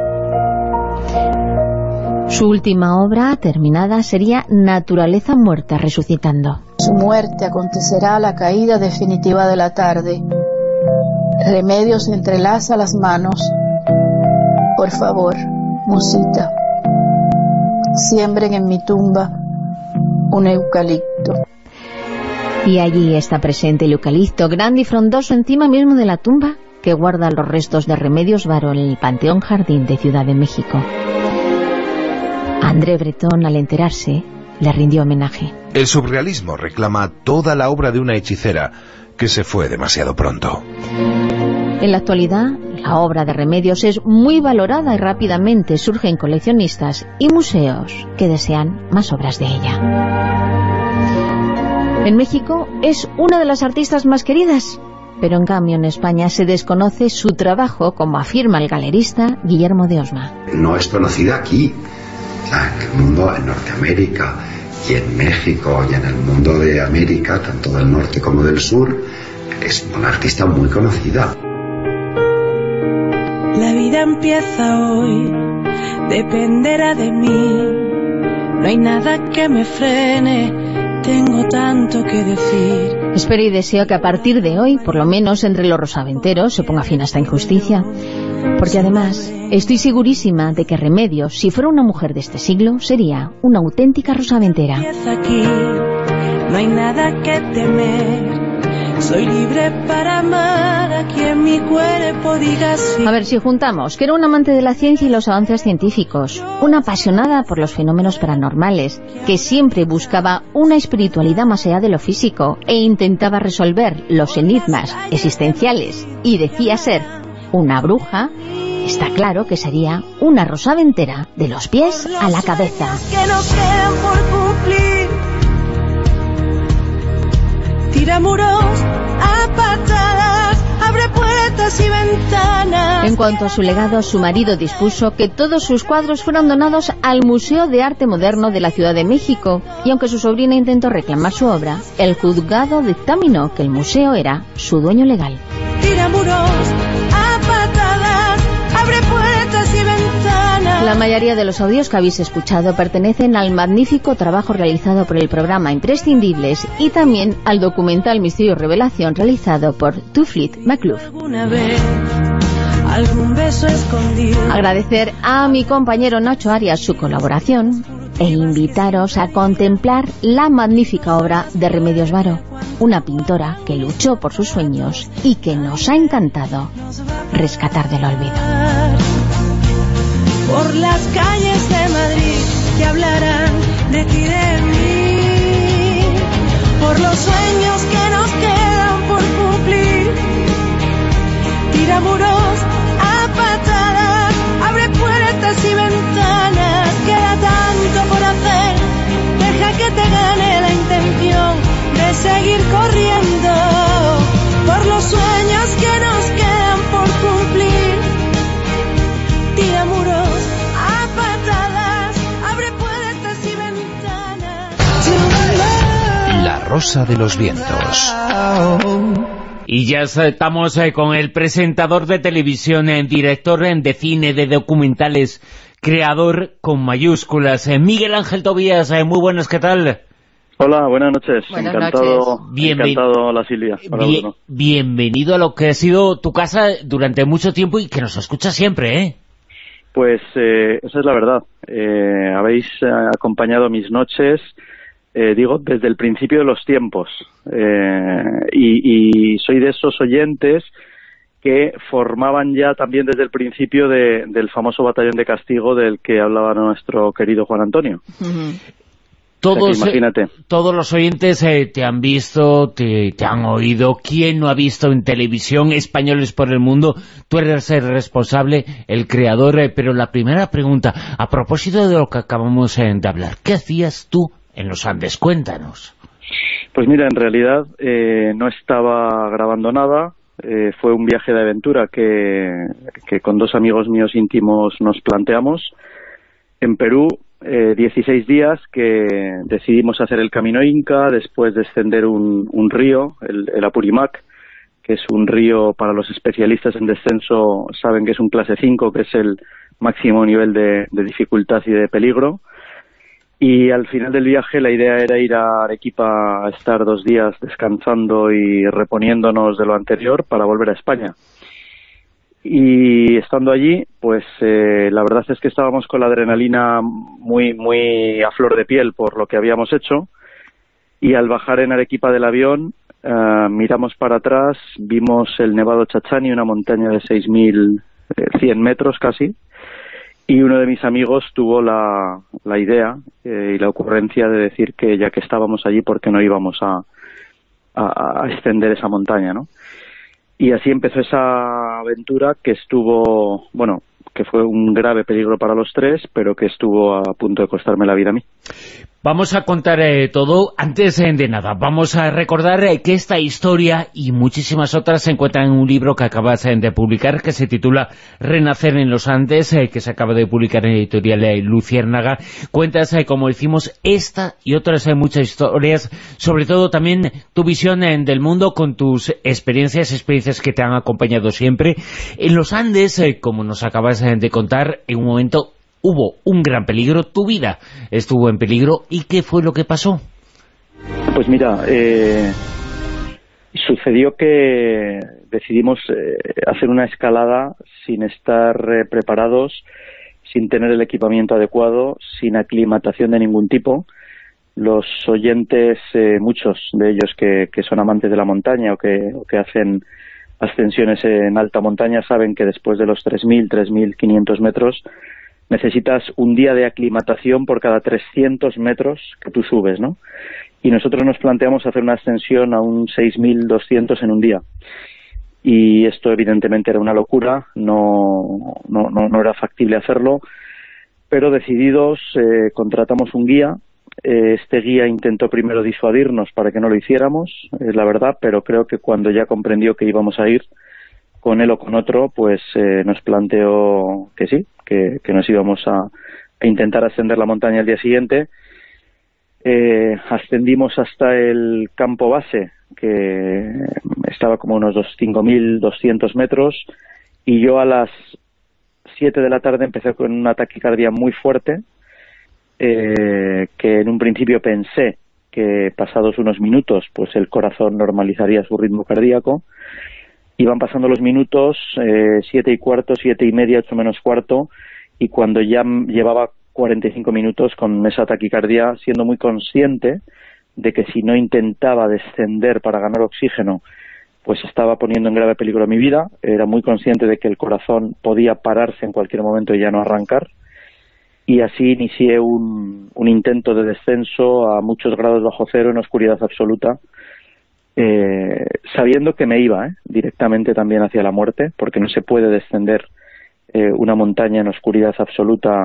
Su última obra terminada sería Naturaleza muerta resucitando. Su muerte acontecerá a la caída definitiva de la tarde. Remedios entrelaza las manos. Por favor, Musita, siembren en mi tumba un eucalipto. Y allí está presente el eucalipto, grande y frondoso encima mismo de la tumba que guarda los restos de Remedios Varo en el Panteón Jardín de Ciudad de México. André Breton, al enterarse, le rindió homenaje. El surrealismo reclama toda la obra de una hechicera que se fue demasiado pronto. En la actualidad, la obra de Remedios es muy valorada y rápidamente surgen coleccionistas y museos que desean más obras de ella. En México es una de las artistas más queridas, pero en cambio en España se desconoce su trabajo, como afirma el galerista Guillermo de Osma. No es conocida aquí, en el mundo, en Norteamérica y en México y en el mundo de América, tanto del norte como del sur, es una artista muy conocida. La vida empieza hoy, dependerá de mí. No hay nada que me frene, tengo tanto que decir. Espero y deseo que a partir de hoy, por lo menos entre los rosaventeros, se ponga fin a esta injusticia. Porque además, estoy segurísima de que Remedios, si fuera una mujer de este siglo, sería una auténtica rosaventera. Empieza aquí, no hay nada que temer. Soy libre para amar a quien mi cuerpo diga sí. A ver, si juntamos que era un amante de la ciencia y los avances científicos, una apasionada por los fenómenos paranormales, que siempre buscaba una espiritualidad más allá de lo físico e intentaba resolver los enigmas existenciales y decía ser una bruja, está claro que sería una rosaventera de los pies a la cabeza. Que nos quedan por cumplir. Tira muros a patadas, abre puertas y ventanas. En cuanto a su legado, su marido dispuso que todos sus cuadros fueran donados al Museo de Arte Moderno de la Ciudad de México, y aunque su sobrina intentó reclamar su obra, el juzgado dictaminó que el museo era su dueño legal. Tira muros a patadas, abre puertas y ventanas. La mayoría de los audios que habéis escuchado pertenecen al magnífico trabajo realizado por el programa Imprescindibles y también al documental Misterio y Revelación realizado por Tuflit McClure. Algún beso escondido. Agradecer a mi compañero Nacho Arias su colaboración e invitaros a contemplar la magnífica obra de Remedios Varo, una pintora que luchó por sus sueños y que nos ha encantado rescatar del olvido. Por las calles de Madrid que hablarán de ti, de mí, por los sueños que nos quedan por cumplir. Tira muros a patadas, abre puertas y ventanas, queda tanto por hacer, deja que te gane la intención de seguir corriendo por los sueños que nos quedan por cumplir. Tira muros a patadas, abre puertas y ventanas. La Rosa de los Vientos. Y ya estamos con el presentador de televisión, director de cine, de documentales, creador con mayúsculas, Miguel Ángel Tobías. Muy buenas, ¿qué tal? Hola, buenas noches. Buenas encantado, noches. encantado, hola Silvia. Hola, Bruno. Bienvenido a lo que ha sido tu casa durante mucho tiempo y que nos escucha siempre, ¿eh? Pues esa es la verdad. Habéis acompañado mis noches digo, desde el principio de los tiempos. Y soy de esos oyentes que formaban ya también desde el principio del famoso batallón de castigo del que hablaba nuestro querido Juan Antonio. Todos, imagínate. Todos los oyentes te han visto, te han oído. ¿Quién no ha visto en televisión Españoles por el Mundo? Tú eres el responsable, el creador, pero la primera pregunta, a propósito de lo que acabamos de hablar, ¿qué hacías tú en los Andes? Cuéntanos. Pues mira, en realidad no estaba grabando nada. Fue un viaje de aventura que con 2 amigos míos íntimos nos planteamos en Perú. 16 días que decidimos hacer el Camino Inca, después descender un río, el Apurímac, que es un río, para los especialistas en descenso saben que es un clase 5, que es el máximo nivel de dificultad y de peligro. Y al final del viaje la idea era ir a Arequipa a estar 2 días descansando y reponiéndonos de lo anterior para volver a España. Y estando allí, pues la verdad es que estábamos con la adrenalina muy a flor de piel por lo que habíamos hecho, y al bajar en Arequipa del avión miramos para atrás, vimos el Nevado Chachani, una montaña de 6.100 metros casi, y uno de mis amigos tuvo la idea y la ocurrencia de decir que ya que estábamos allí, ¿por qué no íbamos a extender esa montaña, ¿no? Y así empezó esa aventura que estuvo, bueno, que fue un grave peligro para los 3, pero que estuvo a punto de costarme la vida a mí. Vamos a contar todo. Antes de nada, vamos a recordar que esta historia y muchísimas otras se encuentran en un libro que acabas de publicar, que se titula Renacer en los Andes, que se acaba de publicar en editorial Luciérnaga. Cuentas, como decimos, esta y otras muchas historias, sobre todo también tu visión del mundo con tus experiencias que te han acompañado siempre. En los Andes, como nos acabas de contar, en un momento hubo un gran peligro, tu vida estuvo en peligro. ¿Y qué fue lo que pasó? Pues mira, sucedió que decidimos hacer una escalada sin estar preparados, sin tener el equipamiento adecuado, sin aclimatación de ningún tipo. Los oyentes, muchos de ellos que son amantes de la montaña o que hacen ascensiones en alta montaña, saben que después de los 3.000, 3.500 metros necesitas un día de aclimatación por cada 300 metros que tú subes, ¿no? Y nosotros nos planteamos hacer una ascensión a un 6.200 en un día. Y esto evidentemente era una locura, no era factible hacerlo, pero decididos contratamos un guía. Este guía intentó primero disuadirnos para que no lo hiciéramos, es la verdad, pero creo que cuando ya comprendió que íbamos a ir con él o con otro, pues nos planteó que sí, que nos íbamos a intentar ascender la montaña el día siguiente. Ascendimos hasta el campo base, que estaba como unos 5.200 metros, y yo a las 7 de la tarde empecé con una taquicardia muy fuerte, que en un principio pensé que pasados unos minutos pues el corazón normalizaría su ritmo cardíaco. Iban pasando los minutos, 7:15, 7:30, 8 menos cuarto, y cuando ya llevaba 45 minutos con esa taquicardia, siendo muy consciente de que si no intentaba descender para ganar oxígeno, pues estaba poniendo en grave peligro mi vida. Era muy consciente de que el corazón podía pararse en cualquier momento y ya no arrancar. Y así inicié un intento de descenso a muchos grados bajo cero, en oscuridad absoluta, sabiendo que me iba directamente también hacia la muerte, porque no se puede descender una montaña en oscuridad absoluta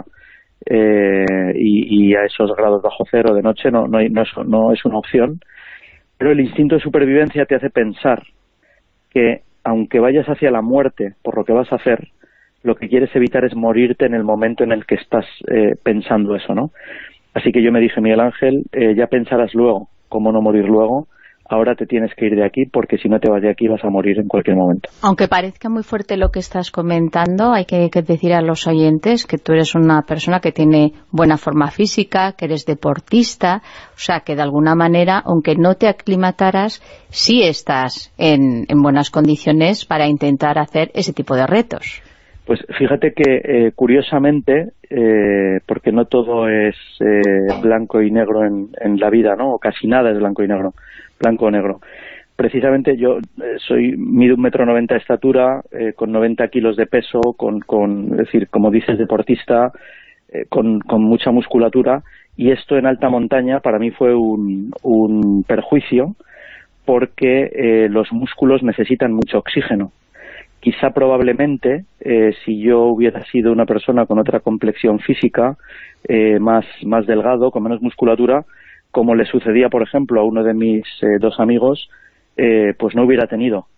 y a esos grados bajo cero de noche, no es una opción. Pero el instinto de supervivencia te hace pensar que aunque vayas hacia la muerte por lo que vas a hacer, lo que quieres evitar es morirte en el momento en el que estás pensando eso, ¿no? Así que yo me dije, Miguel Ángel, ya pensarás luego cómo no morir luego. Ahora te tienes que ir de aquí, porque si no te vas de aquí vas a morir en cualquier momento. Aunque parezca muy fuerte lo que estás comentando, hay que decir a los oyentes que tú eres una persona que tiene buena forma física, que eres deportista, o sea que de alguna manera, aunque no te aclimataras, sí estás en buenas condiciones para intentar hacer ese tipo de retos. Pues fíjate que curiosamente, porque no todo es blanco y negro en la vida, ¿no? O casi nada es blanco y negro, blanco o negro. Precisamente yo mido 1,90 m de estatura, con 90 kilos de peso, es decir, como dices, deportista, con mucha musculatura, y esto en alta montaña para mí fue un perjuicio, porque los músculos necesitan mucho oxígeno. Quizá probablemente, si yo hubiera sido una persona con otra complexión física, más delgado, con menos musculatura, como le sucedía, por ejemplo, a uno de mis 2 amigos, pues no hubiera tenido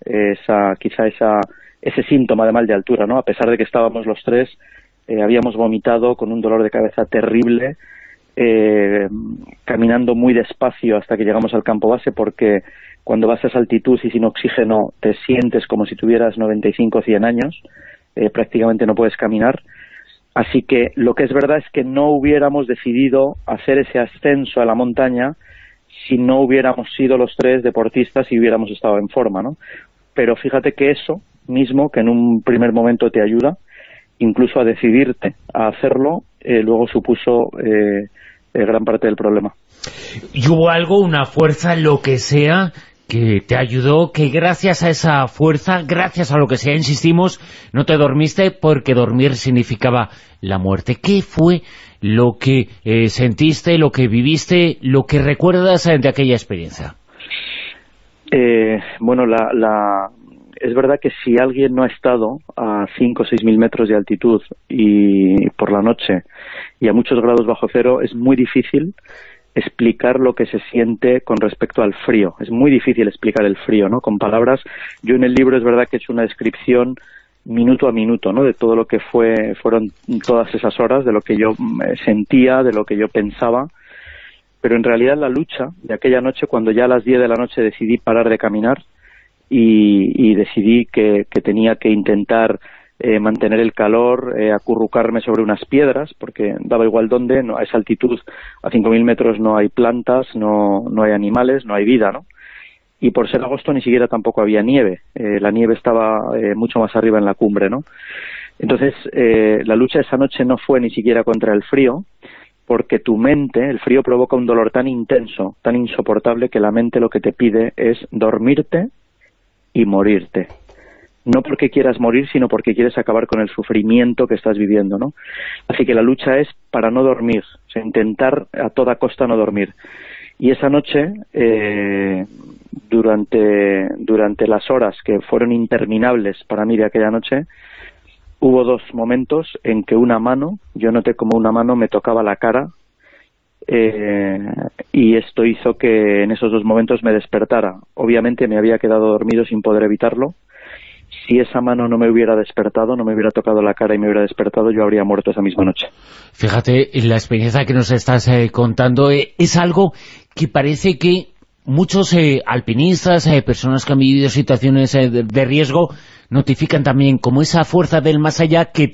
ese síntoma de mal de altura, ¿no? A pesar de que estábamos los 3, habíamos vomitado con un dolor de cabeza terrible, caminando muy despacio hasta que llegamos al campo base, porque cuando vas a esa altitud y sin oxígeno te sientes como si tuvieras 95 o 100 años, prácticamente no puedes caminar. Así que lo que es verdad es que no hubiéramos decidido hacer ese ascenso a la montaña si no hubiéramos sido los 3 deportistas y hubiéramos estado en forma, ¿no? Pero fíjate que eso mismo, que en un primer momento te ayuda, incluso a decidirte a hacerlo, luego supuso gran parte del problema. ¿Y hubo algo, una fuerza, lo que sea, que te ayudó, que gracias a esa fuerza, gracias a lo que sea, insistimos, no te dormiste, porque dormir significaba la muerte? ¿Qué fue lo que sentiste, lo que viviste, lo que recuerdas de aquella experiencia? Bueno, es verdad que si alguien no ha estado a 5 o 6 mil metros de altitud y por la noche y a muchos grados bajo cero, es muy difícil explicar lo que se siente con respecto al frío. Es muy difícil explicar el frío, ¿no? Con palabras. Yo en el libro es verdad que he hecho una descripción minuto a minuto, ¿no? De todo lo que fueron todas esas horas, de lo que yo sentía, de lo que yo pensaba. Pero en realidad la lucha de aquella noche, cuando ya a las 10 de la noche decidí parar de caminar y decidí que tenía que intentar mantener el calor, acurrucarme sobre unas piedras, porque daba igual dónde, a esa altitud, a 5.000 metros no hay plantas, no hay animales, no hay vida, ¿no? Y por ser agosto ni siquiera tampoco había nieve, la nieve estaba mucho más arriba en la cumbre, ¿no? Entonces, la lucha esa noche no fue ni siquiera contra el frío, porque tu mente, el frío provoca un dolor tan intenso, tan insoportable, que la mente lo que te pide es dormirte y morirte. No porque quieras morir, sino porque quieres acabar con el sufrimiento que estás viviendo, ¿no? Así que la lucha es para no dormir, o sea, intentar a toda costa no dormir. Y esa noche, durante las horas que fueron interminables para mí de aquella noche, hubo 2 momentos en que una mano, yo noté como una mano me tocaba la cara, y esto hizo que en esos 2 momentos me despertara. Obviamente me había quedado dormido sin poder evitarlo. Si esa mano no me hubiera despertado, no me hubiera tocado la cara y me hubiera despertado, yo habría muerto esa misma noche. Fíjate, la experiencia que nos estás contando es algo que parece que muchos alpinistas, personas que han vivido situaciones de riesgo, notifican también como esa fuerza del más allá que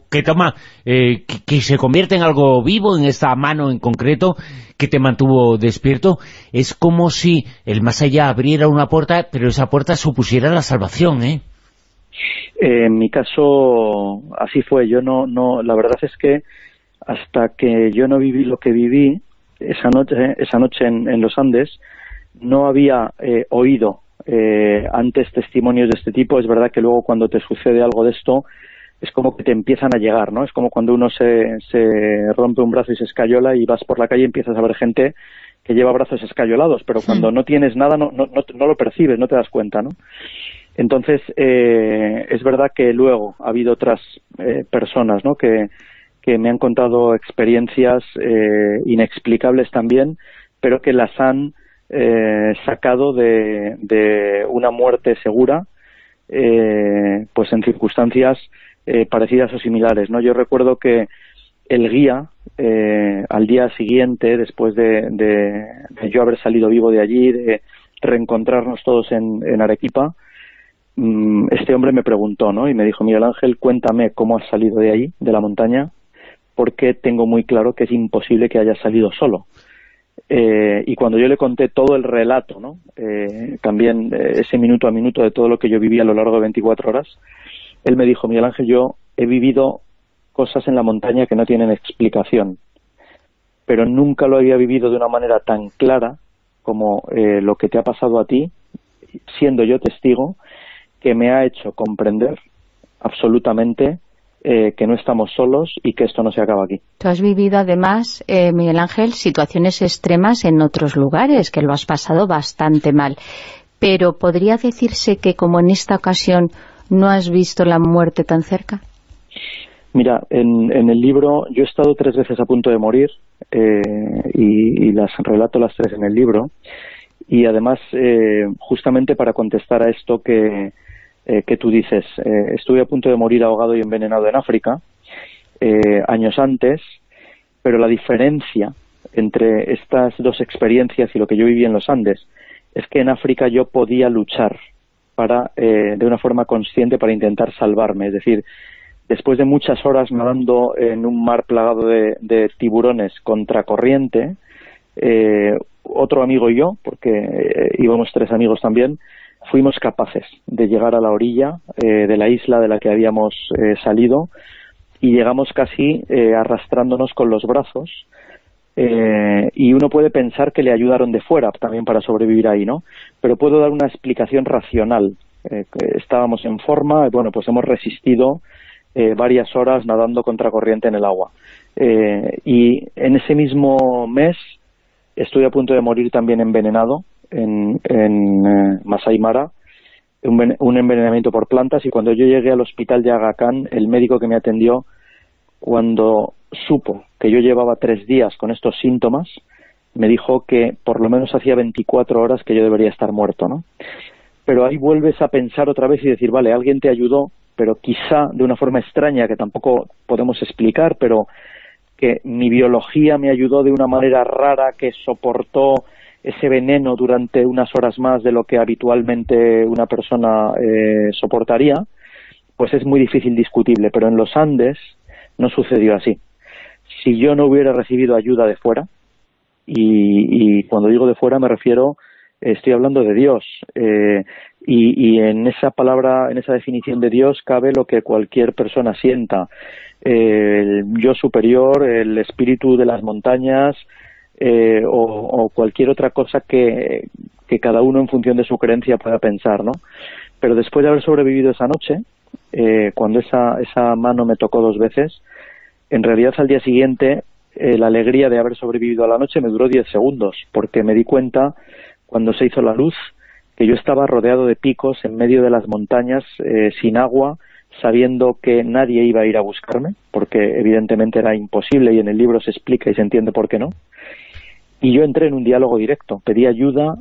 se convierte en algo vivo, en esta mano en concreto, que te mantuvo despierto. Es como si el más allá abriera una puerta, pero esa puerta supusiera la salvación, ¿eh? En mi caso así fue. Yo no, la verdad es que hasta que yo no viví lo que viví esa noche en los Andes, no había oído antes testimonios de este tipo. Es verdad que luego cuando te sucede algo de esto es como que te empiezan a llegar, ¿no? Es como cuando uno se rompe un brazo y se escayola y vas por la calle y empiezas a ver gente que lleva brazos escayolados, pero cuando no tienes nada no lo percibes, no te das cuenta, ¿no? Entonces, es verdad que luego ha habido otras personas, ¿no?, que me han contado experiencias inexplicables también, pero que las han sacado de una muerte segura, pues en circunstancias parecidas o similares, ¿no? Yo recuerdo que el guía, al día siguiente, después de yo haber salido vivo de allí, de reencontrarnos todos en Arequipa, este hombre me preguntó, ¿no?, y me dijo: Miguel Ángel, cuéntame cómo has salido de ahí, de la montaña, porque tengo muy claro que es imposible que hayas salido solo. Y cuando yo le conté todo el relato, ¿no?, también ese minuto a minuto de todo lo que yo viví a lo largo de 24 horas, él me dijo: Miguel Ángel, yo he vivido cosas en la montaña que no tienen explicación, pero nunca lo había vivido de una manera tan clara como lo que te ha pasado a ti, siendo yo testigo, que me ha hecho comprender absolutamente que no estamos solos y que esto no se acaba aquí. Tú has vivido además, Miguel Ángel, situaciones extremas en otros lugares, que lo has pasado bastante mal. Pero ¿podría decirse que como en esta ocasión no has visto la muerte tan cerca? Mira, en el libro yo he estado 3 veces a punto de morir y las relato las 3 en el libro. Y además, justamente para contestar a esto que tú dices, estuve a punto de morir ahogado y envenenado en África años antes, pero la diferencia entre estas 2 experiencias y lo que yo viví en los Andes es que en África yo podía luchar de una forma consciente para intentar salvarme. Es decir, después de muchas horas nadando en un mar plagado de tiburones contracorriente, otro amigo y yo, porque íbamos 3 amigos también, fuimos capaces de llegar a la orilla de la isla de la que habíamos salido, y llegamos casi arrastrándonos con los brazos, y uno puede pensar que le ayudaron de fuera también para sobrevivir ahí, ¿no? Pero puedo dar una explicación racional. Estábamos en forma, bueno, pues hemos resistido varias horas nadando contracorriente en el agua. Y en ese mismo mes estuve a punto de morir también envenenado en Masai Mara, un envenenamiento por plantas, y cuando yo llegué al hospital de Aga Khan, el médico que me atendió, cuando supo que yo llevaba 3 días con estos síntomas, me dijo que por lo menos hacía 24 horas que yo debería estar muerto, ¿no? Pero ahí vuelves a pensar otra vez y decir, vale, alguien te ayudó, pero quizá de una forma extraña que tampoco podemos explicar, pero que mi biología me ayudó de una manera rara, que soportó ese veneno durante unas horas más de lo que habitualmente una persona soportaría, pues es muy difícil discutible. Pero en los Andes no sucedió así. Si yo no hubiera recibido ayuda de fuera, y cuando digo de fuera me refiero, estoy hablando de Dios, y en esa palabra, en esa definición de Dios cabe lo que cualquier persona sienta, el yo superior, el espíritu de las montañas, o cualquier otra cosa que cada uno en función de su creencia pueda pensar, ¿no? Pero después de haber sobrevivido esa noche, cuando esa mano me tocó 2 veces, en realidad al día siguiente la alegría de haber sobrevivido a la noche me duró 10 segundos, porque me di cuenta cuando se hizo la luz que yo estaba rodeado de picos en medio de las montañas, sin agua, sabiendo que nadie iba a ir a buscarme, porque evidentemente era imposible, y en el libro se explica y se entiende por qué no. Y yo entré en un diálogo directo, pedí ayuda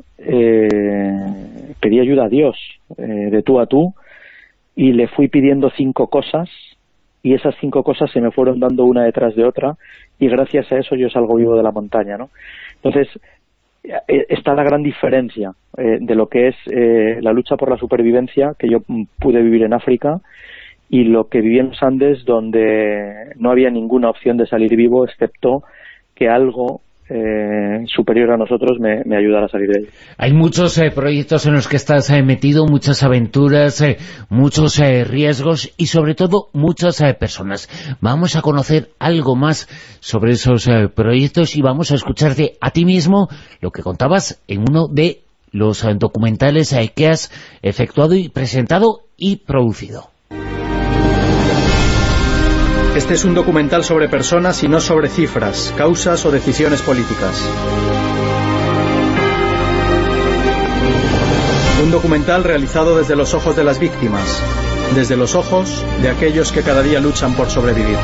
a Dios, de tú a tú, y le fui pidiendo 5 cosas, y esas 5 cosas se me fueron dando una detrás de otra, y gracias a eso yo salgo vivo de la montaña, ¿no? Entonces, está la gran diferencia de lo que es la lucha por la supervivencia que yo pude vivir en África, y lo que viví en los Andes, donde no había ninguna opción de salir vivo, excepto que algo superior a nosotros me ayudara a salir de ello. Hay muchos proyectos en los que estás metido, muchas aventuras, muchos riesgos y sobre todo muchas personas. Vamos a conocer algo más sobre esos proyectos y vamos a escucharte a ti mismo lo que contabas en uno de los documentales que has efectuado y presentado y producido. Este es un documental sobre personas y no sobre cifras, causas o decisiones políticas. Un documental realizado desde los ojos de las víctimas, desde los ojos de aquellos que cada día luchan por sobrevivir.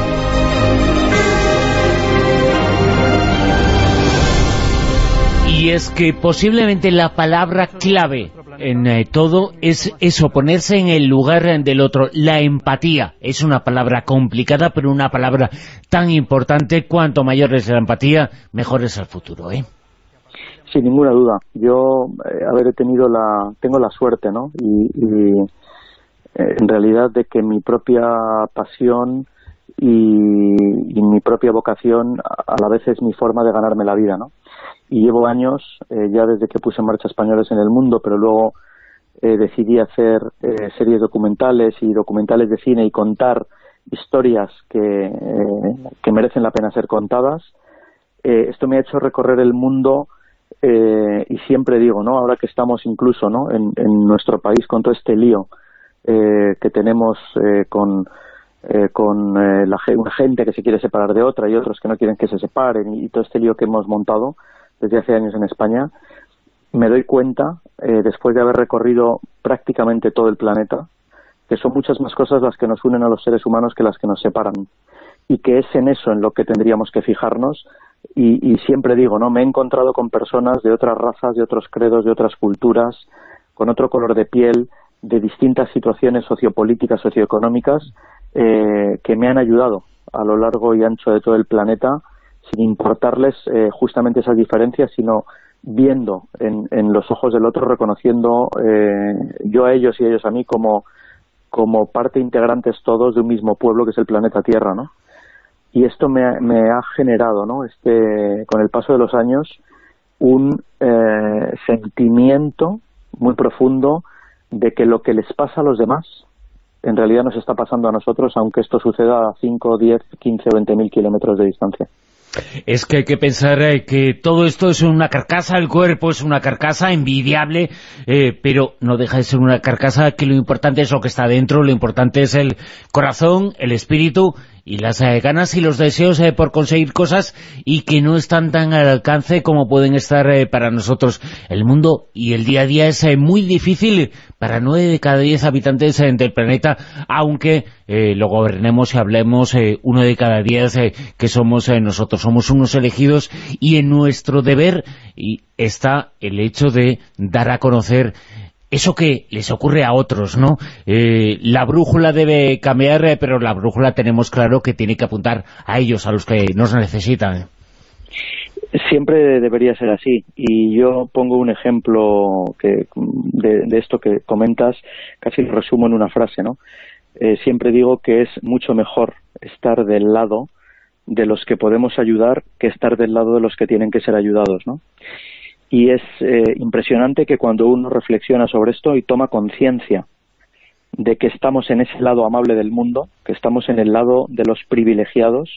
Y es que posiblemente la palabra clave en todo es eso, ponerse en el lugar del otro. La empatía es una palabra complicada, pero una palabra tan importante. Cuanto mayor es la empatía, mejor es el futuro, ¿eh? Sin ninguna duda. Yo, tengo la suerte, ¿no? Y en realidad de que mi propia pasión y mi propia vocación a la vez es mi forma de ganarme la vida, ¿no? Y llevo años, ya desde que puse en marcha Españoles en el Mundo, pero luego decidí hacer series documentales y documentales de cine y contar historias que merecen la pena ser contadas. Esto me ha hecho recorrer el mundo y siempre digo, ¿no? Ahora que estamos incluso, ¿no?, en nuestro país con todo este lío que tenemos con una gente que se quiere separar de otra y otros que no quieren que se separen, y todo este lío que hemos montado desde hace años en España, me doy cuenta, después de haber recorrido prácticamente todo el planeta, que son muchas más cosas las que nos unen a los seres humanos que las que nos separan, y que es en eso en lo que tendríamos que fijarnos. Y siempre digo, ¿no?, me he encontrado con personas de otras razas, de otros credos, de otras culturas, con otro color de piel, de distintas situaciones sociopolíticas, socioeconómicas, que me han ayudado a lo largo y ancho de todo el planeta, sin importarles justamente esas diferencias, sino viendo en los ojos del otro, reconociendo yo a ellos y ellos a mí como parte integrantes todos de un mismo pueblo que es el planeta Tierra, ¿no? Y esto me ha generado, ¿no?, con el paso de los años, un sentimiento muy profundo de que lo que les pasa a los demás en realidad nos está pasando a nosotros, aunque esto suceda a 5, 10, 15 o 20.000 kilómetros de distancia. Es que hay que pensar que todo esto es una carcasa, el cuerpo es una carcasa envidiable, pero no deja de ser una carcasa, que lo importante es lo que está dentro, lo importante es el corazón, el espíritu y las ganas y los deseos por conseguir cosas, y que no están tan al alcance como pueden estar para nosotros. El mundo y el día a día es muy difícil para 9 de cada 10 habitantes del planeta, aunque lo gobernemos y hablemos 1 de cada 10 que somos nosotros. Somos unos elegidos, y en nuestro deber está el hecho de dar a conocer eso que les ocurre a otros, ¿no? La brújula debe cambiar, pero la brújula tenemos claro que tiene que apuntar a ellos, a los que nos necesitan. Siempre debería ser así, y yo pongo un ejemplo de esto que comentas, casi lo resumo en una frase, ¿no? Siempre digo que es mucho mejor estar del lado de los que podemos ayudar que estar del lado de los que tienen que ser ayudados, ¿no? Y es impresionante que cuando uno reflexiona sobre esto y toma conciencia de que estamos en ese lado amable del mundo, que estamos en el lado de los privilegiados,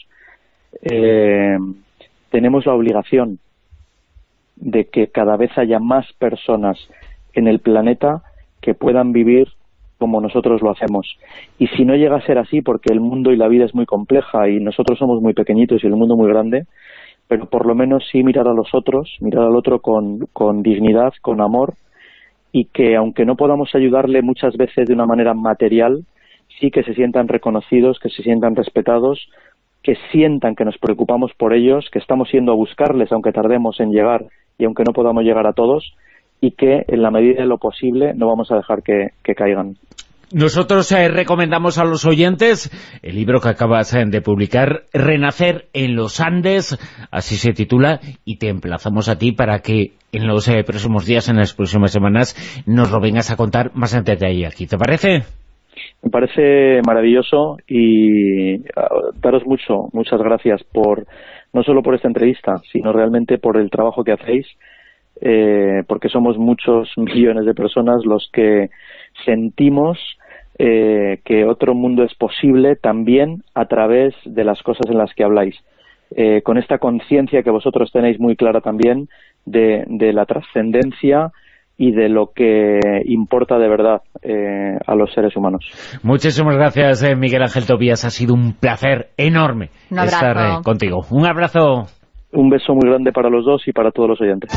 tenemos la obligación de que cada vez haya más personas en el planeta que puedan vivir como nosotros lo hacemos. Y si no llega a ser así, porque el mundo y la vida es muy compleja y nosotros somos muy pequeñitos y el mundo muy grande, pero por lo menos sí mirar a los otros, mirar al otro con dignidad, con amor, y que aunque no podamos ayudarle muchas veces de una manera material, sí que se sientan reconocidos, que se sientan respetados, que sientan que nos preocupamos por ellos, que estamos yendo a buscarles aunque tardemos en llegar y aunque no podamos llegar a todos, y que en la medida de lo posible no vamos a dejar que caigan. Nosotros recomendamos a los oyentes el libro que acabas de publicar, Renacer en los Andes, así se titula, y te emplazamos a ti para que en los próximos días, en las próximas semanas, nos lo vengas a contar más en detalle aquí. ¿Te parece? Me parece maravilloso, y daros muchas gracias no solo por esta entrevista, sino realmente por el trabajo que hacéis, porque somos muchos millones de personas los que sentimos que otro mundo es posible también a través de las cosas en las que habláis, con esta conciencia que vosotros tenéis muy clara también de la trascendencia y de lo que importa de verdad a los seres humanos. Muchísimas gracias, Miguel Ángel Tobías, ha sido un placer enorme estar contigo. Un abrazo. Un beso muy grande para los dos y para todos los oyentes.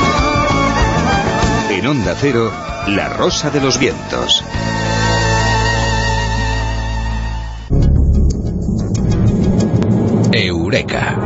En Onda Cero, La Rosa de los Vientos. Eureka.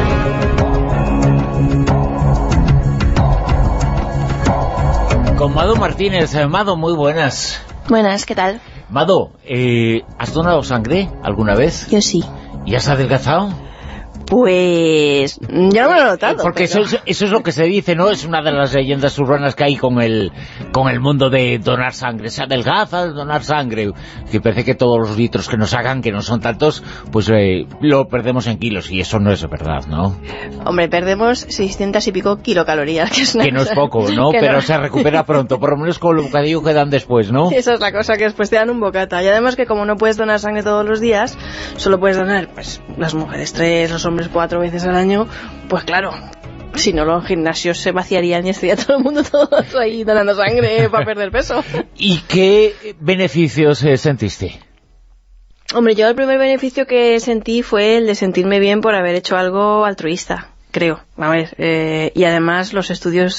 Con Mado Martínez. Mado, muy buenas. Buenas, ¿qué tal? Mado, ¿has donado sangre alguna vez? Yo sí. ¿Y has adelgazado? Pues yo no me lo he notado. Porque pero... eso es lo que se dice, ¿no? Es una de las leyendas urbanas que hay con el mundo de donar sangre. Se adelgaza donar sangre. Que parece que todos los litros que nos hagan, que no son tantos, pues lo perdemos en kilos. Y eso no es verdad, ¿no? Hombre, perdemos 600 y pico kilocalorías. Que no es poco, ¿no? Pero no. Se recupera pronto. Por lo menos con el bocadillo que dan después, ¿no? Esa es la cosa, que después te dan un bocata. Y además que como no puedes donar sangre todos los días, solo puedes donar, pues, las mujeres 3, los hombres 4 veces al año, pues claro, si no los gimnasios se vaciarían y estaría todo el mundo todos ahí donando sangre para perder peso. ¿Y qué beneficios sentiste? Hombre, yo el primer beneficio que sentí fue el de sentirme bien por haber hecho algo altruista, creo. A ver, y además los estudios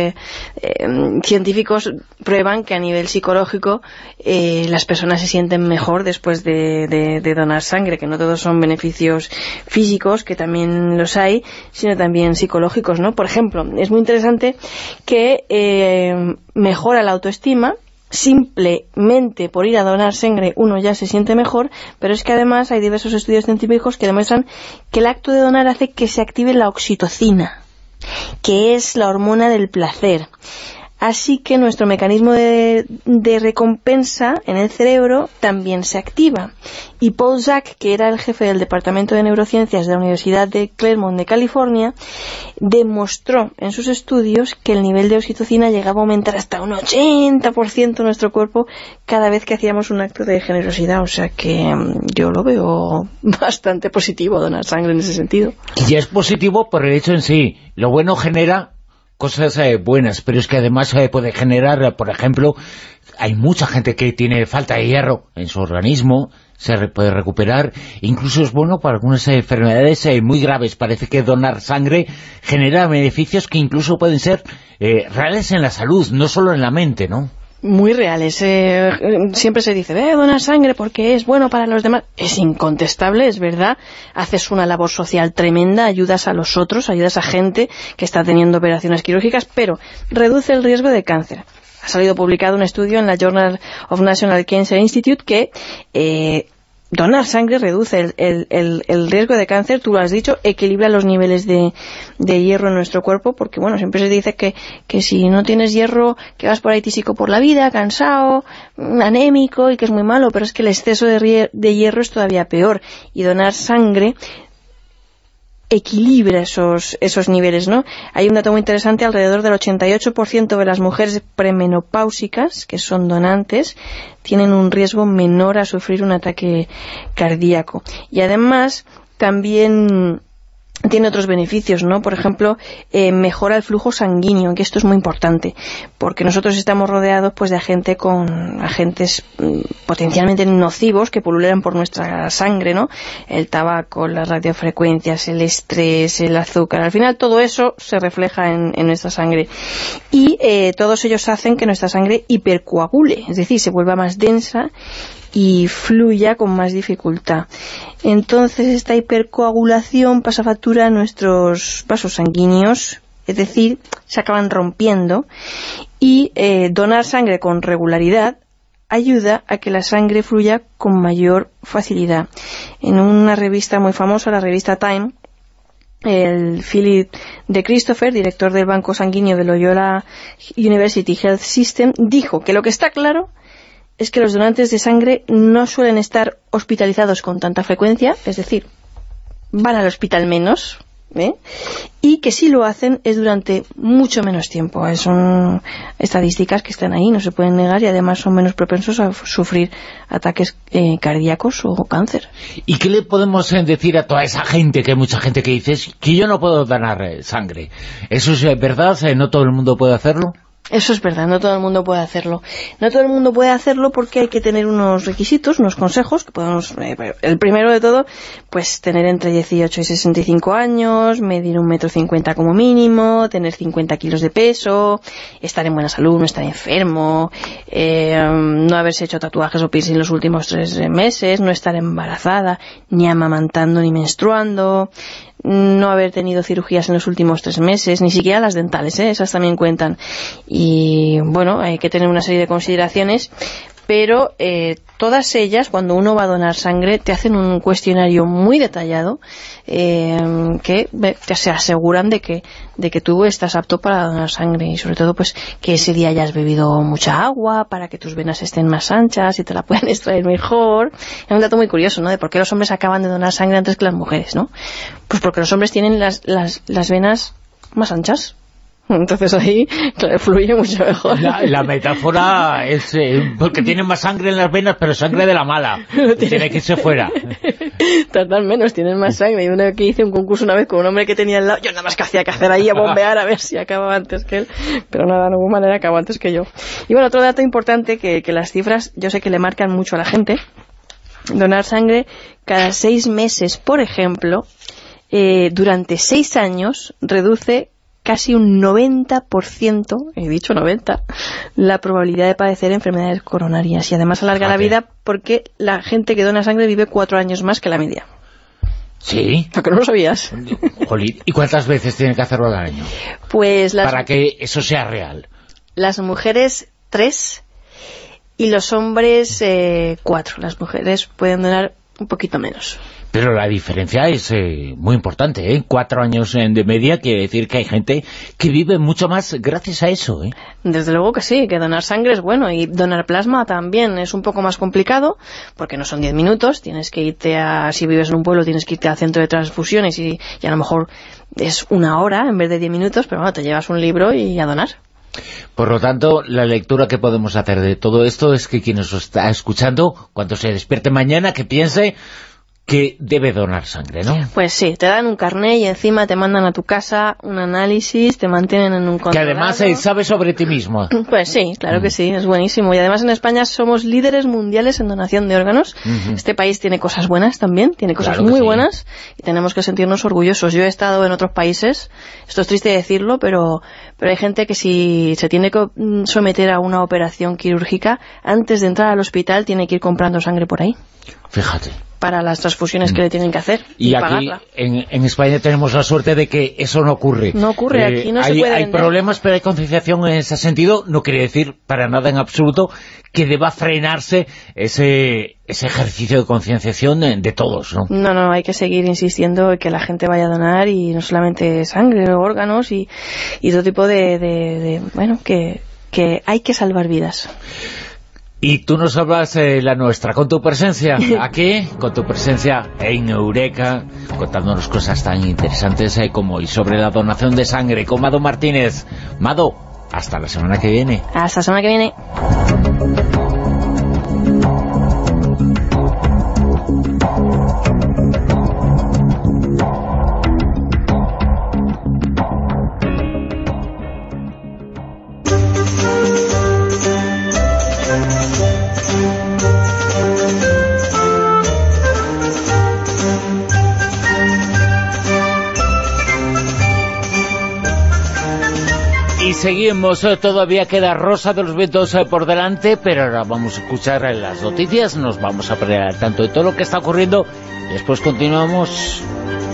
científicos prueban que a nivel psicológico las personas se sienten mejor después de donar sangre, que no todos son beneficios físicos, que también los hay, sino también psicológicos, ¿no? Por ejemplo, es muy interesante que mejora la autoestima. Simplemente por ir a donar sangre uno ya se siente mejor, pero es que además hay diversos estudios científicos que demuestran que el acto de donar hace que se active la oxitocina, que es la hormona del placer. Así que nuestro mecanismo de recompensa en el cerebro también se activa. Y Paul Zak, que era el jefe del Departamento de Neurociencias de la Universidad de Claremont de California, demostró en sus estudios que el nivel de oxitocina llegaba a aumentar hasta un 80% en nuestro cuerpo cada vez que hacíamos un acto de generosidad. O sea que yo lo veo bastante positivo, donar sangre en ese sentido. Y es positivo por el hecho en sí. Lo bueno genera cosas buenas, pero es que además puede generar, por ejemplo, hay mucha gente que tiene falta de hierro en su organismo, se puede recuperar, incluso es bueno para algunas enfermedades muy graves. Parece que donar sangre genera beneficios que incluso pueden ser reales en la salud, no solo en la mente, ¿no? Muy reales. Siempre se dice, donar sangre porque es bueno para los demás. Es incontestable, es verdad. Haces una labor social tremenda, ayudas a los otros, ayudas a gente que está teniendo operaciones quirúrgicas, pero reduce el riesgo de cáncer. Ha salido publicado un estudio en la Journal of National Cancer Institute que donar sangre reduce el riesgo de cáncer, tú lo has dicho, equilibra los niveles de hierro en nuestro cuerpo, porque bueno, siempre se dice que si no tienes hierro, que vas por ahí tísico por la vida, cansado, anémico, y que es muy malo, pero es que el exceso de hierro es todavía peor, y donar sangre equilibra esos niveles, ¿no? Hay un dato muy interesante, alrededor del 88% de las mujeres premenopáusicas, que son donantes, tienen un riesgo menor a sufrir un ataque cardíaco. Y además, también tiene otros beneficios, ¿no? Por ejemplo, mejora el flujo sanguíneo, que esto es muy importante, porque nosotros estamos rodeados pues de agentes potencialmente nocivos que pululan por nuestra sangre, ¿no? El tabaco, las radiofrecuencias, el estrés, el azúcar, al final todo eso se refleja en nuestra sangre. Y todos ellos hacen que nuestra sangre hipercoagule, es decir, se vuelva más densa y fluya con más dificultad. Entonces esta hipercoagulación pasa factura a nuestros vasos sanguíneos, es decir, se acaban rompiendo, y donar sangre con regularidad ayuda a que la sangre fluya con mayor facilidad. En una revista muy famosa, la revista Time, el Philip de Christopher, director del Banco Sanguíneo de Loyola University Health System, dijo que lo que está claro es que los donantes de sangre no suelen estar hospitalizados con tanta frecuencia, es decir, van al hospital menos, y que si lo hacen es durante mucho menos tiempo. Son estadísticas que están ahí, no se pueden negar, y además son menos propensos a sufrir ataques cardíacos o cáncer. ¿Y qué le podemos decir a toda esa gente, que hay mucha gente que dice que yo no puedo donar sangre? ¿Eso es verdad? ¿No todo el mundo puede hacerlo? Eso es verdad, no todo el mundo puede hacerlo. No todo el mundo puede hacerlo porque hay que tener unos requisitos, unos consejos, que podemos, el primero de todo, pues tener entre 18 y 65 años, medir 1,50 m como mínimo, tener 50 kilos de peso, estar en buena salud, no estar enfermo, no haberse hecho tatuajes o piercing en los últimos 3 meses, no estar embarazada, ni amamantando ni menstruando, no haber tenido cirugías en los últimos 3 meses, ni siquiera las dentales, esas también cuentan. Y bueno, hay que tener una serie de consideraciones pero todas ellas, cuando uno va a donar sangre, te hacen un cuestionario muy detallado que se aseguran de que tú estás apto para donar sangre, y sobre todo pues que ese día hayas bebido mucha agua para que tus venas estén más anchas y te la puedan extraer mejor. Es un dato muy curioso, ¿no?, de por qué los hombres acaban de donar sangre antes que las mujeres, ¿no? Pues porque los hombres tienen las venas más anchas. Entonces ahí, claro, fluye mucho mejor. La metáfora es porque tienen más sangre en las venas, pero sangre de la mala. Tiene que irse fuera. Tardan menos, tienen más sangre. Y una que hice un concurso una vez con un hombre que tenía al lado, yo nada más que hacía que hacer ahí a bombear a ver si acababa antes que él, pero nada, de ninguna manera acabó antes que yo. Y bueno, otro dato importante, que las cifras yo sé que le marcan mucho a la gente. Donar sangre cada 6 meses, por ejemplo, durante 6 años reduce casi un 90%, he dicho 90%, la probabilidad de padecer enfermedades coronarias, y además alarga la vida porque la gente que dona sangre vive 4 años más que la media. ¿Sí? ¿A que no lo sabías? Jolín, ¿y cuántas veces tienen que hacerlo al año? Pues para que eso sea real. Las mujeres 3 y los hombres 4. Las mujeres pueden donar un poquito menos. Pero la diferencia es muy importante, ¿eh? 4 años de media quiere decir que hay gente que vive mucho más gracias a eso, ¿eh? Desde luego que sí, que donar sangre es bueno, y donar plasma también es un poco más complicado, porque no son 10 minutos, tienes que irte si vives en un pueblo, tienes que irte al centro de transfusiones y a lo mejor es 1 hora en vez de 10 minutos, pero bueno, te llevas un libro y a donar. Por lo tanto, la lectura que podemos hacer de todo esto es que quien nos está escuchando, cuando se despierte mañana, que piense que debe donar sangre, ¿no? Pues sí, te dan un carné y encima te mandan a tu casa un análisis, te mantienen en un controlado. Que además sabe sobre ti mismo. Pues sí, claro que sí, es buenísimo. Y además en España somos líderes mundiales en donación de órganos. Este país tiene cosas buenas también, tiene cosas muy buenas, y tenemos que sentirnos orgullosos. Yo he estado en otros países, esto es triste decirlo, pero hay gente que si se tiene que someter a una operación quirúrgica, antes de entrar al hospital tiene que ir comprando sangre por ahí. Fíjate. Para las transfusiones que le tienen que hacer y aquí pagarla. En España tenemos la suerte de que eso no ocurre. No ocurre, aquí no se puede Hay vender. problemas, pero hay concienciación en ese sentido. No quiere decir para nada en absoluto que deba frenarse ese ejercicio de concienciación de todos, ¿no? No, hay que seguir insistiendo en que la gente vaya a donar, y no solamente sangre, órganos y todo tipo bueno, que hay que salvar vidas. Y tú nos hablas la nuestra, con tu presencia aquí, con tu presencia en Eureka, contándonos cosas tan interesantes como hoy sobre la donación de sangre con Mado Martínez. Mado, hasta la semana que viene. Hasta la semana que viene. Y seguimos, todavía queda Rosa de los Vientos por delante, pero ahora vamos a escuchar las noticias, nos vamos a poner al tanto de todo lo que está ocurriendo, después continuamos.